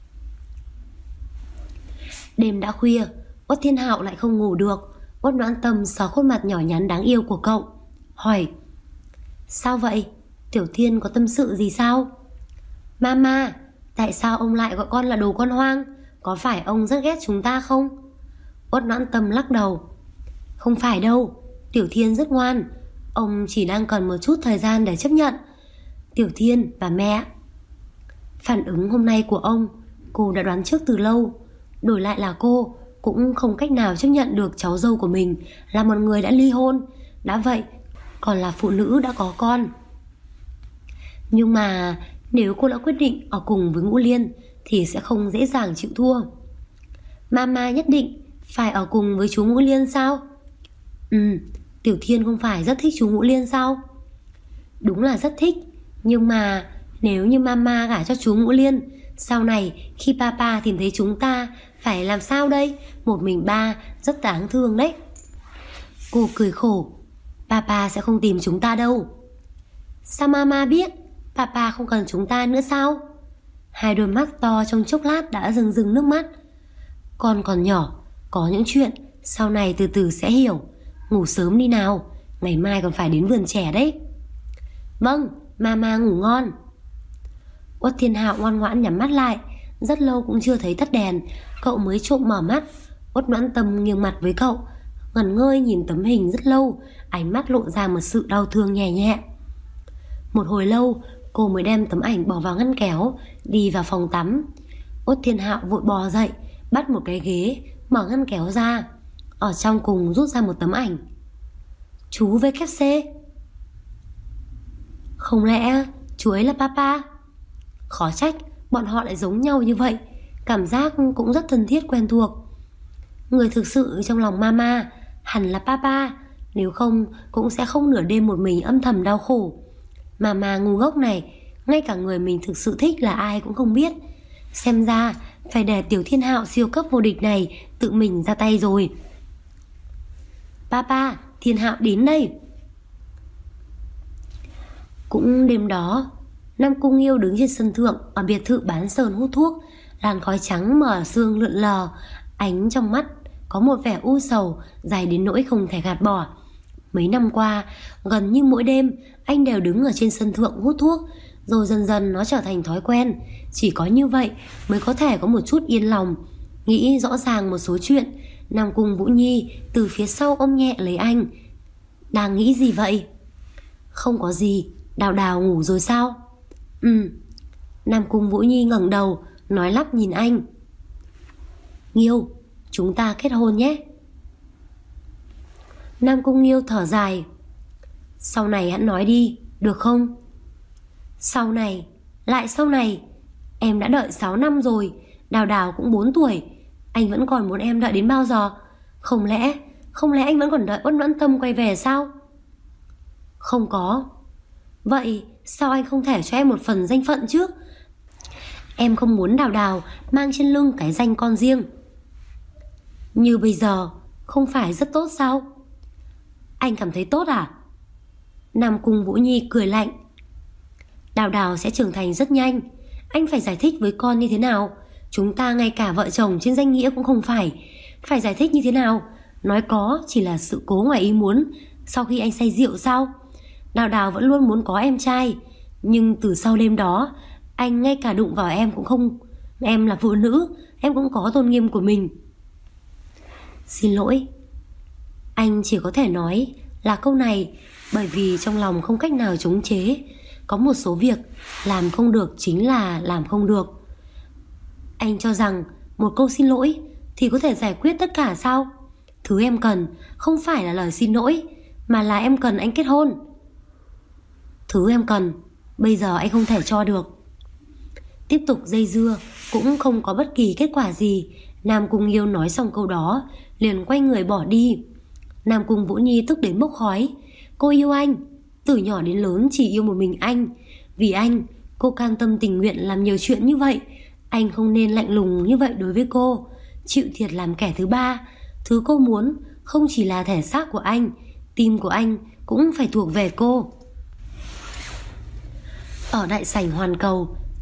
Đêm đã khuya, Uất Thiên Hạo lại không ngủ được. Uất Noãn Tâm sờ khuôn mặt nhỏ nhắn đáng yêu của cậu, hỏi: Sao vậy? Tiểu Thiên có tâm sự gì sao? Mama, tại sao ông lại gọi con là đồ con hoang? Có phải ông rất ghét chúng ta không? Uất Noãn Tâm lắc đầu: Không phải đâu, Tiểu Thiên rất ngoan. Ông chỉ đang cần một chút thời gian để chấp nhận. Tiểu Thiên và mẹ. Phản ứng hôm nay của ông, cô đã đoán trước từ lâu. Đổi lại là cô cũng không cách nào chấp nhận được cháu dâu của mình là một người đã ly hôn, đã vậy còn là phụ nữ đã có con. Nhưng mà nếu cô đã quyết định ở cùng với Ngũ Liên thì sẽ không dễ dàng chịu thua. Mama nhất định phải ở cùng với chú Ngũ Liên sao? Tiểu Thiên không phải rất thích chú Ngũ Liên sao? Đúng là rất thích, nhưng mà nếu như Mama gả cho chú Ngũ Liên, sau này khi Papa tìm thấy chúng ta phải làm sao đây? Một mình ba rất đáng thương đấy. Cô cười khổ: Papa sẽ không tìm chúng ta đâu. Sao Mama biết? Papa không cần chúng ta nữa sao? Hai đôi mắt to trong chốc lát đã rưng rưng nước mắt. Con còn nhỏ, có những chuyện sau này từ từ sẽ hiểu. Ngủ sớm đi nào, ngày mai còn phải đến vườn trẻ đấy. Vâng, Mama ngủ ngon. Uất Thiên Hạo ngoan ngoãn nhắm mắt lại. Rất lâu cũng chưa thấy tắt đèn, cậu mới trộm mở mắt. Uất Noãn Tâm nghiêng mặt với cậu, ngẩn ngơ nhìn tấm hình rất lâu, ánh mắt lộ ra một sự đau thương nhẹ nhẹ. Một hồi lâu cô mới đem tấm ảnh bỏ vào ngăn kéo, đi vào phòng tắm. Uất Thiên Hạo vội bò dậy, bắt một cái ghế, mở ngăn kéo ra, ở trong cùng rút ra một tấm ảnh. Chú VKC. Không lẽ chú ấy là Papa? Khó trách bọn họ lại giống nhau như vậy, cảm giác cũng rất thân thiết quen thuộc. Người thực sự trong lòng Mama hẳn là Papa, nếu không cũng sẽ không nửa đêm một mình âm thầm đau khổ. Mama ngu ngốc này, ngay cả người mình thực sự thích là ai cũng không biết. Xem ra phải để Tiểu Thiên Hạo siêu cấp vô địch này tự mình ra tay rồi. Papa, Thiên Hạo đến đây. Cũng đêm đó, Nam Cung Nghiêu đứng trên sân thượng ở biệt thự bán sơn hút thuốc. Làn khói trắng mở sương lượn lờ, ánh trong mắt có một vẻ u sầu dài đến nỗi không thể gạt bỏ. Mấy năm qua, gần như mỗi đêm anh đều đứng ở trên sân thượng hút thuốc, rồi dần dần nó trở thành thói quen. Chỉ có như vậy mới có thể có một chút yên lòng, nghĩ rõ ràng một số chuyện. Nam Cung Vũ Nhi từ phía sau ôm nhẹ lấy anh. Đang nghĩ gì vậy? Không có gì, Đào Đào ngủ rồi sao? Nam Cung Vũ Nhi ngẩng đầu, nói lắp nhìn anh. Nghiêu, chúng ta kết hôn nhé. Nam Cung Nghiêu thở dài. Sau này hẵng nói đi, được không? Sau này, lại sau này. Em đã đợi 6 năm rồi, Đào Đào cũng 4 tuổi. Anh vẫn còn muốn em đợi đến bao giờ? Không lẽ anh vẫn còn đợi Uất Noãn Tâm quay về sao? Không có. Vậy sao anh không thể cho em một phần danh phận chứ? Em không muốn Đào Đào mang trên lưng cái danh con riêng. Như bây giờ không phải rất tốt sao? Anh cảm thấy tốt à? Nam Cung Vũ Nhi cười lạnh. Đào Đào sẽ trưởng thành rất nhanh. Anh phải giải thích với con như thế nào? Chúng ta ngay cả vợ chồng trên danh nghĩa cũng không phải. Phải giải thích như thế nào? Nói có chỉ là sự cố ngoài ý muốn sau khi anh say rượu sao? Đào Đào vẫn luôn muốn có em trai, nhưng từ sau đêm đó anh ngay cả đụng vào em cũng không. Em là phụ nữ, em cũng có tôn nghiêm của mình. Xin lỗi. Anh chỉ có thể nói là câu này, bởi vì trong lòng không cách nào chống chế. Có một số việc làm không được chính là làm không được. Anh cho rằng một câu xin lỗi thì có thể giải quyết tất cả sao? Thứ em cần không phải là lời xin lỗi, mà là em cần anh kết hôn. Thứ em cần bây giờ anh không thể cho được. Tiếp tục dây dưa cũng không có bất kỳ kết quả gì. Nam Cung Nghiêu nói xong câu đó liền quay người bỏ đi. Nam Cung Vũ Nhi tức đến bốc khói. Cô yêu anh, từ nhỏ đến lớn chỉ yêu một mình anh. Vì anh, cô cam tâm tình nguyện làm nhiều chuyện như vậy. Anh không nên lạnh lùng như vậy đối với cô, chịu thiệt làm kẻ thứ ba. Thứ cô muốn không chỉ là thể xác của anh, tim của anh cũng phải thuộc về cô. Ở đại sảnh Hoàn Cầu,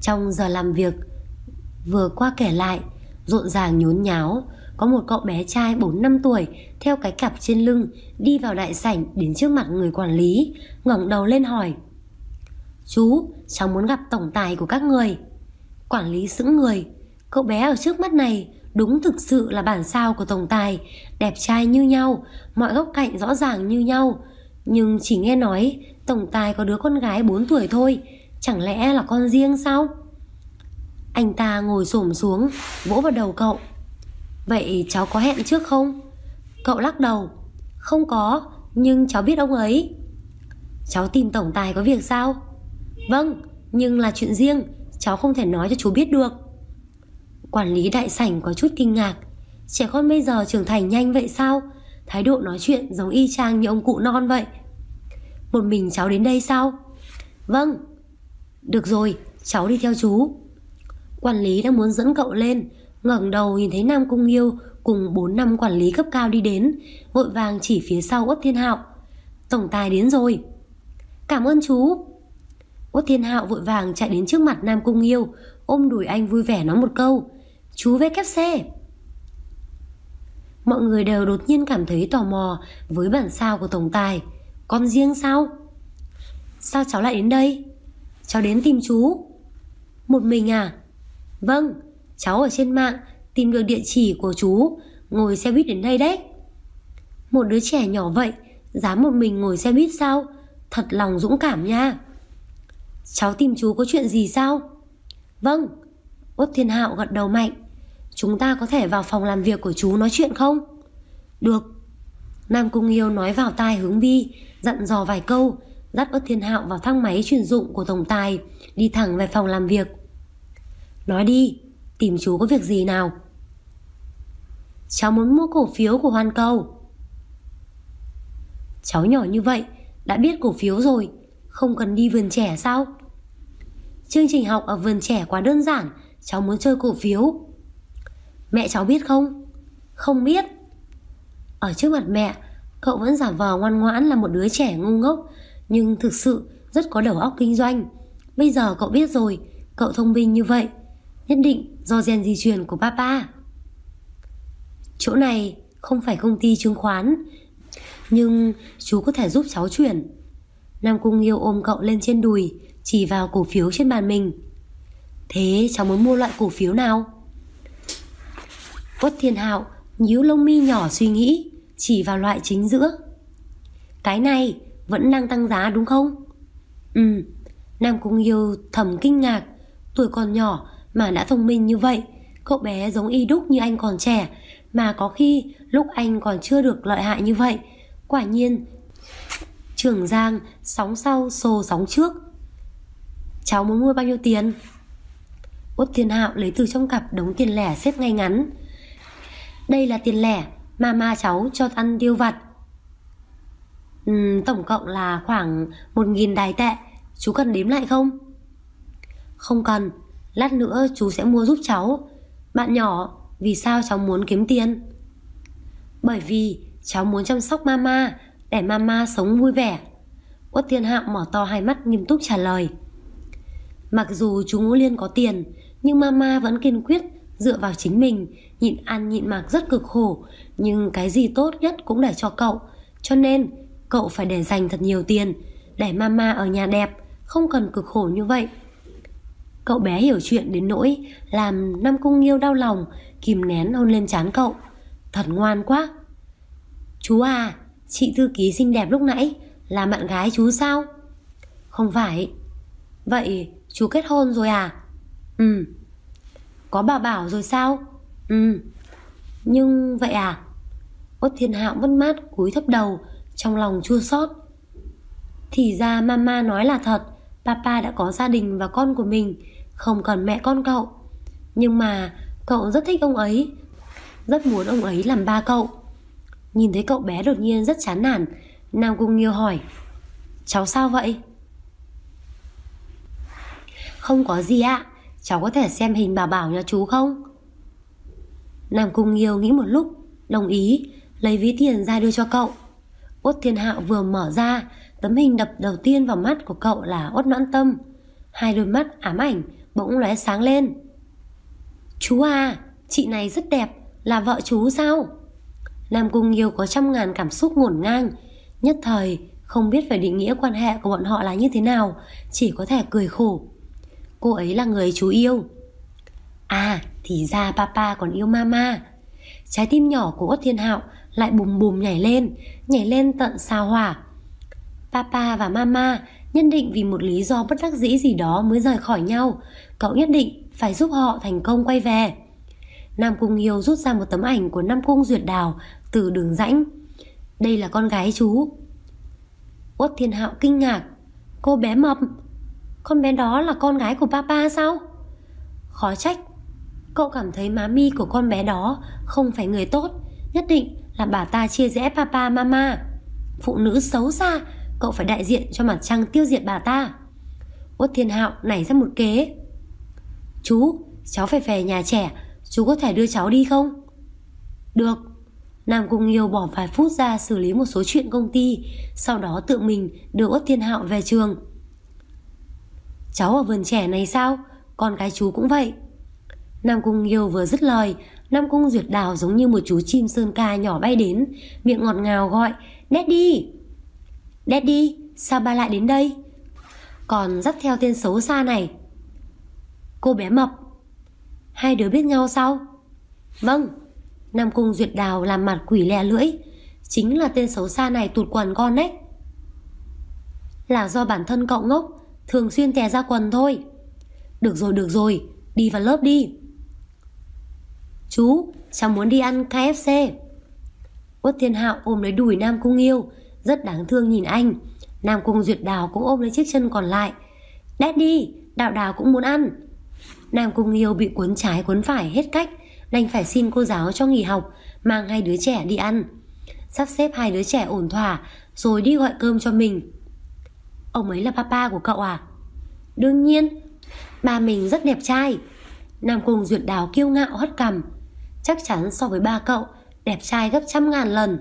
Trong giờ làm việc vừa qua kể lại, rộn ràng nhốn nháo, có một cậu bé trai 4-5 tuổi theo cái cặp trên lưng đi vào đại sảnh, đến trước mặt người quản lý, ngẩng đầu lên hỏi: "Chú, cháu muốn gặp tổng tài của các người." Quản lý sững người. Cậu bé ở trước mắt này đúng thực sự là bản sao của tổng tài, đẹp trai như nhau, mọi góc cạnh rõ ràng như nhau. Nhưng chỉ nghe nói tổng tài có đứa con gái 4 tuổi thôi, chẳng lẽ là con riêng sao? Anh ta ngồi xổm xuống, vỗ vào đầu cậu. "Vậy cháu có hẹn trước không?" Cậu lắc đầu. "Không có, nhưng cháu biết ông ấy." "Cháu tìm tổng tài có việc sao?" "Vâng, nhưng là chuyện riêng, cháu không thể nói cho chú biết được." Quản lý đại sảnh có chút kinh ngạc. Trẻ con bây giờ trưởng thành nhanh vậy sao? Thái độ nói chuyện giống y chang như ông cụ non vậy. "Một mình cháu đến đây sao?" "Vâng." "Được rồi, cháu đi theo chú." Quản lý đang muốn dẫn cậu lên, ngẩng đầu nhìn thấy Nam Cung Nghiêu cùng 4-5 quản lý cấp cao đi đến, vội vàng chỉ phía sau Uất Thiên Hạo: "Tổng tài đến rồi." "Cảm ơn chú." Uất Thiên Hạo vội vàng chạy đến trước mặt Nam Cung Nghiêu, ôm đùi anh vui vẻ nói một câu: "Chú VKC." Mọi người đều đột nhiên cảm thấy tò mò với bản sao của tổng tài. "Con riêng sao?" "Sao cháu lại đến đây?" "Cháu đến tìm chú." "Một mình à?" "Vâng, cháu ở trên mạng tìm được địa chỉ của chú, ngồi xe buýt đến đây đấy." Một đứa trẻ nhỏ vậy dám một mình ngồi xe buýt sao? Thật lòng dũng cảm nha. "Cháu tìm chú có chuyện gì sao?" "Vâng." Uất Thiên Hạo gật đầu mạnh. "Chúng ta có thể vào phòng làm việc của chú nói chuyện không?" "Được." Nam Cung Nghiêu nói vào tai Hướng Vi, dặn dò vài câu, dắt Uất Thiên Hạo vào thang máy chuyên dụng của tổng tài, đi thẳng về phòng làm việc. "Nói đi, tìm chú có việc gì nào?" "Cháu muốn mua cổ phiếu của Hoàn Cầu." "Cháu nhỏ như vậy đã biết cổ phiếu rồi, không cần đi vườn trẻ sao?" "Chương trình học ở vườn trẻ quá đơn giản, cháu muốn chơi cổ phiếu." "Mẹ cháu biết không?" "Không biết." Ở trước mặt mẹ, cậu vẫn giả vờ ngoan ngoãn là một đứa trẻ ngu ngốc, nhưng thực sự rất có đầu óc kinh doanh. Bây giờ cậu biết rồi, cậu thông minh như vậy, nhất định do gen di truyền của papa. "Chỗ này không phải công ty chứng khoán, nhưng chú có thể giúp cháu chuyển." Nam Cung Nghiêu ôm cậu lên trên đùi, chỉ vào cổ phiếu trên bàn mình. "Thế cháu muốn mua loại cổ phiếu nào?" Uất Thiên Hạo nhíu lông mi nhỏ suy nghĩ, chỉ vào loại chính giữa. "Cái này vẫn đang tăng giá đúng không?" "Ừ." Nam Cung Nghiêu thầm kinh ngạc, tuổi còn nhỏ mà đã thông minh như vậy. Cậu bé giống y đúc như anh còn trẻ, mà có khi lúc anh còn chưa được lợi hại như vậy. Quả nhiên Trường Giang sóng sau xô sóng trước. "Cháu muốn mua bao nhiêu tiền?" Uất Thiên Hạo lấy từ trong cặp đống tiền lẻ xếp ngay ngắn. "Đây là tiền lẻ mama cháu cho ăn tiêu vặt. Tổng cộng là khoảng 1.000 đài tệ. Chú cần đếm lại không?" "Không cần, lát nữa chú sẽ mua giúp cháu." "Bạn nhỏ, vì sao cháu muốn kiếm tiền?" "Bởi vì cháu muốn chăm sóc mama, để mama sống vui vẻ." Uất Thiên Hạo mở to hai mắt nghiêm túc trả lời. Mặc dù chú Ngũ Liên có tiền, nhưng mama vẫn kiên quyết dựa vào chính mình, nhịn ăn nhịn mặc rất cực khổ, nhưng cái gì tốt nhất cũng để cho cậu. Cho nên cậu phải để dành thật nhiều tiền, để mama ở nhà đẹp, không cần cực khổ như vậy. Cậu bé hiểu chuyện đến nỗi làm Nam Cung Nghiêu đau lòng, kìm nén hôn lên trán cậu. Thật ngoan quá. "Chú à, chị thư ký xinh đẹp lúc nãy là bạn gái chú sao?" "Không phải." "Vậy chú kết hôn rồi à?" "Ừ." "Có bà bảo rồi sao?" "Ừ." "Nhưng vậy à?" Uất Thiên Hạo mất mát cúi thấp đầu, trong lòng chua xót. Thì ra mama nói là thật, papa đã có gia đình và con của mình, không cần mẹ con cậu. Nhưng mà cậu rất thích ông ấy, rất muốn ông ấy làm ba cậu. Nhìn thấy cậu bé đột nhiên rất chán nản, Nam Cung Nghiêu hỏi: "Cháu sao vậy?" "Không có gì ạ, cháu có thể xem hình bà Bảo nhà chú không?" Nam Cung Nghiêu nghĩ một lúc, đồng ý, lấy ví tiền ra đưa cho cậu. Uất Thiên Hạo vừa mở ra, tấm hình đập đầu tiên vào mắt của cậu là Uất Noãn Tâm. Hai đôi mắt ám ảnh, bỗng lóe sáng lên. Chú à, chị này rất đẹp, là vợ chú sao? Nam Cung Nghiêu có trăm ngàn cảm xúc ngổn ngang, nhất thời không biết phải định nghĩa quan hệ của bọn họ là như thế nào, chỉ có thể cười khổ. Cô ấy là người chú yêu. À, thì ra papa còn yêu mama. Trái tim nhỏ của Uất Thiên Hạo lại bùm bùm nhảy lên tận sao hỏa. Papa và mama nhất định vì một lý do bất đắc dĩ gì đó mới rời khỏi nhau. Cậu nhất định phải giúp họ thành công quay về. Nam Cung Nghiêu rút ra một tấm ảnh của Nam Cung Duyệt Đào từ đường rãnh. Đây là con gái chú. Uất Thiên Hạo kinh ngạc. Cô bé mập, con bé đó là con gái của papa sao? Khó trách cậu cảm thấy má mi của con bé đó không phải người tốt. Nhất định là bà ta chia rẽ papa mama. Phụ nữ xấu xa, cậu phải đại diện cho mặt trăng tiêu diệt bà ta. Uất Thiên Hạo nảy ra một kế. Chú, cháu phải về nhà trẻ, chú có thể đưa cháu đi không? Được. Nam Cung Nghiêu bỏ vài phút ra xử lý một số chuyện công ty, sau đó tự mình đưa Uất Thiên Hạo về trường. Cháu ở vườn trẻ này sao? Con gái chú cũng vậy. Nam Cung Nghiêu vừa dứt lời, Nam Cung Duyệt Đào giống như một chú chim sơn ca nhỏ bay đến, miệng ngọt ngào gọi Daddy. Daddy, sao ba lại đến đây? Còn dắt theo tên xấu xa này. Cô bé mập. Hai đứa biết nhau sao? Vâng. Nam Cung Duyệt Đào làm mặt quỷ lè lưỡi. Chính là tên xấu xa này tụt quần con đấy. Là do bản thân cậu ngốc, thường xuyên tè ra quần thôi. Được rồi, đi vào lớp đi. Chú, cháu muốn đi ăn KFC. Uất Thiên Hạo ôm lấy đùi Nam Cung Nghiêu, rất đáng thương nhìn anh. Nam Cung Duyệt Đào cũng ôm lấy chiếc chân còn lại. Daddy, Đào cũng muốn ăn. Nam Cung Nghiêu bị cuốn trái cuốn phải hết cách, đành phải xin cô giáo cho nghỉ học, mang hai đứa trẻ đi ăn. Sắp xếp hai đứa trẻ ổn thỏa, rồi đi gọi cơm cho mình. Ông ấy là papa của cậu à? Đương nhiên, ba mình rất đẹp trai. Nam Cung Duyệt Đào kiêu ngạo hất cằm. Chắc chắn so với ba cậu, đẹp trai gấp trăm ngàn lần.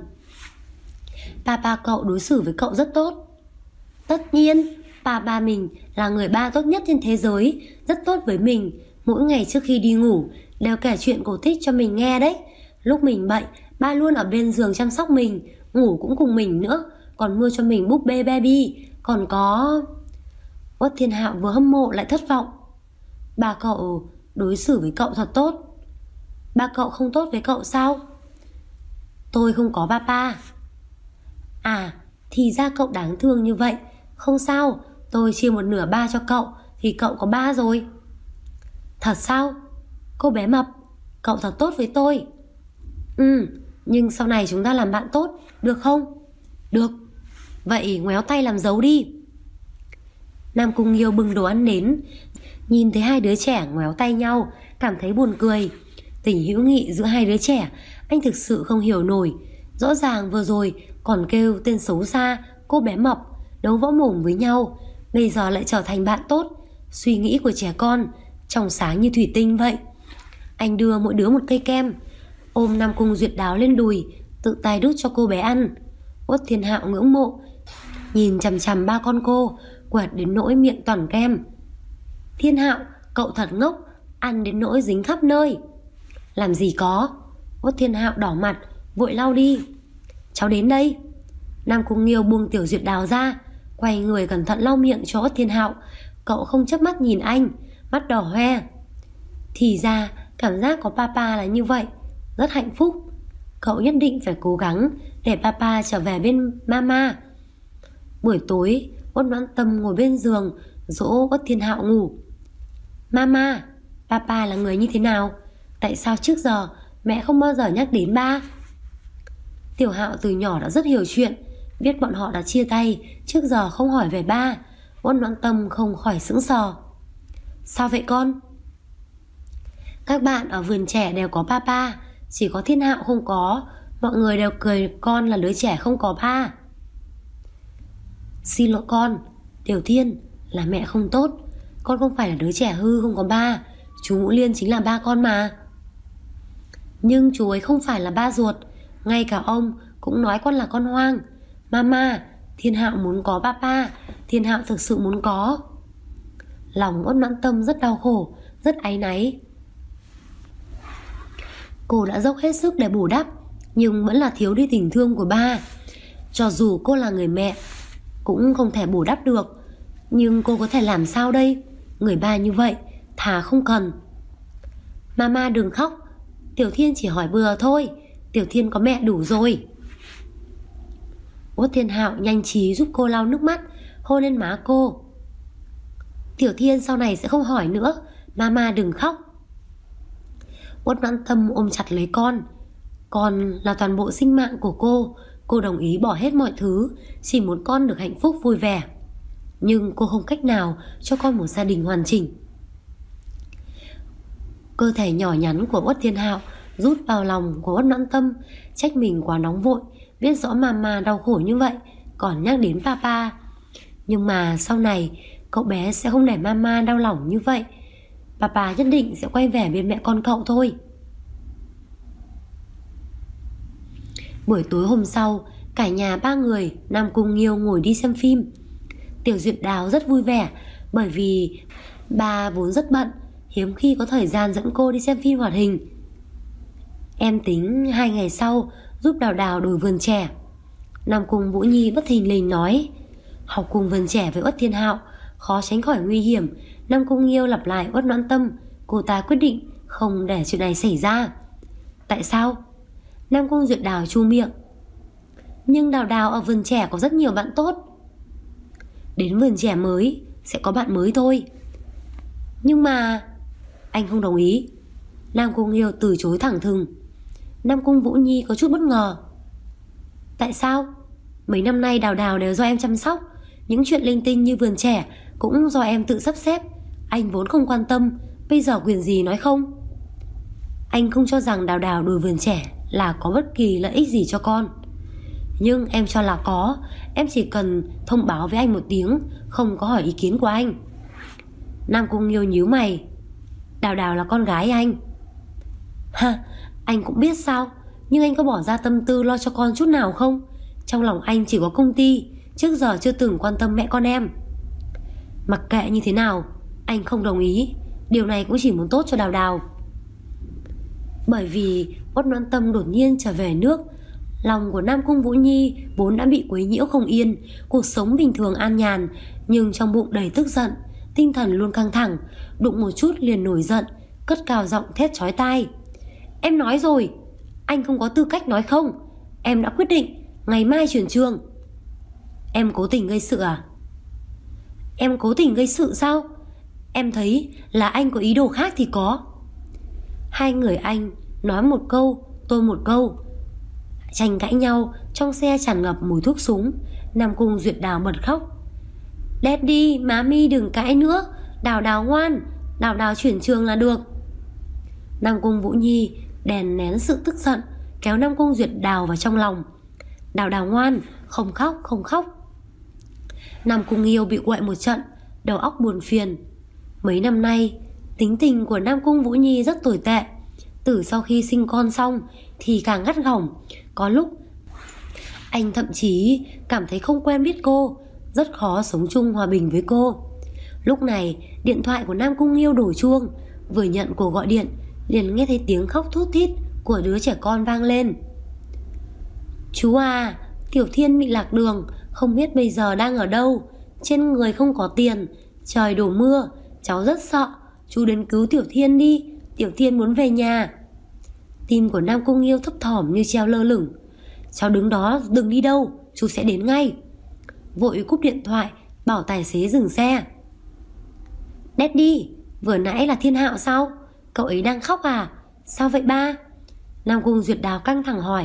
Papa cậu đối xử với cậu rất tốt. Tất nhiên, papa mình là người ba tốt nhất trên thế giới, rất tốt với mình. Mỗi ngày trước khi đi ngủ đều kể chuyện cổ tích cho mình nghe đấy. Lúc mình bệnh, ba luôn ở bên giường chăm sóc mình, ngủ cũng cùng mình nữa, còn mua cho mình búp bê baby. Còn có... Uất Thiên Hạo vừa hâm mộ lại thất vọng. Ba cậu đối xử với cậu thật tốt. Ba cậu không tốt với cậu sao? Tôi không có papa. À, thì ra cậu đáng thương như vậy. Không sao, tôi chia một nửa ba cho cậu, thì cậu có ba rồi. Thật sao? Cô bé mập, cậu thật tốt với tôi. Nhưng sau này chúng ta làm bạn tốt, được không? Được. Vậy ngoéo tay làm dấu đi. Nam Cung Nghiêu bưng đồ ăn đến, nhìn thấy hai đứa trẻ ngoéo tay nhau, cảm thấy buồn cười. Tình hữu nghị giữa hai đứa trẻ, anh thực sự không hiểu nổi. Rõ ràng vừa rồi còn kêu tên xấu xa, cô bé mập, đấu võ mồm với nhau, bây giờ lại trở thành bạn tốt. Suy nghĩ của trẻ con trong sáng như thủy tinh vậy. Anh đưa mỗi đứa một cây kem, ôm Nam Cung Duyệt Đào lên đùi, tự tay đút cho cô bé ăn. Uất Thiên Hạo ngưỡng mộ nhìn chằm chằm ba con cô, quẹt đến nỗi miệng toàn kem. Thiên Hạo, cậu thật ngốc, ăn đến nỗi dính khắp nơi. Làm gì có. Uất Thiên Hạo đỏ mặt, vội lau đi. Cháu đến đây. Nam Cung Nghiêu buông Tiểu Duyệt Đào ra, quay người cẩn thận lau miệng cho Uất Thiên Hạo. Cậu không chớp mắt nhìn anh, mắt đỏ hoe. Thì ra cảm giác có papa là như vậy, rất hạnh phúc. Cậu nhất định phải cố gắng để papa trở về bên mama. Buổi tối, Uất Noãn Tâm ngồi bên giường dỗ Uất Thiên Hạo ngủ. Mama, papa là người như thế nào? Tại sao trước giờ mẹ không bao giờ nhắc đến ba? Tiểu Hạo từ nhỏ đã rất hiểu chuyện, biết bọn họ đã chia tay, trước giờ không hỏi về ba. Uất Noãn Tâm không khỏi sững sờ. Sao vậy con? Các bạn ở vườn trẻ đều có papa, chỉ có Thiên Hạo không có. Mọi người đều cười con là đứa trẻ không có ba. Xin lỗi con, Tiểu Thiên, là mẹ không tốt. Con không phải là đứa trẻ hư không có ba. Chú Ngũ Liên chính là ba con mà. Nhưng chú ấy không phải là ba ruột. Ngay cả ông cũng nói con là con hoang. Mama, Thiên Hạo muốn có papa. Thiên Hạo thực sự muốn có. Lòng Uất Noãn Tâm rất đau khổ, rất áy náy. Cô đã dốc hết sức để bù đắp, nhưng vẫn là thiếu đi tình thương của ba. Cho dù cô là người mẹ cũng không thể bù đắp được, nhưng cô có thể làm sao đây? Người ba như vậy, thà không cần. Mama đừng khóc, Tiểu Thiên chỉ hỏi bừa thôi, Tiểu Thiên có mẹ đủ rồi. Uất Thiên Hạo nhanh trí giúp cô lau nước mắt, hôn lên má cô. Tiểu Thiên sau này sẽ không hỏi nữa, mama đừng khóc. Uất Noãn Tâm ôm chặt lấy con là toàn bộ sinh mạng của cô đồng ý bỏ hết mọi thứ, chỉ muốn con được hạnh phúc vui vẻ. Nhưng cô không cách nào cho con một gia đình hoàn chỉnh. Cơ thể nhỏ nhắn của Uất Thiên Hạo rút vào lòng của Uất Noãn Tâm, trách mình quá nóng vội, biết rõ mama đau khổ như vậy còn nhắc đến papa. Nhưng mà sau này cậu bé sẽ không để mama đau lòng như vậy. Papa nhất định sẽ quay về bên mẹ con cậu thôi. Buổi tối hôm sau, cả nhà ba người Nam Cung Nghiêu ngồi đi xem phim. Tiểu Duyệt Đào rất vui vẻ, bởi vì ba vốn rất bận, hiếm khi có thời gian dẫn cô đi xem phim hoạt hình. Em tính 2 ngày sau giúp Đào Đào đổi vườn trẻ. Nam Cung Vũ Nhi bất thình lình nói, học cùng vườn trẻ với Uất Thiên Hạo khó tránh khỏi nguy hiểm. Nam Cung Nghiêu lặp lại Uất Noãn Tâm, cô ta quyết định không để chuyện này xảy ra. Tại sao? Nam Cung Duyệt Đào chu miệng. Nhưng Đào Đào ở vườn trẻ có rất nhiều bạn tốt. Đến vườn trẻ mới sẽ có bạn mới thôi. Nhưng mà anh không đồng ý. Nam Cung Nghiêu từ chối thẳng thừng. Nam Cung Vũ Nhi có chút bất ngờ. Tại sao? Mấy năm nay Đào Đào đều do em chăm sóc, những chuyện linh tinh như vườn trẻ cũng do em tự sắp xếp. Anh vốn không quan tâm, bây giờ quyền gì nói không? Anh không cho rằng Đào Đào đổi vườn trẻ là có bất kỳ lợi ích gì cho con. Nhưng em cho là có. Em chỉ cần thông báo với anh một tiếng, không có hỏi ý kiến của anh. Nam Cung Nghiêu nhíu mày. Đào Đào là con gái anh. Ha, anh cũng biết sao. Nhưng anh có bỏ ra tâm tư lo cho con chút nào không? Trong lòng anh chỉ có công ty, trước giờ chưa từng quan tâm mẹ con em. Mặc kệ như thế nào, anh không đồng ý. Điều này cũng chỉ muốn tốt cho Đào Đào. Bởi vì Uất Noãn Tâm đột nhiên trở về nước, lòng của Nam Cung Vũ Nhi vốn đã bị quấy nhiễu không yên. Cuộc sống bình thường an nhàn, nhưng trong bụng đầy tức giận, tinh thần luôn căng thẳng, đụng một chút liền nổi giận, cất cao giọng thét chói tai. Em nói rồi, anh không có tư cách nói không. Em đã quyết định ngày mai chuyển trường. Em cố tình gây sự à? Em cố tình gây sự sao? Em thấy là anh có ý đồ khác thì có. Hai người anh nói một câu, tôi một câu, tranh cãi nhau. Trong xe tràn ngập mùi thuốc súng. Nam Cung Duyệt Đào bật khóc. Daddy, mami đừng cãi nữa. Đào Đào ngoan, Đào Đào chuyển trường là được. Nam Cung Vũ Nhi đè nén sự tức giận, kéo Nam Cung Duyệt Đào vào trong lòng. Đào Đào ngoan, không khóc, không khóc. Nam Cung Nghiêu bị quậy một trận, đầu óc buồn phiền. Mấy năm nay tính tình của Nam Cung Vũ Nhi rất tồi tệ. Từ sau khi sinh con xong thì càng gắt gỏng. Có lúc anh thậm chí cảm thấy không quen biết cô, rất khó sống chung hòa bình với cô. Lúc này điện thoại của Nam Cung Nghiêu đổ chuông. Vừa nhận cuộc gọi điện liền nghe thấy tiếng khóc thút thít của đứa trẻ con vang lên. Chú à, Tiểu Thiên bị lạc đường, không biết bây giờ đang ở đâu. Trên người không có tiền, trời đổ mưa, cháu rất sợ. Chú đến cứu Tiểu Thiên đi, Tiểu Thiên muốn về nhà. Tim của Nam Cung Nghiêu thấp thỏm như treo lơ lửng. Cháu đứng đó, đừng đi đâu, chú sẽ đến ngay. Vội cúp điện thoại, bảo tài xế dừng xe. Daddy, vừa nãy là Thiên Hạo sao? Cậu ấy đang khóc à? Sao vậy ba? Nam Cung Duyệt Đào căng thẳng hỏi.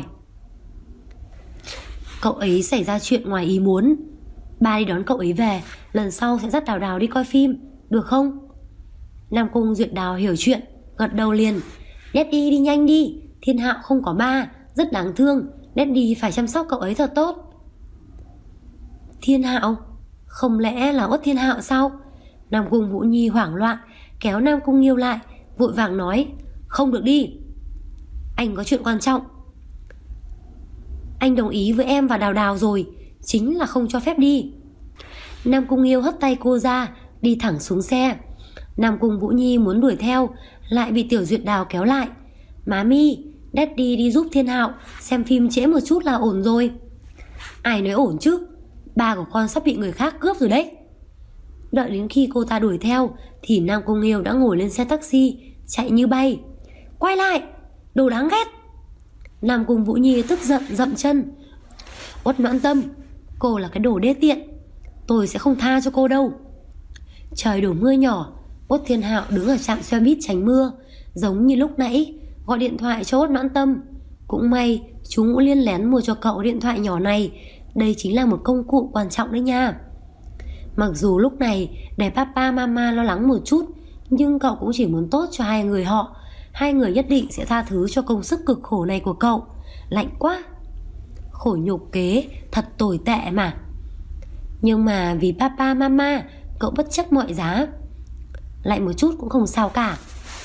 Cậu ấy xảy ra chuyện ngoài ý muốn. Ba đi đón cậu ấy về, lần sau sẽ dắt Đào Đào đi coi phim, được không? Nam Cung Duyệt Đào hiểu chuyện, gật đầu liền. Daddy đi nhanh đi, Thiên Hạo không có ba, rất đáng thương. Daddy phải chăm sóc cậu ấy thật tốt. Thiên Hạo? Không lẽ là Uất Thiên Hạo sao? Nam Cung Vũ Nhi hoảng loạn, kéo Nam Cung Nghiêu lại, vội vàng nói. Không được đi, anh có chuyện quan trọng. Anh đồng ý với em và Đào Đào rồi, chính là không cho phép đi. Nam Cung Nghiêu hất tay cô ra, đi thẳng xuống xe. Nam Cung Vũ Nhi muốn đuổi theo, lại bị Tiểu Duyệt Đào kéo lại. Mami, Daddy đi giúp Thiên Hạo, xem phim trễ một chút là ổn rồi. Ai nói ổn chứ, ba của con sắp bị người khác cướp rồi đấy. Đợi đến khi cô ta đuổi theo thì Nam Cung Nghiêu đã ngồi lên xe taxi, chạy như bay. Quay lại, đồ đáng ghét. Nam Cung Vũ Nhi tức giận dậm chân. Uất Noãn Tâm, cô là cái đồ đê tiện, tôi sẽ không tha cho cô đâu. Trời đổ mưa nhỏ, Uất Thiên Hạo đứng ở trạm xe buýt tránh mưa, giống như lúc nãy gọi điện thoại cho Uất Noãn Tâm. Cũng may chú Ngũ Liên lén mua cho cậu điện thoại nhỏ này, đây chính là một công cụ quan trọng đấy nha. Mặc dù lúc này để papa mama lo lắng một chút, nhưng cậu cũng chỉ muốn tốt cho hai người họ. Hai người nhất định sẽ tha thứ cho công sức cực khổ này của cậu. Lạnh quá, khổ nhục kế thật tồi tệ mà. Nhưng mà vì papa mama, cậu bất chấp mọi giá. Lạnh một chút cũng không sao cả.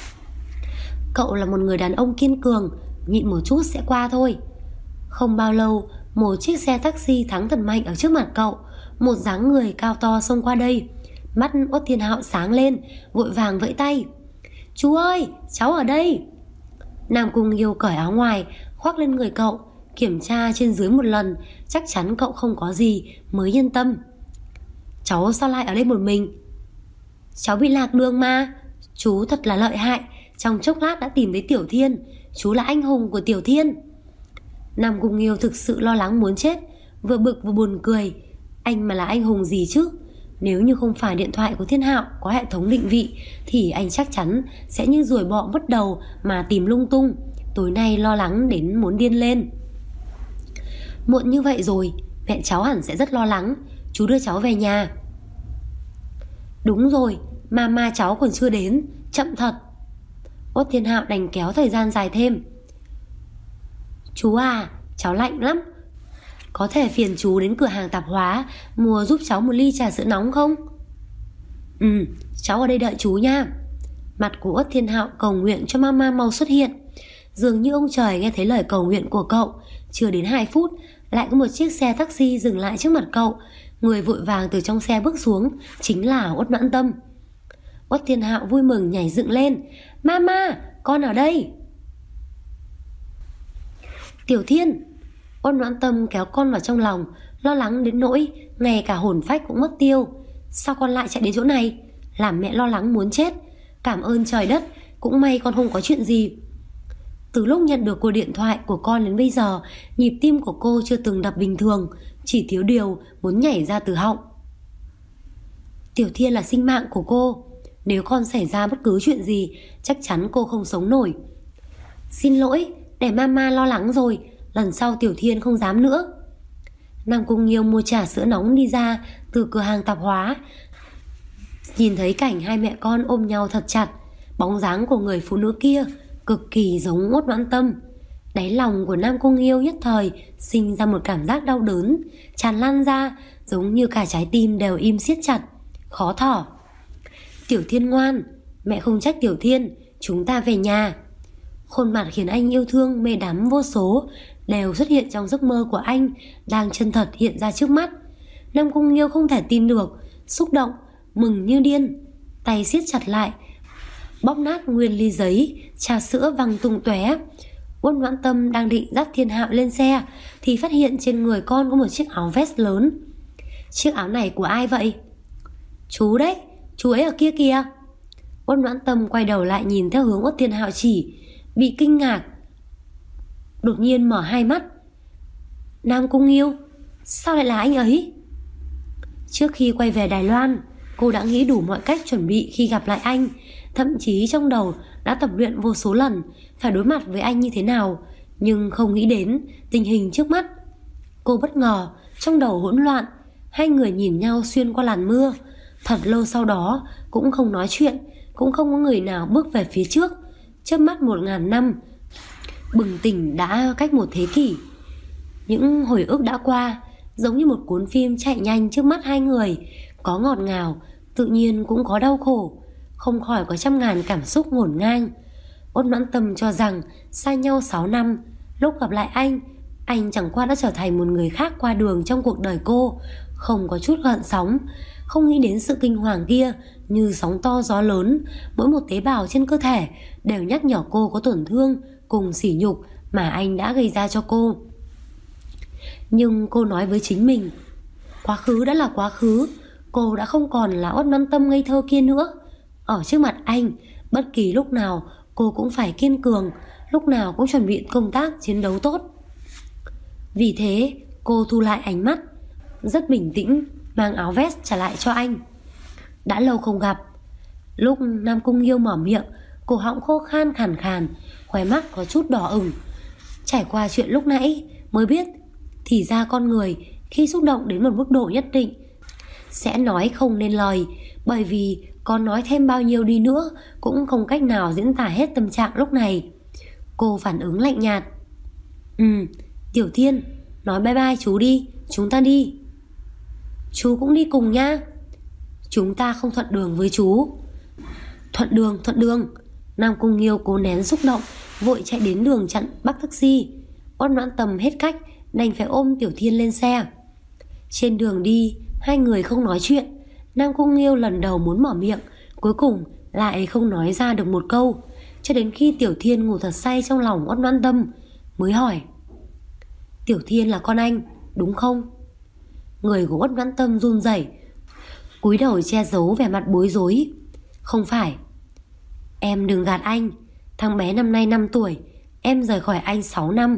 Cậu là một người đàn ông kiên cường, nhịn một chút sẽ qua thôi. Không bao lâu, một chiếc xe taxi thắng thật mạnh ở trước mặt cậu. Một dáng người cao to xông qua đây. Mắt Uất Thiên Hạo sáng lên, vội vàng vẫy tay. Chú ơi, cháu ở đây. Nam Cung Nghiêu cởi áo ngoài, khoác lên người cậu, kiểm tra trên dưới một lần, chắc chắn cậu không có gì mới yên tâm. Cháu sao lại ở đây một mình? Cháu bị lạc đường mà. Chú thật là lợi hại, trong chốc lát đã tìm thấy Tiểu Thiên. Chú là anh hùng của Tiểu Thiên. Nam Cung Nghiêu thực sự lo lắng muốn chết, vừa bực vừa buồn cười. Anh mà là anh hùng gì chứ? Nếu như không phải điện thoại của Thiên Hạo có hệ thống định vị thì anh chắc chắn sẽ như ruồi bọ mất đầu mà tìm lung tung. Tối nay lo lắng đến muốn điên lên. Muộn như vậy rồi, mẹ cháu hẳn sẽ rất lo lắng. Chú đưa cháu về nhà. Đúng rồi, mama cháu còn chưa đến, chậm thật. Uất Thiên Hạo đành kéo thời gian dài thêm. Chú à, cháu lạnh lắm, có thể phiền chú đến cửa hàng tạp hóa mua giúp cháu một ly trà sữa nóng không? Cháu ở đây đợi chú nha. Mặt của Uất Thiên Hạo cầu nguyện cho mama mau xuất hiện. Dường như ông trời nghe thấy lời cầu nguyện của cậu. Chưa đến 2 phút, lại có một chiếc xe taxi dừng lại trước mặt cậu. Người vội vàng từ trong xe bước xuống chính là Uất Noãn Tâm. Uất Thiên Hạo vui mừng nhảy dựng lên. Mama, con ở đây. Tiểu Thiên. Uất Noãn Tâm kéo con vào trong lòng, lo lắng đến nỗi ngay cả hồn phách cũng mất tiêu. Sao con lại chạy đến chỗ này? Làm mẹ lo lắng muốn chết. Cảm ơn trời đất, cũng may con không có chuyện gì. Từ lúc nhận được cuộc điện thoại của con đến bây giờ, nhịp tim của cô chưa từng đập bình thường, chỉ thiếu điều muốn nhảy ra từ họng. Tiểu Thiên là sinh mạng của cô, nếu con xảy ra bất cứ chuyện gì, chắc chắn cô không sống nổi. Xin lỗi, để mama lo lắng rồi, lần sau Tiểu Thiên không dám nữa. Nam Cung Nghiêu mua trà sữa nóng đi ra từ cửa hàng tạp hóa. Nhìn thấy cảnh hai mẹ con ôm nhau thật chặt, bóng dáng của người phụ nữ kia cực kỳ giống Uất Noãn Tâm. Đáy lòng của Nam Cung Nghiêu nhất thời sinh ra một cảm giác đau đớn, tràn lan ra, giống như cả trái tim đều im siết chặt, khó thở. Tiểu Thiên ngoan, mẹ không trách Tiểu Thiên, chúng ta về nhà. Khuôn mặt khiến anh yêu thương mê đắm vô số đều xuất hiện trong giấc mơ của anh, đang chân thật hiện ra trước mắt. Nam Cung Nghiêu không thể tin được, xúc động, mừng như điên, tay siết chặt lại, bóp nát nguyên ly giấy, trà sữa văng tung tóe. Uất Noãn Tâm đang định dắt Thiên Hạo lên xe thì phát hiện trên người con có một chiếc áo vest lớn. Chiếc áo này của ai vậy? Chú đấy, chú ấy ở kia kìa. Uất Noãn Tâm quay đầu lại nhìn theo hướng Uất Thiên Hạo chỉ, bị kinh ngạc, đột nhiên mở hai mắt. Nam Cung Nghiêu, sao lại là anh ấy? Trước khi quay về Đài Loan, cô đã nghĩ đủ mọi cách chuẩn bị khi gặp lại anh, thậm chí trong đầu đã tập luyện vô số lần phải đối mặt với anh như thế nào, nhưng không nghĩ đến tình hình trước mắt. Cô bất ngờ, trong đầu hỗn loạn, hai người nhìn nhau xuyên qua làn mưa. Thật lâu sau đó cũng không nói chuyện, cũng không có người nào bước về phía trước. Chớp mắt 1000 năm, bừng tỉnh đã cách 1 thế kỷ. Những hồi ức đã qua, giống như một cuốn phim chạy nhanh trước mắt hai người, có ngọt ngào, tự nhiên cũng có đau khổ, không khỏi có trăm ngàn cảm xúc ngổn ngang. Uất Noãn Tâm cho rằng xa nhau 6 năm, lúc gặp lại anh chẳng qua đã trở thành một người khác qua đường trong cuộc đời cô, không có chút gợn sóng, không nghĩ đến sự kinh hoàng kia như sóng to gió lớn. Mỗi một tế bào trên cơ thể đều nhắc nhở cô có tổn thương cùng sỉ nhục mà anh đã gây ra cho cô. Nhưng cô nói với chính mình, quá khứ đã là quá khứ. Cô đã không còn là Uất Noãn Tâm ngây thơ kia nữa. Ở trước mặt anh, bất kỳ lúc nào cô cũng phải kiên cường, lúc nào cũng chuẩn bị công tác chiến đấu tốt. Vì thế cô thu lại ánh mắt, rất bình tĩnh mang áo vest trả lại cho anh. Đã lâu không gặp. Lúc Nam Cung Nghiêu mở miệng, cổ họng khô khan khàn khàn, khóe mắt có chút đỏ ửng. Trải qua chuyện lúc nãy mới biết, thì ra con người khi xúc động đến một mức độ nhất định sẽ nói không nên lời, bởi vì có nói thêm bao nhiêu đi nữa cũng không cách nào diễn tả hết tâm trạng lúc này. Cô phản ứng lạnh nhạt. Tiểu Thiên, nói bye bye chú đi, chúng ta đi. Chú cũng đi cùng nha. Chúng ta không thuận đường với chú. Thuận đường. Nam Cung Nghiêu cố nén xúc động, vội chạy đến đường chặn bắt taxi. Uất Noãn Tâm hết cách, đành phải ôm Tiểu Thiên lên xe. Trên đường đi, hai người không nói chuyện. Nam Cung Nghiêu lần đầu muốn mở miệng, cuối cùng lại không nói ra được một câu, cho đến khi Tiểu Thiên ngủ thật say trong lòng Uất Noãn Tâm mới hỏi, Tiểu Thiên là con anh, đúng không? Người của Uất Noãn Tâm run rẩy, cúi đầu che giấu vẻ mặt bối rối. Không phải. Em đừng gạt anh, thằng bé năm nay 5 tuổi, em rời khỏi anh 6 năm.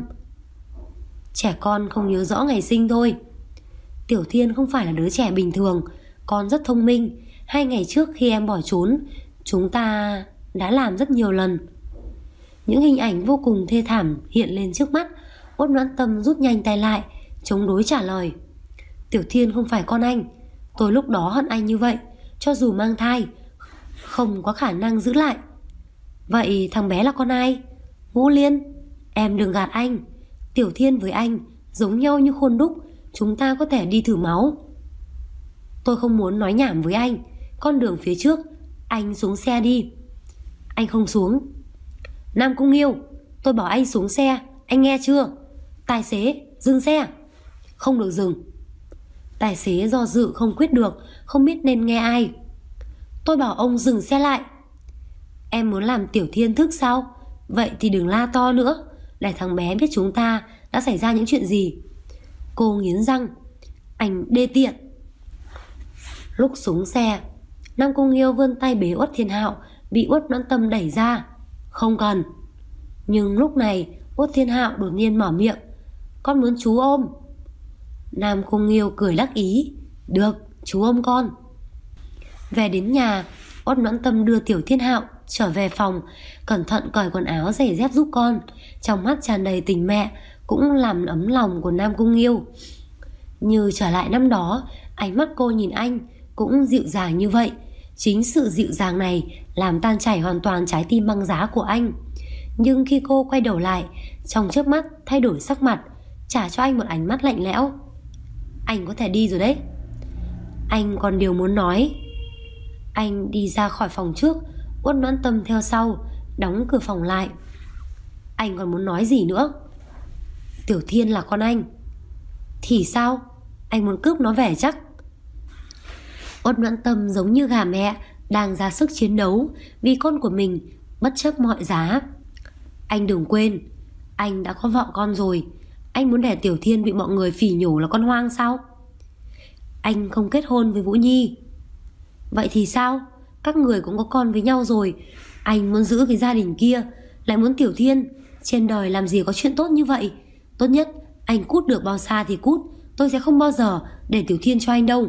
Trẻ con không nhớ rõ ngày sinh thôi. Tiểu Thiên không phải là đứa trẻ bình thường, con rất thông minh. 2 ngày trước khi em bỏ trốn, chúng ta đã làm rất nhiều lần. Những hình ảnh vô cùng thê thảm hiện lên trước mắt. Uất Noãn Tâm rút nhanh tay lại, chống đối trả lời. Tiểu Thiên không phải con anh. Tôi lúc đó hận anh như vậy, cho dù mang thai không có khả năng giữ lại. Vậy thằng bé là con ai? Ngũ Liên. Em đừng gạt anh, Tiểu Thiên với anh giống nhau như khuôn đúc, chúng ta có thể đi thử máu. Tôi không muốn nói nhảm với anh. Con đường phía trước, anh xuống xe đi. Anh không xuống. Nam Cung Nghiêu, tôi bảo anh xuống xe, anh nghe chưa? Tài xế, dừng xe. Không được dừng. Tài xế do dự không quyết được, không biết nên nghe ai. Tôi bảo ông dừng xe lại. Em muốn làm Tiểu Thiên thức sao? Vậy thì đừng la to nữa, để thằng bé biết chúng ta đã xảy ra những chuyện gì. Cô nghiến răng. Anh đê tiện. Lúc xuống xe, Nam Cung Nghiêu vươn tay bế Uất Thiên Hạo, bị Uất Noãn Tâm đẩy ra. Không cần. Nhưng lúc này Uất Thiên Hạo đột nhiên mở miệng. Con muốn chú ôm. Nam Cung Nghiêu cười đắc ý. Được, chú ôm con. Về đến nhà, Uất Noãn Tâm đưa Tiểu Thiên Hạo trở về phòng, cẩn thận cởi quần áo giày dép giúp con, trong mắt tràn đầy tình mẹ, cũng làm ấm lòng của Nam Cung Nghiêu. Như trở lại năm đó, ánh mắt cô nhìn anh cũng dịu dàng như vậy. Chính sự dịu dàng này làm tan chảy hoàn toàn trái tim băng giá của anh. Nhưng khi cô quay đầu lại, trong chớp mắt thay đổi sắc mặt, trả cho anh một ánh mắt lạnh lẽo. Anh có thể đi rồi đấy. Anh còn điều muốn nói. Anh đi ra khỏi phòng trước, Uất Noãn Tâm theo sau, đóng cửa phòng lại. Anh còn muốn nói gì nữa? Tiểu Thiên là con anh. Thì sao? Anh muốn cướp nó về chắc? Uất Noãn Tâm giống như gà mẹ đang ra sức chiến đấu vì con của mình, bất chấp mọi giá. Anh đừng quên, anh đã có vợ con rồi. Anh muốn để Tiểu Thiên bị mọi người phỉ nhổ là con hoang sao? Anh không kết hôn với Vũ Nhi. Vậy thì sao? Các người cũng có con với nhau rồi. Anh muốn giữ cái gia đình kia, lại muốn Tiểu Thiên. Trên đời làm gì có chuyện tốt như vậy. Tốt nhất anh cút được bao xa thì cút. Tôi sẽ không bao giờ để Tiểu Thiên cho anh đâu.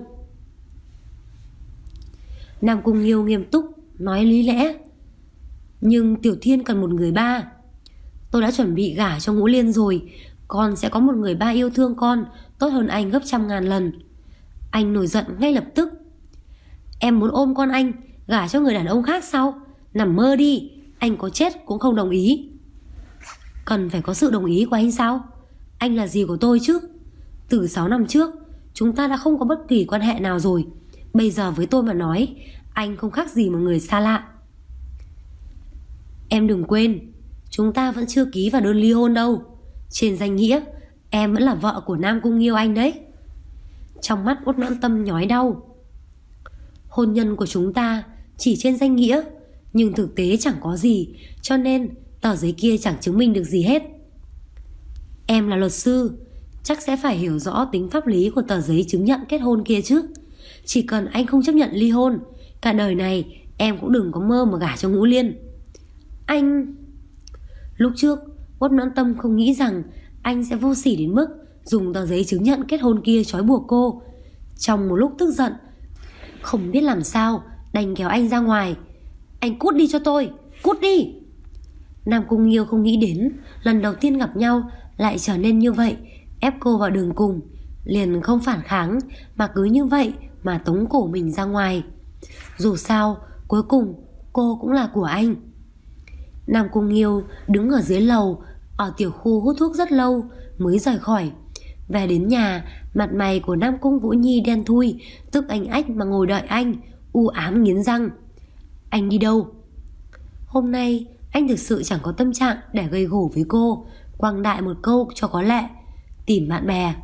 Nam Cung Nghiêu nghiêm túc nói lý lẽ. Nhưng Tiểu Thiên cần một người ba. Tôi đã chuẩn bị gả cho Ngũ Liên rồi. Con sẽ có một người ba yêu thương con tốt hơn anh gấp 100.000 lần. Anh nổi giận ngay lập tức. Em muốn ôm con anh gả cho người đàn ông khác sao? Nằm mơ đi. Anh có chết cũng không đồng ý. Cần phải có sự đồng ý của anh sao? Anh là gì của tôi chứ? Từ 6 năm trước chúng ta đã không có bất kỳ quan hệ nào rồi. Bây giờ với tôi mà nói, anh không khác gì một người xa lạ. Em đừng quên, chúng ta vẫn chưa ký vào đơn ly hôn đâu. Trên danh nghĩa, em vẫn là vợ của Nam Cung Nghiêu anh đấy. Trong mắt Uất Noãn Tâm nhói đau. Hôn nhân của chúng ta chỉ trên danh nghĩa, nhưng thực tế chẳng có gì, cho nên tờ giấy kia chẳng chứng minh được gì hết. Em là luật sư, chắc sẽ phải hiểu rõ tính pháp lý của tờ giấy chứng nhận kết hôn kia chứ. Chỉ cần anh không chấp nhận ly hôn, cả đời này em cũng đừng có mơ mà gả cho Ngũ Liên. Anh... Lúc trước, Uất Noãn Tâm không nghĩ rằng anh sẽ vô sỉ đến mức dùng tờ giấy chứng nhận kết hôn kia trói buộc cô. Trong một lúc tức giận, không biết làm sao, đành kéo anh ra ngoài. Anh cút đi cho tôi, cút đi. Nam Cung Nghiêu không nghĩ đến lần đầu tiên gặp nhau lại trở nên như vậy, ép cô vào đường cùng. Liền không phản kháng mà cứ như vậy mà tống cổ mình ra ngoài. Dù sao cuối cùng cô cũng là của anh. Nam Cung Nghiêu đứng ở dưới lầu ở tiểu khu hút thuốc rất lâu mới rời khỏi. Về đến nhà, mặt mày của Nam Cung Vũ Nhi đen thui, tức anh ách mà ngồi đợi anh, u ám nghiến răng. Anh đi đâu? Hôm nay anh thực sự chẳng có tâm trạng để gây gổ với cô, quăng đại một câu cho có lệ. Tìm bạn bè.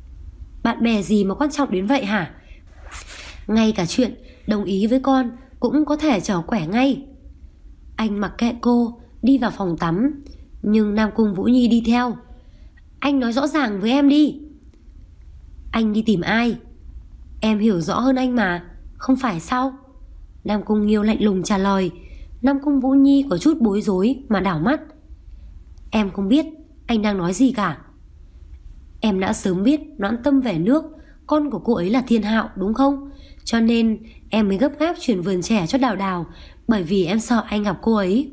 Bạn bè gì mà quan trọng đến vậy hả? Ngay cả chuyện đồng ý với con cũng có thể trở quẻ ngay. Anh mặc kệ cô, đi vào phòng tắm, nhưng Nam Cung Vũ Nhi đi theo. Anh nói rõ ràng với em đi. Anh đi tìm ai? Em hiểu rõ hơn anh mà, không phải sao? Nam Cung Nghiêu lạnh lùng trả lời. Nam Cung Vũ Nhi có chút bối rối mà đảo mắt. Em không biết anh đang nói gì cả. Em đã sớm biết Noãn Tâm về nước, con của cô ấy là Thiên Hạo đúng không? Cho nên em mới gấp gáp chuyển vườn trẻ cho Đào Đào, bởi vì em sợ anh gặp cô ấy.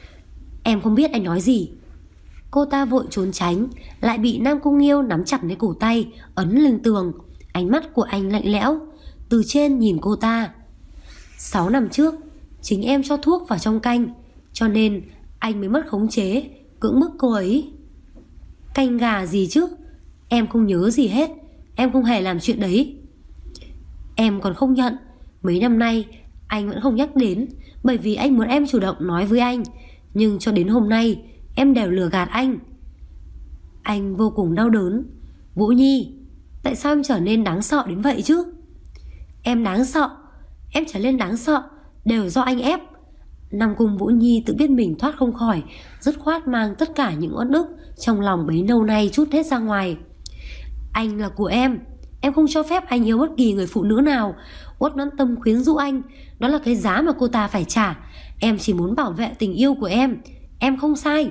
Em không biết anh nói gì. Cô ta vội trốn tránh, lại bị Nam Cung Nghiêu nắm chặt lấy cổ tay, ấn lên tường. Ánh mắt của anh lạnh lẽo, từ trên nhìn cô ta. 6 năm trước, chính em cho thuốc vào trong canh, cho nên anh mới mất khống chế, cưỡng bức cô ấy. Canh gà gì chứ? Em không nhớ gì hết, em không hề làm chuyện đấy. Em còn không nhận. Mấy năm nay anh vẫn không nhắc đến, bởi vì anh muốn em chủ động nói với anh. Nhưng cho đến hôm nay em đều lừa gạt anh. Anh vô cùng đau đớn. Vũ Nhi, tại sao em trở nên đáng sợ đến vậy chứ? Em đáng sợ, em trở nên đáng sợ đều do anh ép. Nam Cung Vũ Nhi tự biết mình thoát không khỏi, dứt khoát mang tất cả những uất ức trong lòng bấy lâu nay trút hết ra ngoài. Anh là của em không cho phép anh yêu bất kỳ người phụ nữ nào. Uất Noãn Tâm khuyến rũ anh, đó là cái giá mà cô ta phải trả. Em chỉ muốn bảo vệ tình yêu của em không sai.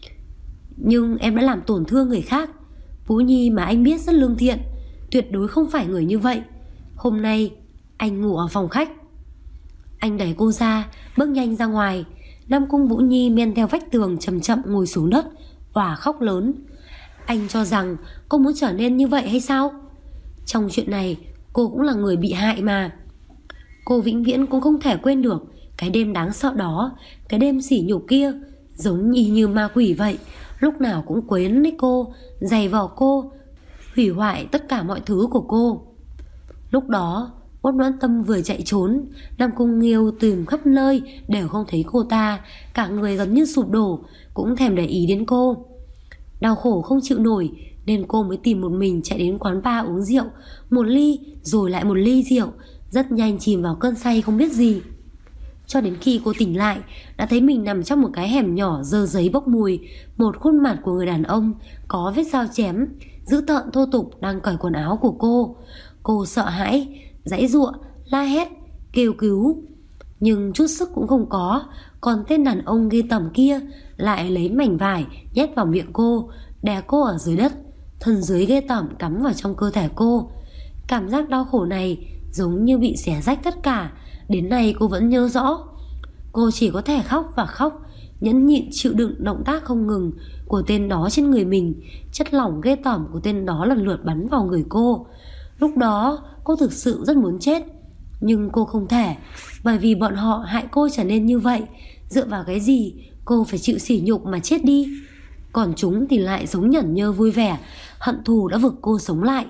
Nhưng em đã làm tổn thương người khác. Vũ Nhi mà anh biết rất lương thiện, tuyệt đối không phải người như vậy. Hôm nay anh ngủ ở phòng khách. Anh đẩy cô ra, bước nhanh ra ngoài. Nam Cung Vũ Nhi men theo vách tường chậm chậm ngồi xuống đất, òa khóc lớn. Anh cho rằng cô muốn trở nên như vậy hay sao? Trong chuyện này cô cũng là người bị hại mà. Cô vĩnh viễn cũng không thể quên được cái đêm đáng sợ đó, cái đêm sỉ nhục kia, giống như ma quỷ vậy, lúc nào cũng quấy lấy cô, giày vò cô, hủy hoại tất cả mọi thứ của cô. Lúc đó Uất Noãn Tâm vừa chạy trốn, Nam Cung Nghiêu tìm khắp nơi đều không thấy cô ta, cả người gần như sụp đổ, cũng thèm để ý đến cô. Đau khổ không chịu nổi nên cô mới tìm một mình chạy đến quán bar uống rượu, một ly rồi lại một ly rượu, rất nhanh chìm vào cơn say không biết gì. Cho đến khi cô tỉnh lại, đã thấy mình nằm trong một cái hẻm nhỏ dơ giấy bốc mùi. Một khuôn mặt của người đàn ông có vết dao chém, dữ tợn thô tục đang cởi quần áo của cô. Cô sợ hãi, giãy giụa, la hét, kêu cứu, nhưng chút sức cũng không có. Còn tên đàn ông ghê tởm kia lại lấy mảnh vải nhét vào miệng cô, đè cô ở dưới đất, thân dưới ghê tởm cắm vào trong cơ thể cô. Cảm giác đau khổ này giống như bị xé rách tất cả, đến nay cô vẫn nhớ rõ. Cô chỉ có thể khóc và khóc, nhẫn nhịn chịu đựng động tác không ngừng của tên đó trên người mình. Chất lỏng ghê tởm của tên đó lần lượt bắn vào người cô. Lúc đó cô thực sự rất muốn chết, nhưng cô không thể, bởi vì bọn họ hại cô trở nên như vậy. Dựa vào cái gì cô phải chịu sỉ nhục mà chết đi? Còn chúng thì lại sống nhởn nhơ vui vẻ, hận thù đã vực cô sống lại.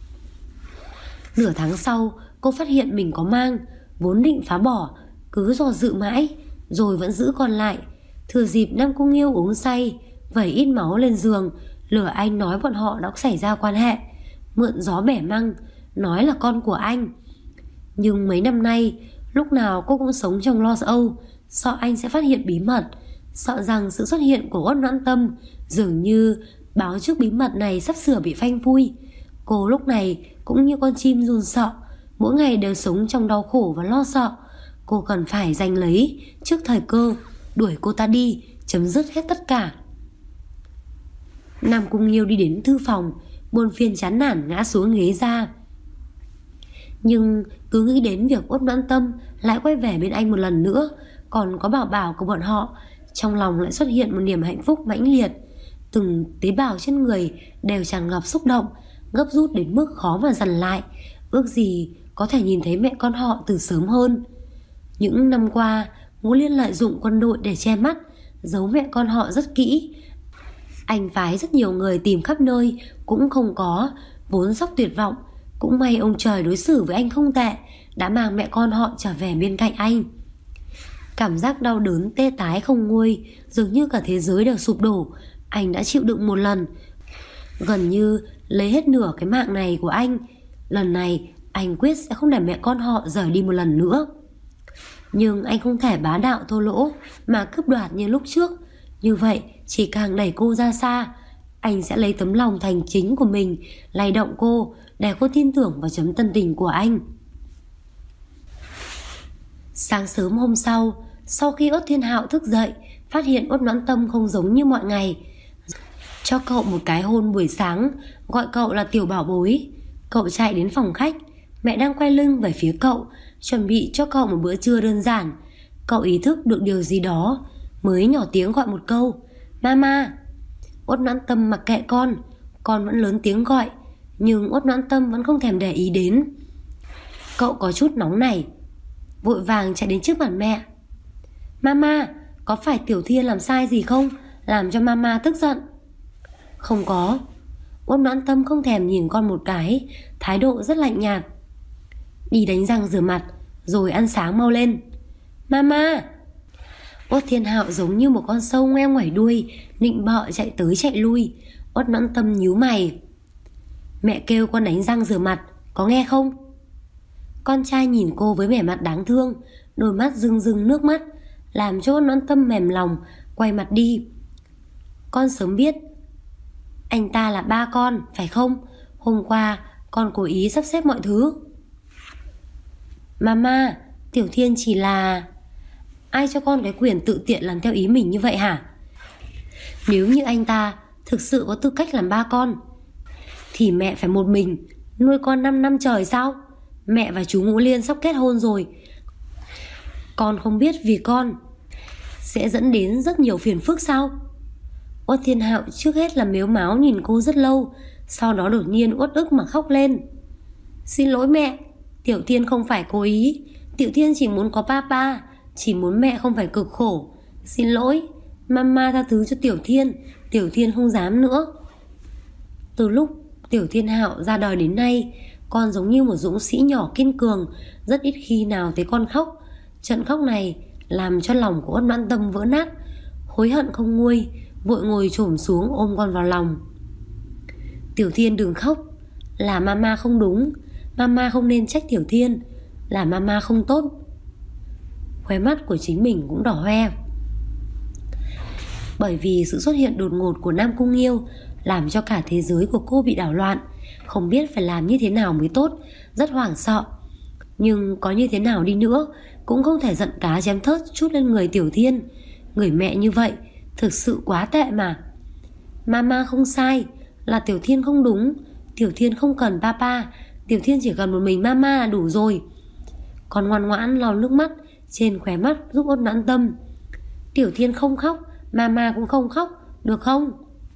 Nửa tháng sau, cô phát hiện mình có mang, vốn định phá bỏ, cứ do dự mãi, rồi vẫn giữ còn lại. Thừa dịp Nam Cung Nghiêu uống say, vẩy ít máu lên giường, lừa anh nói bọn họ đã xảy ra quan hệ, mượn gió bẻ măng, nói là con của anh. Nhưng mấy năm nay, lúc nào cô cũng sống trong lo âu, sợ anh sẽ phát hiện bí mật, sợ rằng sự xuất hiện của Uất Noãn Tâm dường như báo trước bí mật này sắp sửa bị phanh phui. Cô lúc này cũng như con chim run sợ, mỗi ngày đều sống trong đau khổ và lo sợ. Cô cần phải giành lấy trước thời cơ, đuổi cô ta đi, chấm dứt hết tất cả. Nam Cung Nghiêu đi đến thư phòng, buồn phiền chán nản ngã xuống ghế ra. Nhưng cứ nghĩ đến việc Uất Noãn Tâm lại quay về bên anh một lần nữa, còn có Bảo Bảo của bọn họ, trong lòng lại xuất hiện một niềm hạnh phúc mãnh liệt. Từng tế bào trên người đều tràn ngập xúc động, gấp rút đến mức khó mà dằn lại, ước gì có thể nhìn thấy mẹ con họ từ sớm hơn. Những năm qua, Ngũ Liên lợi dụng quân đội để che mắt, giấu mẹ con họ rất kỹ. Anh phái rất nhiều người tìm khắp nơi cũng không có, vốn sắp tuyệt vọng. Cũng may ông trời đối xử với anh không tệ, đã mang mẹ con họ trở về bên cạnh anh. Cảm giác đau đớn tê tái không nguôi, dường như cả thế giới đều sụp đổ. Anh đã chịu đựng một lần, gần như lấy hết nửa cái mạng này của anh. Lần này anh quyết sẽ không để mẹ con họ rời đi một lần nữa. Nhưng anh không thể bá đạo thô lỗ mà cướp đoạt như lúc trước. Như vậy chỉ càng đẩy cô ra xa. Anh sẽ lấy tấm lòng thành chính của mình lay động cô, để cô tin tưởng vào chấm tân tình của anh. Sáng sớm hôm sau khi Uất Thiên Hạo thức dậy, phát hiện Uất Noãn Tâm không giống như mọi ngày, cho cậu một cái hôn buổi sáng, gọi cậu là tiểu bảo bối. Cậu chạy đến phòng khách, mẹ đang quay lưng về phía cậu, chuẩn bị cho cậu một bữa trưa đơn giản. Cậu ý thức được điều gì đó, mới nhỏ tiếng gọi một câu: Mama. Uất Noãn Tâm mặc kệ con vẫn lớn tiếng gọi, nhưng Uất Noãn Tâm vẫn không thèm để ý đến. Cậu có chút nóng nảy, vội vàng chạy đến trước mặt mẹ. Mama, có phải Tiểu Thiên làm sai gì không, làm cho Mama tức giận? Không có. Uất Noãn Tâm không thèm nhìn con một cái, thái độ rất lạnh nhạt. Đi đánh răng rửa mặt, rồi ăn sáng mau lên. Mama. Uất Thiên Hạo giống như một con sâu ngoe ngoẩy đuôi, nịnh bợ chạy tới chạy lui. Uất Noãn Tâm nhíu mày. Mẹ kêu con đánh răng rửa mặt, có nghe không? Con trai nhìn cô với vẻ mặt đáng thương, đôi mắt rưng rưng nước mắt, làm cho Uất Noãn Tâm mềm lòng, quay mặt đi. Con sớm biết anh ta là ba con, phải không? Hôm qua con cố ý sắp xếp mọi thứ. Mama, Tiểu Thiên chỉ là... Ai cho con cái quyền tự tiện làm theo ý mình như vậy hả? Nếu như anh ta thực sự có tư cách làm ba con, thì mẹ phải một mình nuôi con 5 năm trời sao? Mẹ và chú Ngũ Liên sắp kết hôn rồi. Con không biết vì con sẽ dẫn đến rất nhiều phiền phức sao? Uất Thiên Hạo trước hết là mếu máo nhìn cô rất lâu, sau đó đột nhiên uất ức mà khóc lên. Xin lỗi mẹ, Tiểu Thiên không phải cố ý. Tiểu Thiên chỉ muốn có papa, chỉ muốn mẹ không phải cực khổ. Xin lỗi, Mama tha thứ cho Tiểu Thiên. Tiểu Thiên không dám nữa. Từ lúc Tiểu Thiên Hạo ra đời đến nay, con giống như một dũng sĩ nhỏ kiên cường, rất ít khi nào thấy con khóc. Trận khóc này làm cho lòng của Uất Noãn Tâm vỡ nát, hối hận không nguôi, vội ngồi chổm xuống ôm con vào lòng. Tiểu Thiên đừng khóc, là Mama không đúng, Mama không nên trách Tiểu Thiên, là Mama không tốt. Khóe mắt của chính mình cũng đỏ hoe. Bởi vì sự xuất hiện đột ngột của Nam Cung Nghiêu làm cho cả thế giới của cô bị đảo loạn, không biết phải làm như thế nào mới tốt, rất hoảng sợ. Nhưng có như thế nào đi nữa cũng không thể giận cá chém thớt chút lên người Tiểu Thiên. Người mẹ như vậy thực sự quá tệ mà. Mama không sai, là Tiểu Thiên không đúng. Tiểu Thiên không cần papa, Tiểu Thiên chỉ cần một mình Mama là đủ rồi. Con ngoan ngoãn lau nước mắt trên khóe mắt giúp Uất Noãn Tâm. Tiểu Thiên không khóc, Mama cũng không khóc, được không?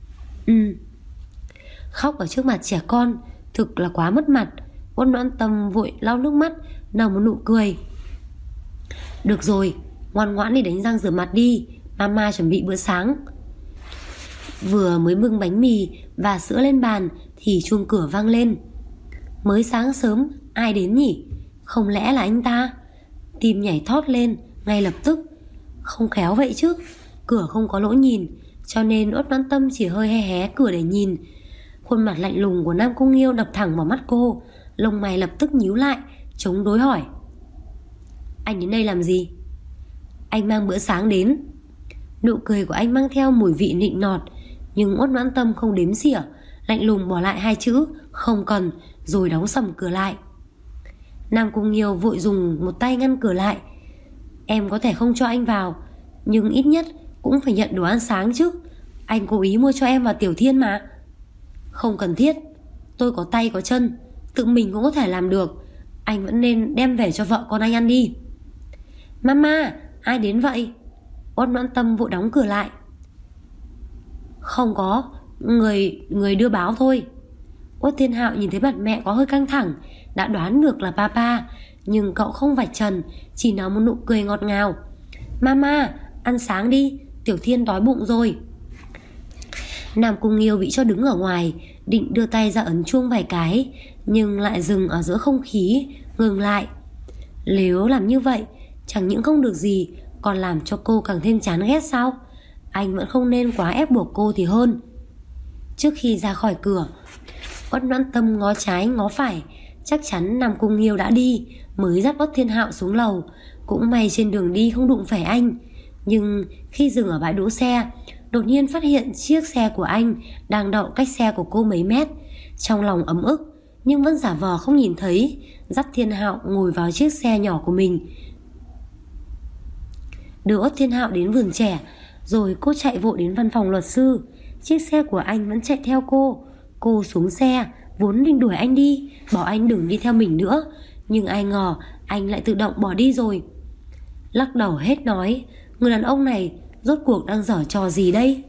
Khóc ở trước mặt trẻ con thực là quá mất mặt. Uất Noãn Tâm vội lau nước mắt, nở một nụ cười. Được rồi, ngoan ngoãn đi đánh răng rửa mặt đi, Mama chuẩn bị bữa sáng. Vừa mới bưng bánh mì và sữa lên bàn thì chuông cửa vang lên. Mới sáng sớm, ai đến nhỉ? Không lẽ là anh ta? Tim nhảy thót lên ngay lập tức. Không khéo vậy chứ, cửa không có lỗ nhìn, cho nên Uất Noãn Tâm chỉ hơi hé hé cửa để nhìn. Khuôn mặt lạnh lùng của Nam Cung Nghiêu đập thẳng vào mắt cô, lông mày lập tức nhíu lại, chống đối hỏi. Anh đến đây làm gì? Anh mang bữa sáng đến. Nụ cười của anh mang theo mùi vị nịnh nọt, nhưng Uất Noãn Tâm không đếm xỉa, lạnh lùng bỏ lại 2 chữ không cần, rồi đóng sầm cửa lại. Nam Cung Nghiêu vội dùng một tay ngăn cửa lại. Em có thể không cho anh vào, nhưng ít nhất cũng phải nhận đồ ăn sáng chứ. Anh cố ý mua cho em và Tiểu Thiên mà. Không cần thiết, tôi có tay có chân, tự mình cũng có thể làm được. Anh vẫn nên đem về cho vợ con anh ăn đi. Mama, ai đến vậy? Uất Noãn Tâm vội đóng cửa lại. Không có, người đưa báo thôi. Uất Thiên Hạo nhìn thấy mặt mẹ có hơi căng thẳng, đã đoán được là papa, nhưng cậu không vạch trần, chỉ nói một nụ cười ngọt ngào. Mama, ăn sáng đi, Tiểu Thiên đói bụng rồi. Nam Cung Nghiêu bị cho đứng ở ngoài, định đưa tay ra ấn chuông vài cái, nhưng lại dừng ở giữa không khí, ngừng lại. Nếu làm như vậy, chẳng những không được gì, còn làm cho cô càng thêm chán ghét sao? Anh vẫn không nên quá ép buộc cô thì hơn. Trước khi ra khỏi cửa, Uất Noãn Tâm ngó trái ngó phải, chắc chắn Nam Cung Nghiêu đã đi, mới dắt Uất Thiên Hạo xuống lầu. Cũng may trên đường đi không đụng phải anh. Nhưng khi dừng ở bãi đỗ xe, đột nhiên phát hiện chiếc xe của anh đang đậu cách xe của cô mấy mét. Trong lòng ấm ức, nhưng vẫn giả vờ không nhìn thấy, dắt Thiên Hạo ngồi vào chiếc xe nhỏ của mình, đưa Uất Thiên Hạo đến vườn trẻ. Rồi cô chạy vội đến văn phòng luật sư. Chiếc xe của anh vẫn chạy theo cô. Cô xuống xe, vốn định đuổi anh đi, bảo anh đừng đi theo mình nữa, nhưng ai ngờ anh lại tự động bỏ đi rồi. Lắc đầu hết nói, người đàn ông này rốt cuộc đang giở trò gì đây?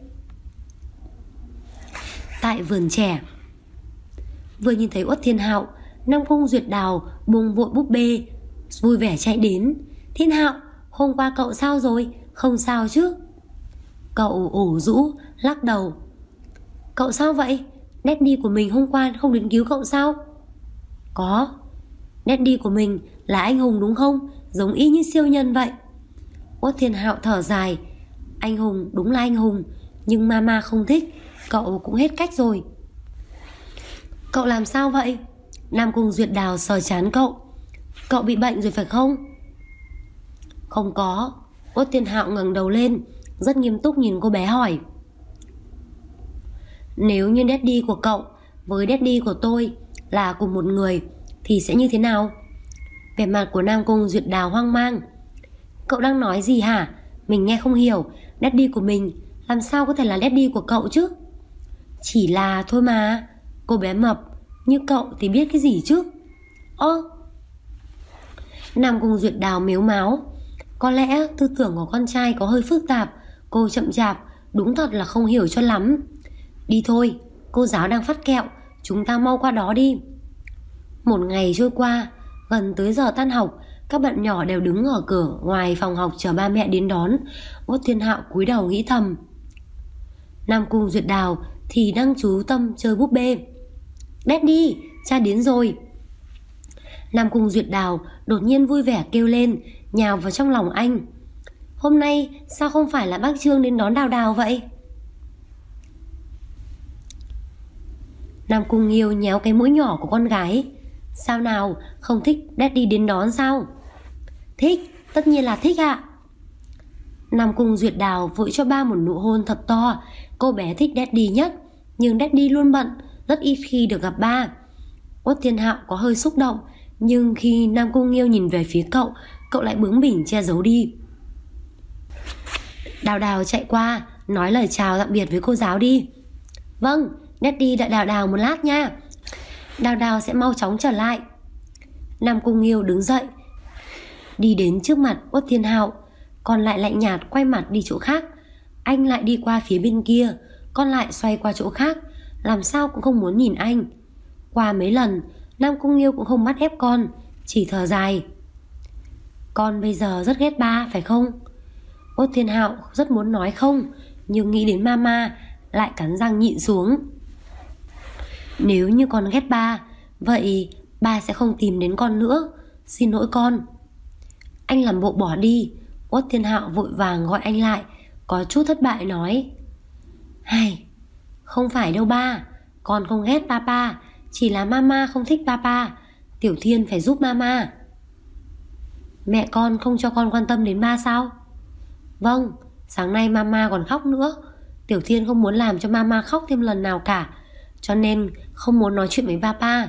Tại vườn trẻ, vừa nhìn thấy Uất Thiên Hạo, Nam Cung Duyệt Đào buông vội búp bê, vui vẻ chạy đến. Thiên Hạo, hôm qua cậu sao rồi? Không sao chứ? Cậu ủ rũ, lắc đầu. Cậu sao vậy? Daddy của mình hôm qua không đến cứu cậu sao? Có. Daddy của mình là anh hùng đúng không? Giống y như siêu nhân vậy. Uất Thiên Hạo thở dài. Anh hùng đúng là anh hùng, nhưng mama không thích. Cậu cũng hết cách rồi. Cậu làm sao vậy? Nam Cung Duyệt Đào sờ trán cậu. Cậu bị bệnh rồi phải không? Không có. Uất Thiên Hạo ngẩng đầu lên, rất nghiêm túc nhìn cô bé hỏi. Nếu như daddy của cậu với daddy của tôi là cùng một người thì sẽ như thế nào? Vẻ mặt của Nam Cung Duyệt Đào hoang mang. Cậu đang nói gì hả? Mình nghe không hiểu. Daddy của mình làm sao có thể là daddy của cậu chứ? Chỉ là thôi mà. Cô bé mập như cậu thì biết cái gì chứ? Nam Cung Duyệt Đào mếu máo. Có lẽ tư tưởng của con trai có hơi phức tạp. Cô chậm chạp, đúng thật là không hiểu cho lắm. Đi thôi, cô giáo đang phát kẹo, chúng ta mau qua đó đi. Một ngày trôi qua, gần tới giờ tan học, các bạn nhỏ đều đứng ở cửa ngoài phòng học chờ ba mẹ đến đón. Uất Thiên Hạo cúi đầu nghĩ thầm. Nam Cung Duyệt Đào thì đang chú tâm chơi búp bê. Daddy, cha đến rồi. Nam Cung Duyệt Đào đột nhiên vui vẻ kêu lên, nhào vào trong lòng anh. Hôm nay sao không phải là bác Trương đến đón Đào Đào vậy? Nam Cung Nghiêu nhéo cái mũi nhỏ của con gái. Sao nào, không thích daddy đến đón sao? Thích, tất nhiên là thích ạ. Nam Cung Duyệt Đào vội cho ba một nụ hôn thật to. Cô bé thích daddy nhất, nhưng daddy luôn bận, rất ít khi được gặp ba. Uất Thiên Hạo có hơi xúc động, nhưng khi Nam Cung Nghiêu nhìn về phía cậu, cậu lại bướng bỉnh che giấu đi. Đào Đào chạy qua, nói lời chào tạm biệt với cô giáo đi. Vâng, daddy đợi Đào Đào một lát nha. Đào Đào sẽ mau chóng trở lại. Nam Cung Nghiêu đứng dậy, đi đến trước mặt Uất Thiên Hạo, còn lại lạnh nhạt quay mặt đi chỗ khác. Anh lại đi qua phía bên kia, con lại xoay qua chỗ khác, làm sao cũng không muốn nhìn anh. Qua mấy lần, Nam Cung Nghiêu cũng không bắt ép con, chỉ thở dài. Con bây giờ rất ghét ba phải không? Uất Thiên Hạo rất muốn nói không, nhưng nghĩ đến mama lại cắn răng nhịn xuống. Nếu như con ghét ba, vậy ba sẽ không tìm đến con nữa. Xin lỗi con. Anh làm bộ bỏ đi. Uất Thiên Hạo vội vàng gọi anh lại, có chút thất bại nói. Hay, không phải đâu ba, con không ghét papa, chỉ là mama không thích papa. Tiểu Thiên phải giúp mama. Mẹ con không cho con quan tâm đến ba sao? Vâng, sáng nay mama còn khóc nữa. Tiểu Thiên không muốn làm cho mama khóc thêm lần nào cả, cho nên không muốn nói chuyện với papa.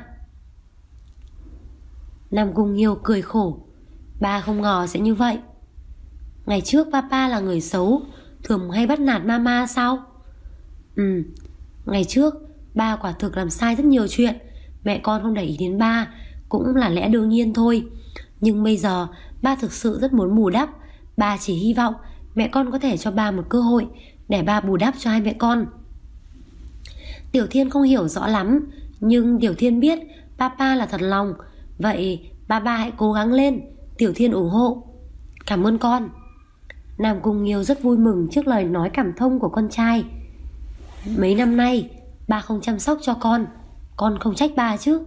Nam Cung Nghiêu cười khổ. Ba không ngờ sẽ như vậy. Ngày trước papa là người xấu, thường hay bắt nạt mama sao? Ngày trước ba quả thực làm sai rất nhiều chuyện. Mẹ con không để ý đến ba cũng là lẽ đương nhiên thôi. Nhưng bây giờ ba thực sự rất muốn bù đắp. Ba chỉ hy vọng mẹ con có thể cho ba một cơ hội để ba bù đắp cho hai mẹ con. Tiểu Thiên không hiểu rõ lắm, nhưng Tiểu Thiên biết papa là thật lòng. Vậy ba hãy cố gắng lên. Tiểu Thiên ủng hộ. Cảm ơn con. Nam Cung Nghiêu rất vui mừng trước lời nói cảm thông của con trai. Mấy năm nay ba không chăm sóc cho con không trách ba chứ?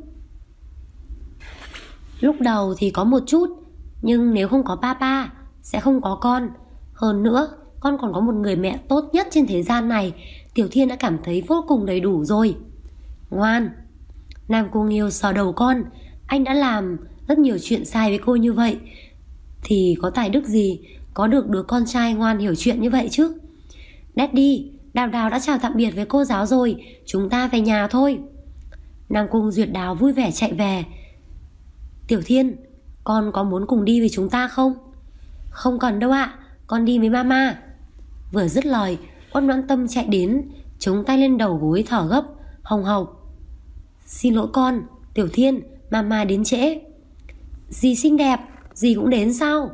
Lúc đầu thì có một chút, nhưng nếu không có papa sẽ không có con. Hơn nữa con còn có một người mẹ tốt nhất trên thế gian này. Tiểu Thiên đã cảm thấy vô cùng đầy đủ rồi. Ngoan. Nam Cung Nghiêu sờ đầu con. Anh đã làm rất nhiều chuyện sai với cô như vậy thì có tài đức gì có được đứa con trai ngoan hiểu chuyện như vậy chứ? Daddy, Đào Đào đã chào tạm biệt với cô giáo rồi, chúng ta về nhà thôi. Nam Cung Duyệt Đào vui vẻ chạy về. Tiểu Thiên, con có muốn cùng đi với chúng ta không? Không cần đâu ạ, con đi với mama. Vừa dứt lời, Uất Noãn Tâm chạy đến, chống tay lên đầu gối thở gấp, hồng hộc. Xin lỗi con, Tiểu Thiên, mama đến trễ. Dì xinh đẹp, dì cũng đến sao?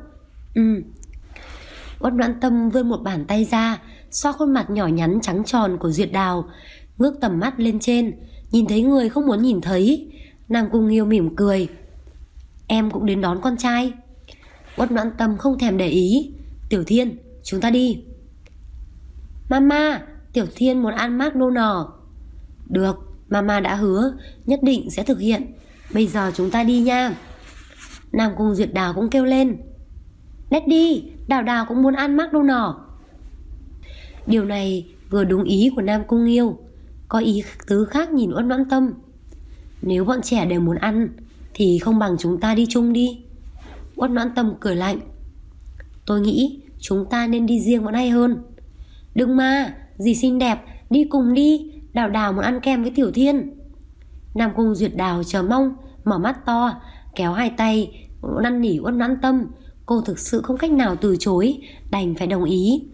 Uất Noãn Tâm vươn một bàn tay ra, xoa khuôn mặt nhỏ nhắn trắng tròn của Duyệt Đào, ngước tầm mắt lên trên, nhìn thấy người không muốn nhìn thấy. Nam Cung Nghiêu mỉm cười. Em cũng đến đón con trai. Uất Noãn Tâm không thèm để ý. Tiểu Thiên, chúng ta đi. Mama, Tiểu Thiên muốn ăn McDonald's. Được, mama đã hứa nhất định sẽ thực hiện. Bây giờ chúng ta đi nha. Nam Cung Duyệt Đào cũng kêu lên. Daddy, Đào Đào cũng muốn ăn McDonald's. Điều này vừa đúng ý của Nam Cung Nghiêu, có ý tứ khác nhìn Uất Noãn Tâm. Nếu bọn trẻ đều muốn ăn thì không bằng chúng ta đi chung đi. Uất Noãn Tâm cười lạnh. Tôi nghĩ chúng ta nên đi riêng vẫn hay hơn. Đừng mà, dì xinh đẹp, đi cùng đi. Đào Đào muốn ăn kem với Tiểu Thiên. Nam Cung Duyệt Đào chờ mong, mở mắt to, kéo hai tay năn nỉ Uất Noãn Tâm. Cô thực sự không cách nào từ chối, đành phải đồng ý.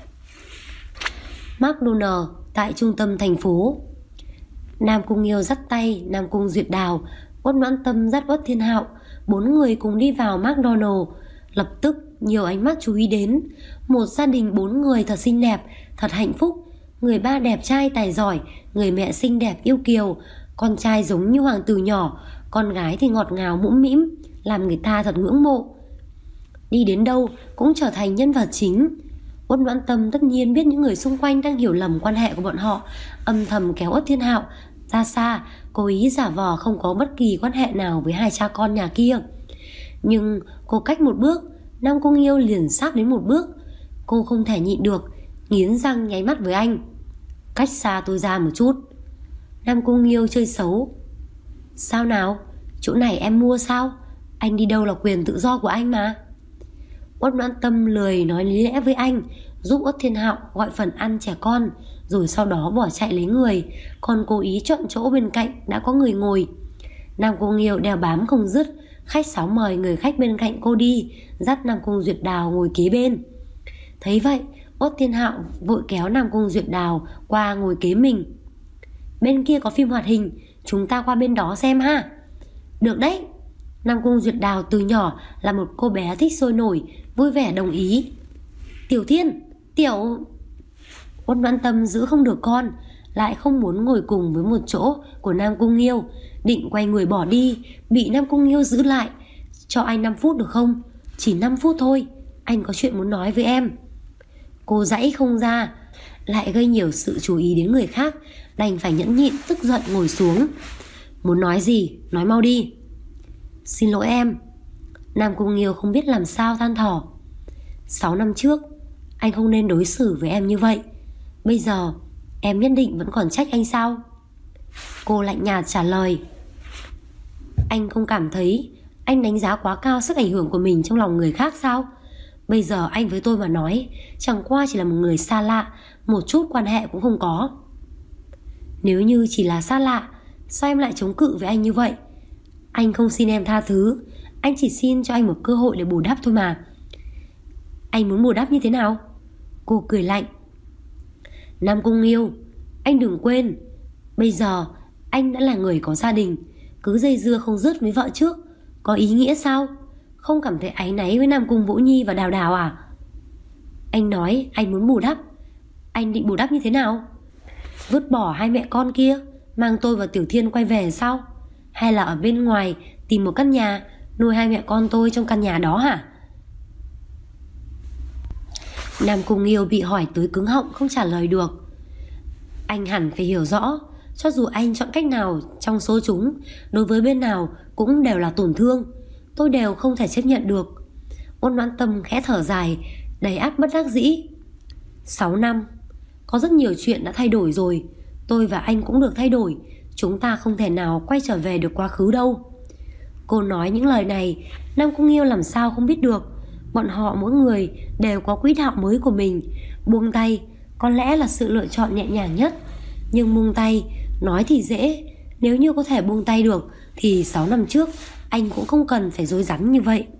McDonald's tại trung tâm thành phố. Nam Cung Nghiêu dắt tay Nam Cung Duyệt Đào, Uất Noãn Tâm dắt Uất Thiên Hạo, 4 người cùng đi vào McDonald's. Lập tức nhiều ánh mắt chú ý đến. Một gia đình 4 người thật xinh đẹp, thật hạnh phúc. Người ba đẹp trai tài giỏi, người mẹ xinh đẹp yêu kiều, con trai giống như hoàng tử nhỏ, con gái thì ngọt ngào mũm mĩm, làm người ta thật ngưỡng mộ. Đi đến đâu cũng trở thành nhân vật chính. Uất Noãn Tâm tất nhiên biết những người xung quanh đang hiểu lầm quan hệ của bọn họ, âm thầm kéo Uất Thiên Hạo ra xa, cố ý giả vờ không có bất kỳ quan hệ nào với hai cha con nhà kia. Nhưng cô cách một bước, Nam Cung Nghiêu liền sát đến một bước. Cô không thể nhịn được, nghiến răng nháy mắt với anh. Cách xa tôi ra một chút. Nam Cung Nghiêu chơi xấu. Sao nào, chỗ này em mua sao? Anh đi đâu là quyền tự do của anh mà. Uất Noãn Tâm lười nói lý lẽ với anh, giúp Uất Thiên Hạo gọi phần ăn trẻ con, rồi sau đó bỏ chạy lấy người, còn cố ý chọn chỗ bên cạnh đã có người ngồi. Nam Cung Nghiêu đeo bám không dứt, khách sáo mời người khách bên cạnh cô đi, dắt Nam Cung Duyệt Đào ngồi kế bên. Thấy vậy, Uất Thiên Hạo vội kéo Nam Cung Duyệt Đào qua ngồi kế mình. Bên kia có phim hoạt hình, chúng ta qua bên đó xem ha. Được đấy. Nam Cung Duyệt Đào từ nhỏ là một cô bé thích sôi nổi, vui vẻ đồng ý. Tiểu Thiên, Uất Noãn Tâm giữ không được con, lại không muốn ngồi cùng với một chỗ của Nam Cung Nghiêu, định quay người bỏ đi, bị Nam Cung Nghiêu giữ lại. Cho anh 5 phút được không? Chỉ 5 phút thôi, anh có chuyện muốn nói với em. Cô giãy không ra, lại gây nhiều sự chú ý đến người khác, đành phải nhẫn nhịn tức giận ngồi xuống. Muốn nói gì, nói mau đi. Xin lỗi em. Nam Cung Nghiêu không biết làm sao than thở. 6 năm trước anh không nên đối xử với em như vậy. Bây giờ em nhất định vẫn còn trách anh sao? Cô lạnh nhạt trả lời. Anh không cảm thấy Anh đánh giá quá cao sức ảnh hưởng của mình trong lòng người khác sao? Bây giờ anh với tôi mà nói, chẳng qua chỉ là một người xa lạ, một chút quan hệ cũng không có. Nếu như chỉ là xa lạ, sao em lại chống cự với anh như vậy? Anh không xin em tha thứ, anh chỉ xin cho anh một cơ hội để bù đắp thôi mà. Anh muốn bù đắp như thế nào? Cô cười lạnh. Nam Cung Nghiêu, anh đừng quên, bây giờ anh đã là người có gia đình. Cứ dây dưa không dứt với vợ trước, có ý nghĩa sao? Không cảm thấy áy náy với Nam Cung Vũ Nhi và Đào Đào à? Anh nói anh muốn bù đắp. Anh định bù đắp như thế nào? Vứt bỏ hai mẹ con kia, mang tôi và Tiểu Thiên quay về sao? Hay là ở bên ngoài tìm một căn nhà, nuôi hai mẹ con tôi trong căn nhà đó hả? Nam Cung Nghiêu bị hỏi tới cứng họng không trả lời được. Anh hẳn phải hiểu rõ, cho dù anh chọn cách nào trong số chúng, đối với bên nào cũng đều là tổn thương. Tôi đều không thể chấp nhận được. Ôn Noãn Tâm khẽ thở dài, đầy áp bất đắc dĩ. 6 năm, có rất nhiều chuyện đã thay đổi rồi. Tôi và anh cũng được thay đổi. Chúng ta không thể nào quay trở về được quá khứ đâu. Cô nói những lời này, Nam Cung Nghiêu làm sao không biết được. Bọn họ mỗi người đều có quỹ đạo mới của mình. Buông tay có lẽ là sự lựa chọn nhẹ nhàng nhất. Nhưng buông tay, nói thì dễ. Nếu như có thể buông tay được thì 6 năm trước anh cũng không cần phải rối rắm như vậy.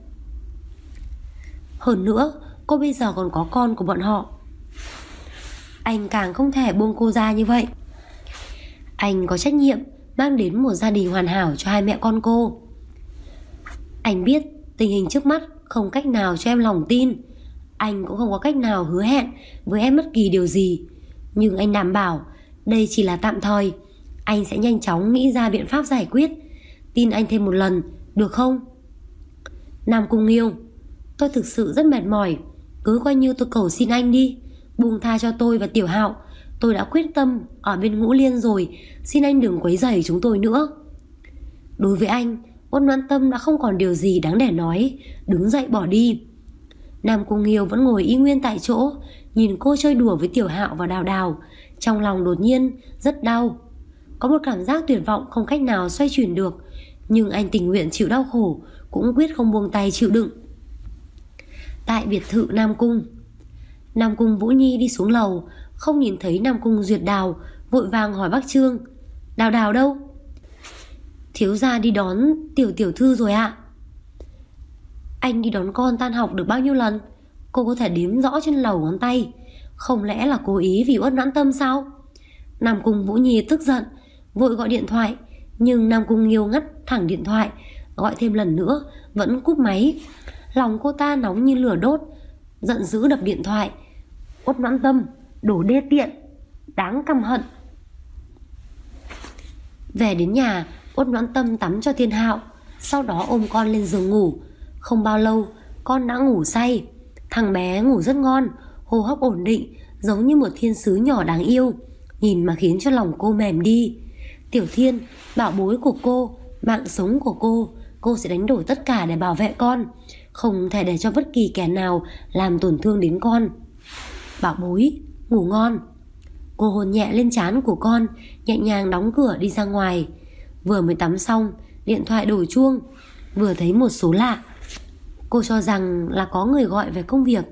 Hơn nữa, cô bây giờ còn có con của bọn họ. Anh càng không thể buông cô ra như vậy. Anh có trách nhiệm mang đến một gia đình hoàn hảo cho hai mẹ con cô. Anh biết tình hình trước mắt không cách nào cho em lòng tin. Anh cũng không có cách nào hứa hẹn với em bất kỳ điều gì. Nhưng anh đảm bảo đây chỉ là tạm thời. Anh sẽ nhanh chóng nghĩ ra biện pháp giải quyết. Tin anh thêm một lần, được không? Nam Cung Nghiêu, tôi thực sự rất mệt mỏi. Cứ coi như tôi cầu xin anh đi, buông tha cho tôi và Tiểu Hạo. Tôi đã quyết tâm ở bên Ngũ Liên rồi. Xin anh đừng quấy rầy chúng tôi nữa. Đối với anh, Ôn Noãn Tâm đã không còn điều gì đáng để nói, đứng dậy bỏ đi. Nam Cung Nghiêu vẫn ngồi y nguyên tại chỗ, nhìn cô chơi đùa với Tiểu Hạo và Đào Đào. Trong lòng đột nhiên rất đau. Có một cảm giác tuyệt vọng không cách nào xoay chuyển được. Nhưng anh tình nguyện chịu đau khổ, cũng quyết không buông tay chịu đựng. Tại biệt thự Nam Cung, Nam Cung Vũ Nhi đi xuống lầu, không nhìn thấy Nam Cung Duyệt Đào, vội vàng hỏi bác Trương: Đào Đào đâu? Thiếu gia đi đón tiểu thư rồi ạ. Anh đi đón con tan học được bao nhiêu lần? Cô có thể đếm rõ trên đầu ngón tay. Không lẽ là cố ý vì Uất Noãn Tâm sao? Nam Cung Vũ Nhi tức giận, vội gọi điện thoại. Nhưng Nam Cung Nghiêu ngắt thẳng điện thoại, gọi thêm lần nữa vẫn cúp máy. Lòng cô ta nóng như lửa đốt, giận dữ đập điện thoại. Uất Noãn Tâm, đồ đê tiện, đáng căm hận. Về đến nhà, Uất Noãn Tâm tắm cho Thiên Hạo, sau đó ôm con lên giường ngủ. Không bao lâu, con đã ngủ say. Thằng bé ngủ rất ngon, hô hấp ổn định, giống như một thiên sứ nhỏ đáng yêu, nhìn mà khiến cho lòng cô mềm đi. Tiểu Thiên, bảo bối của cô, mạng sống của cô sẽ đánh đổi tất cả để bảo vệ con, không thể để cho bất kỳ kẻ nào làm tổn thương đến con. Bảo bối, ngủ ngon. Cô hôn nhẹ lên trán của con, nhẹ nhàng đóng cửa đi ra ngoài. Vừa mới tắm xong, điện thoại đổ chuông, vừa thấy một số lạ. Cô cho rằng là có người gọi về công việc.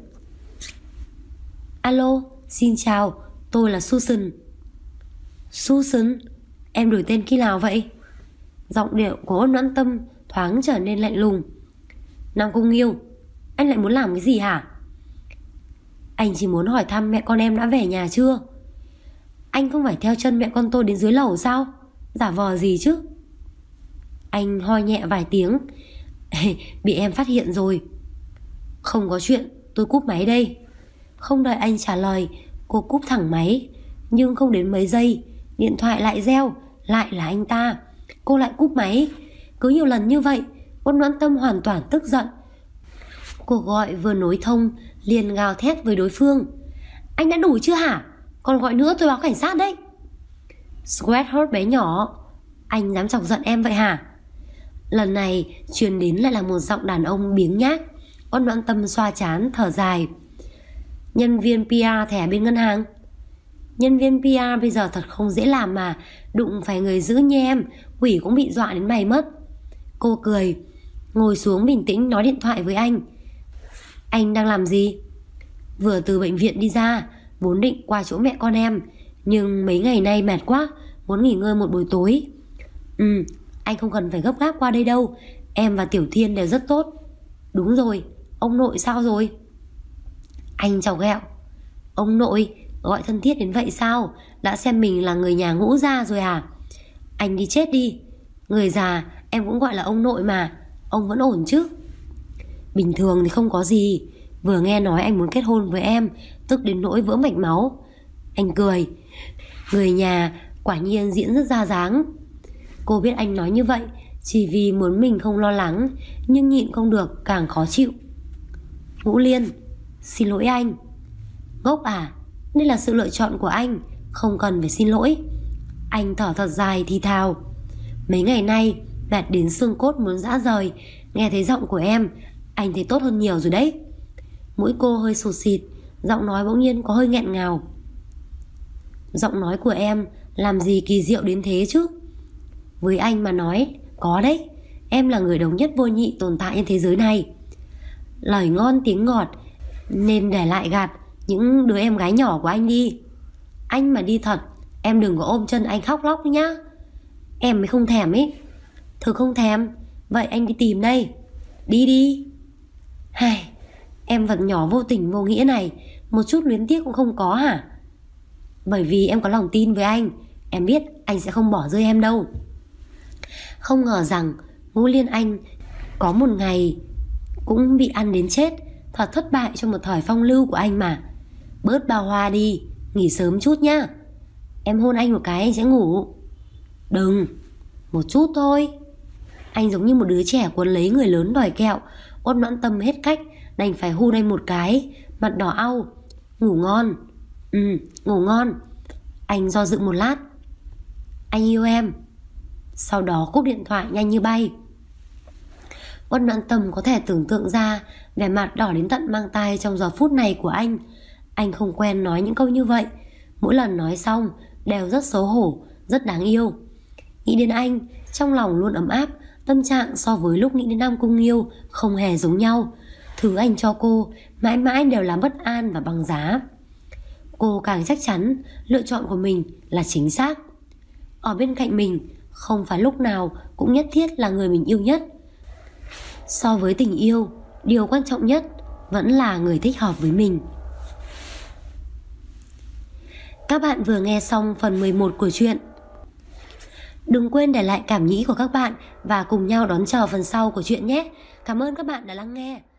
Alo, xin chào, tôi là Susan. Susan? Em đổi tên khi nào vậy? Giọng điệu của Ôn Noãn Tâm thoáng trở nên lạnh lùng. Nam Cung Nghiêu, anh lại muốn làm cái gì hả? Anh chỉ muốn hỏi thăm mẹ con em đã về nhà chưa. Anh không phải theo chân mẹ con tôi đến dưới lầu sao? Giả vờ gì chứ? Anh ho nhẹ vài tiếng. Bị em phát hiện rồi. Không có chuyện, tôi cúp máy đây. Không đợi anh trả lời, cô cúp thẳng máy. Nhưng không đến mấy giây, điện thoại lại reo. Lại là anh ta. Cô lại cúp máy. Cứ nhiều lần như vậy, Ôn Noãn Tâm hoàn toàn tức giận. Cuộc gọi vừa nối thông, liền gào thét với đối phương. Anh đã đủ chưa hả? Còn gọi nữa tôi báo cảnh sát đấy. Sweetheart bé nhỏ, anh dám chọc giận em vậy hả? Lần này truyền đến lại là một giọng đàn ông biếng nhác. Ôn Noãn Tâm xoa trán thở dài. Nhân viên PR thẻ bên ngân hàng. Nhân viên PR bây giờ thật không dễ làm mà. Đụng phải người dữ như em, quỷ cũng bị dọa đến mày mất. Cô cười. ngồi xuống bình tĩnh nói điện thoại với anh. Anh đang làm gì? Vừa từ bệnh viện đi ra, vốn định qua chỗ mẹ con em, nhưng mấy ngày nay mệt quá, muốn nghỉ ngơi một buổi tối. Anh không cần phải gấp gáp qua đây đâu, em và Tiểu Thiên đều rất tốt. Đúng rồi, ông nội sao rồi? Anh chọc ghẹo. Ông nội, gọi thân thiết đến vậy sao? Đã xem mình là người nhà Ngũ gia rồi à? Anh đi chết đi. Người già em cũng gọi là ông nội mà. Ông vẫn ổn chứ? Bình thường thì không có gì. Vừa nghe nói anh muốn kết hôn với em, tức đến nỗi vỡ mạch máu. Anh cười. Người nhà quả nhiên diễn rất ra dáng. Cô biết anh nói như vậy chỉ vì muốn mình không lo lắng, nhưng nhịn không được càng khó chịu. Ngũ Liên, xin lỗi anh. Ngốc à? Đây là sự lựa chọn của anh, không cần phải xin lỗi. Anh thở thật dài thì thào. Mấy ngày nay mệt đến xương cốt muốn rã rời. Nghe thấy giọng của em, anh thấy tốt hơn nhiều rồi đấy. Mũi cô hơi sụt xịt, giọng nói bỗng nhiên có hơi nghẹn ngào. Giọng nói của em làm gì kỳ diệu đến thế chứ? Với anh mà nói, có đấy. Em là người độc nhất vô nhị tồn tại trên thế giới này. Lời ngon tiếng ngọt, nên để lại gạt những đứa em gái nhỏ của anh đi. Anh mà đi thật, em đừng có ôm chân anh khóc lóc nhá. Em mới không thèm ấy. Thực không thèm, vậy anh đi tìm đây. Đi đi. Hài, em vật nhỏ vô tình vô nghĩa này, một chút luyến tiếc cũng không có hả? Bởi vì em có lòng tin với anh, em biết anh sẽ không bỏ rơi em đâu. Không ngờ rằng Ngũ Liên anh có một ngày cũng bị ăn đến chết. Thật thất bại trong một thời phong lưu của anh mà. Bớt bao hoa đi, nghỉ sớm chút nhá. Em hôn anh một cái anh sẽ ngủ. Đừng, một chút thôi. Anh giống như một đứa trẻ cuốn lấy người lớn đòi kẹo. Ôn Noãn Tâm hết cách, đành phải hôn anh một cái. Mặt đỏ au. Ngủ ngon. Ngủ ngon. Anh do dự một lát. Anh yêu em. Sau đó cúp điện thoại nhanh như bay. Ôn Noãn Tâm có thể tưởng tượng ra vẻ mặt đỏ đến tận mang tai trong giờ phút này của anh. Anh không quen nói những câu như vậy. Mỗi lần nói xong đều rất xấu hổ, rất đáng yêu. Nghĩ đến anh, trong lòng luôn ấm áp. Tâm trạng so với lúc nghĩ đến Nam Cung Nghiêu không hề giống nhau. Thứ anh cho cô mãi mãi đều là bất an và bằng giá. Cô càng chắc chắn lựa chọn của mình là chính xác. Ở bên cạnh mình không phải lúc nào cũng nhất thiết là người mình yêu nhất. So với tình yêu, điều quan trọng nhất vẫn là người thích hợp với mình. Các bạn vừa nghe xong phần 11 của truyện. Đừng quên để lại cảm nghĩ của các bạn và cùng nhau đón chờ phần sau của truyện nhé. Cảm ơn các bạn đã lắng nghe.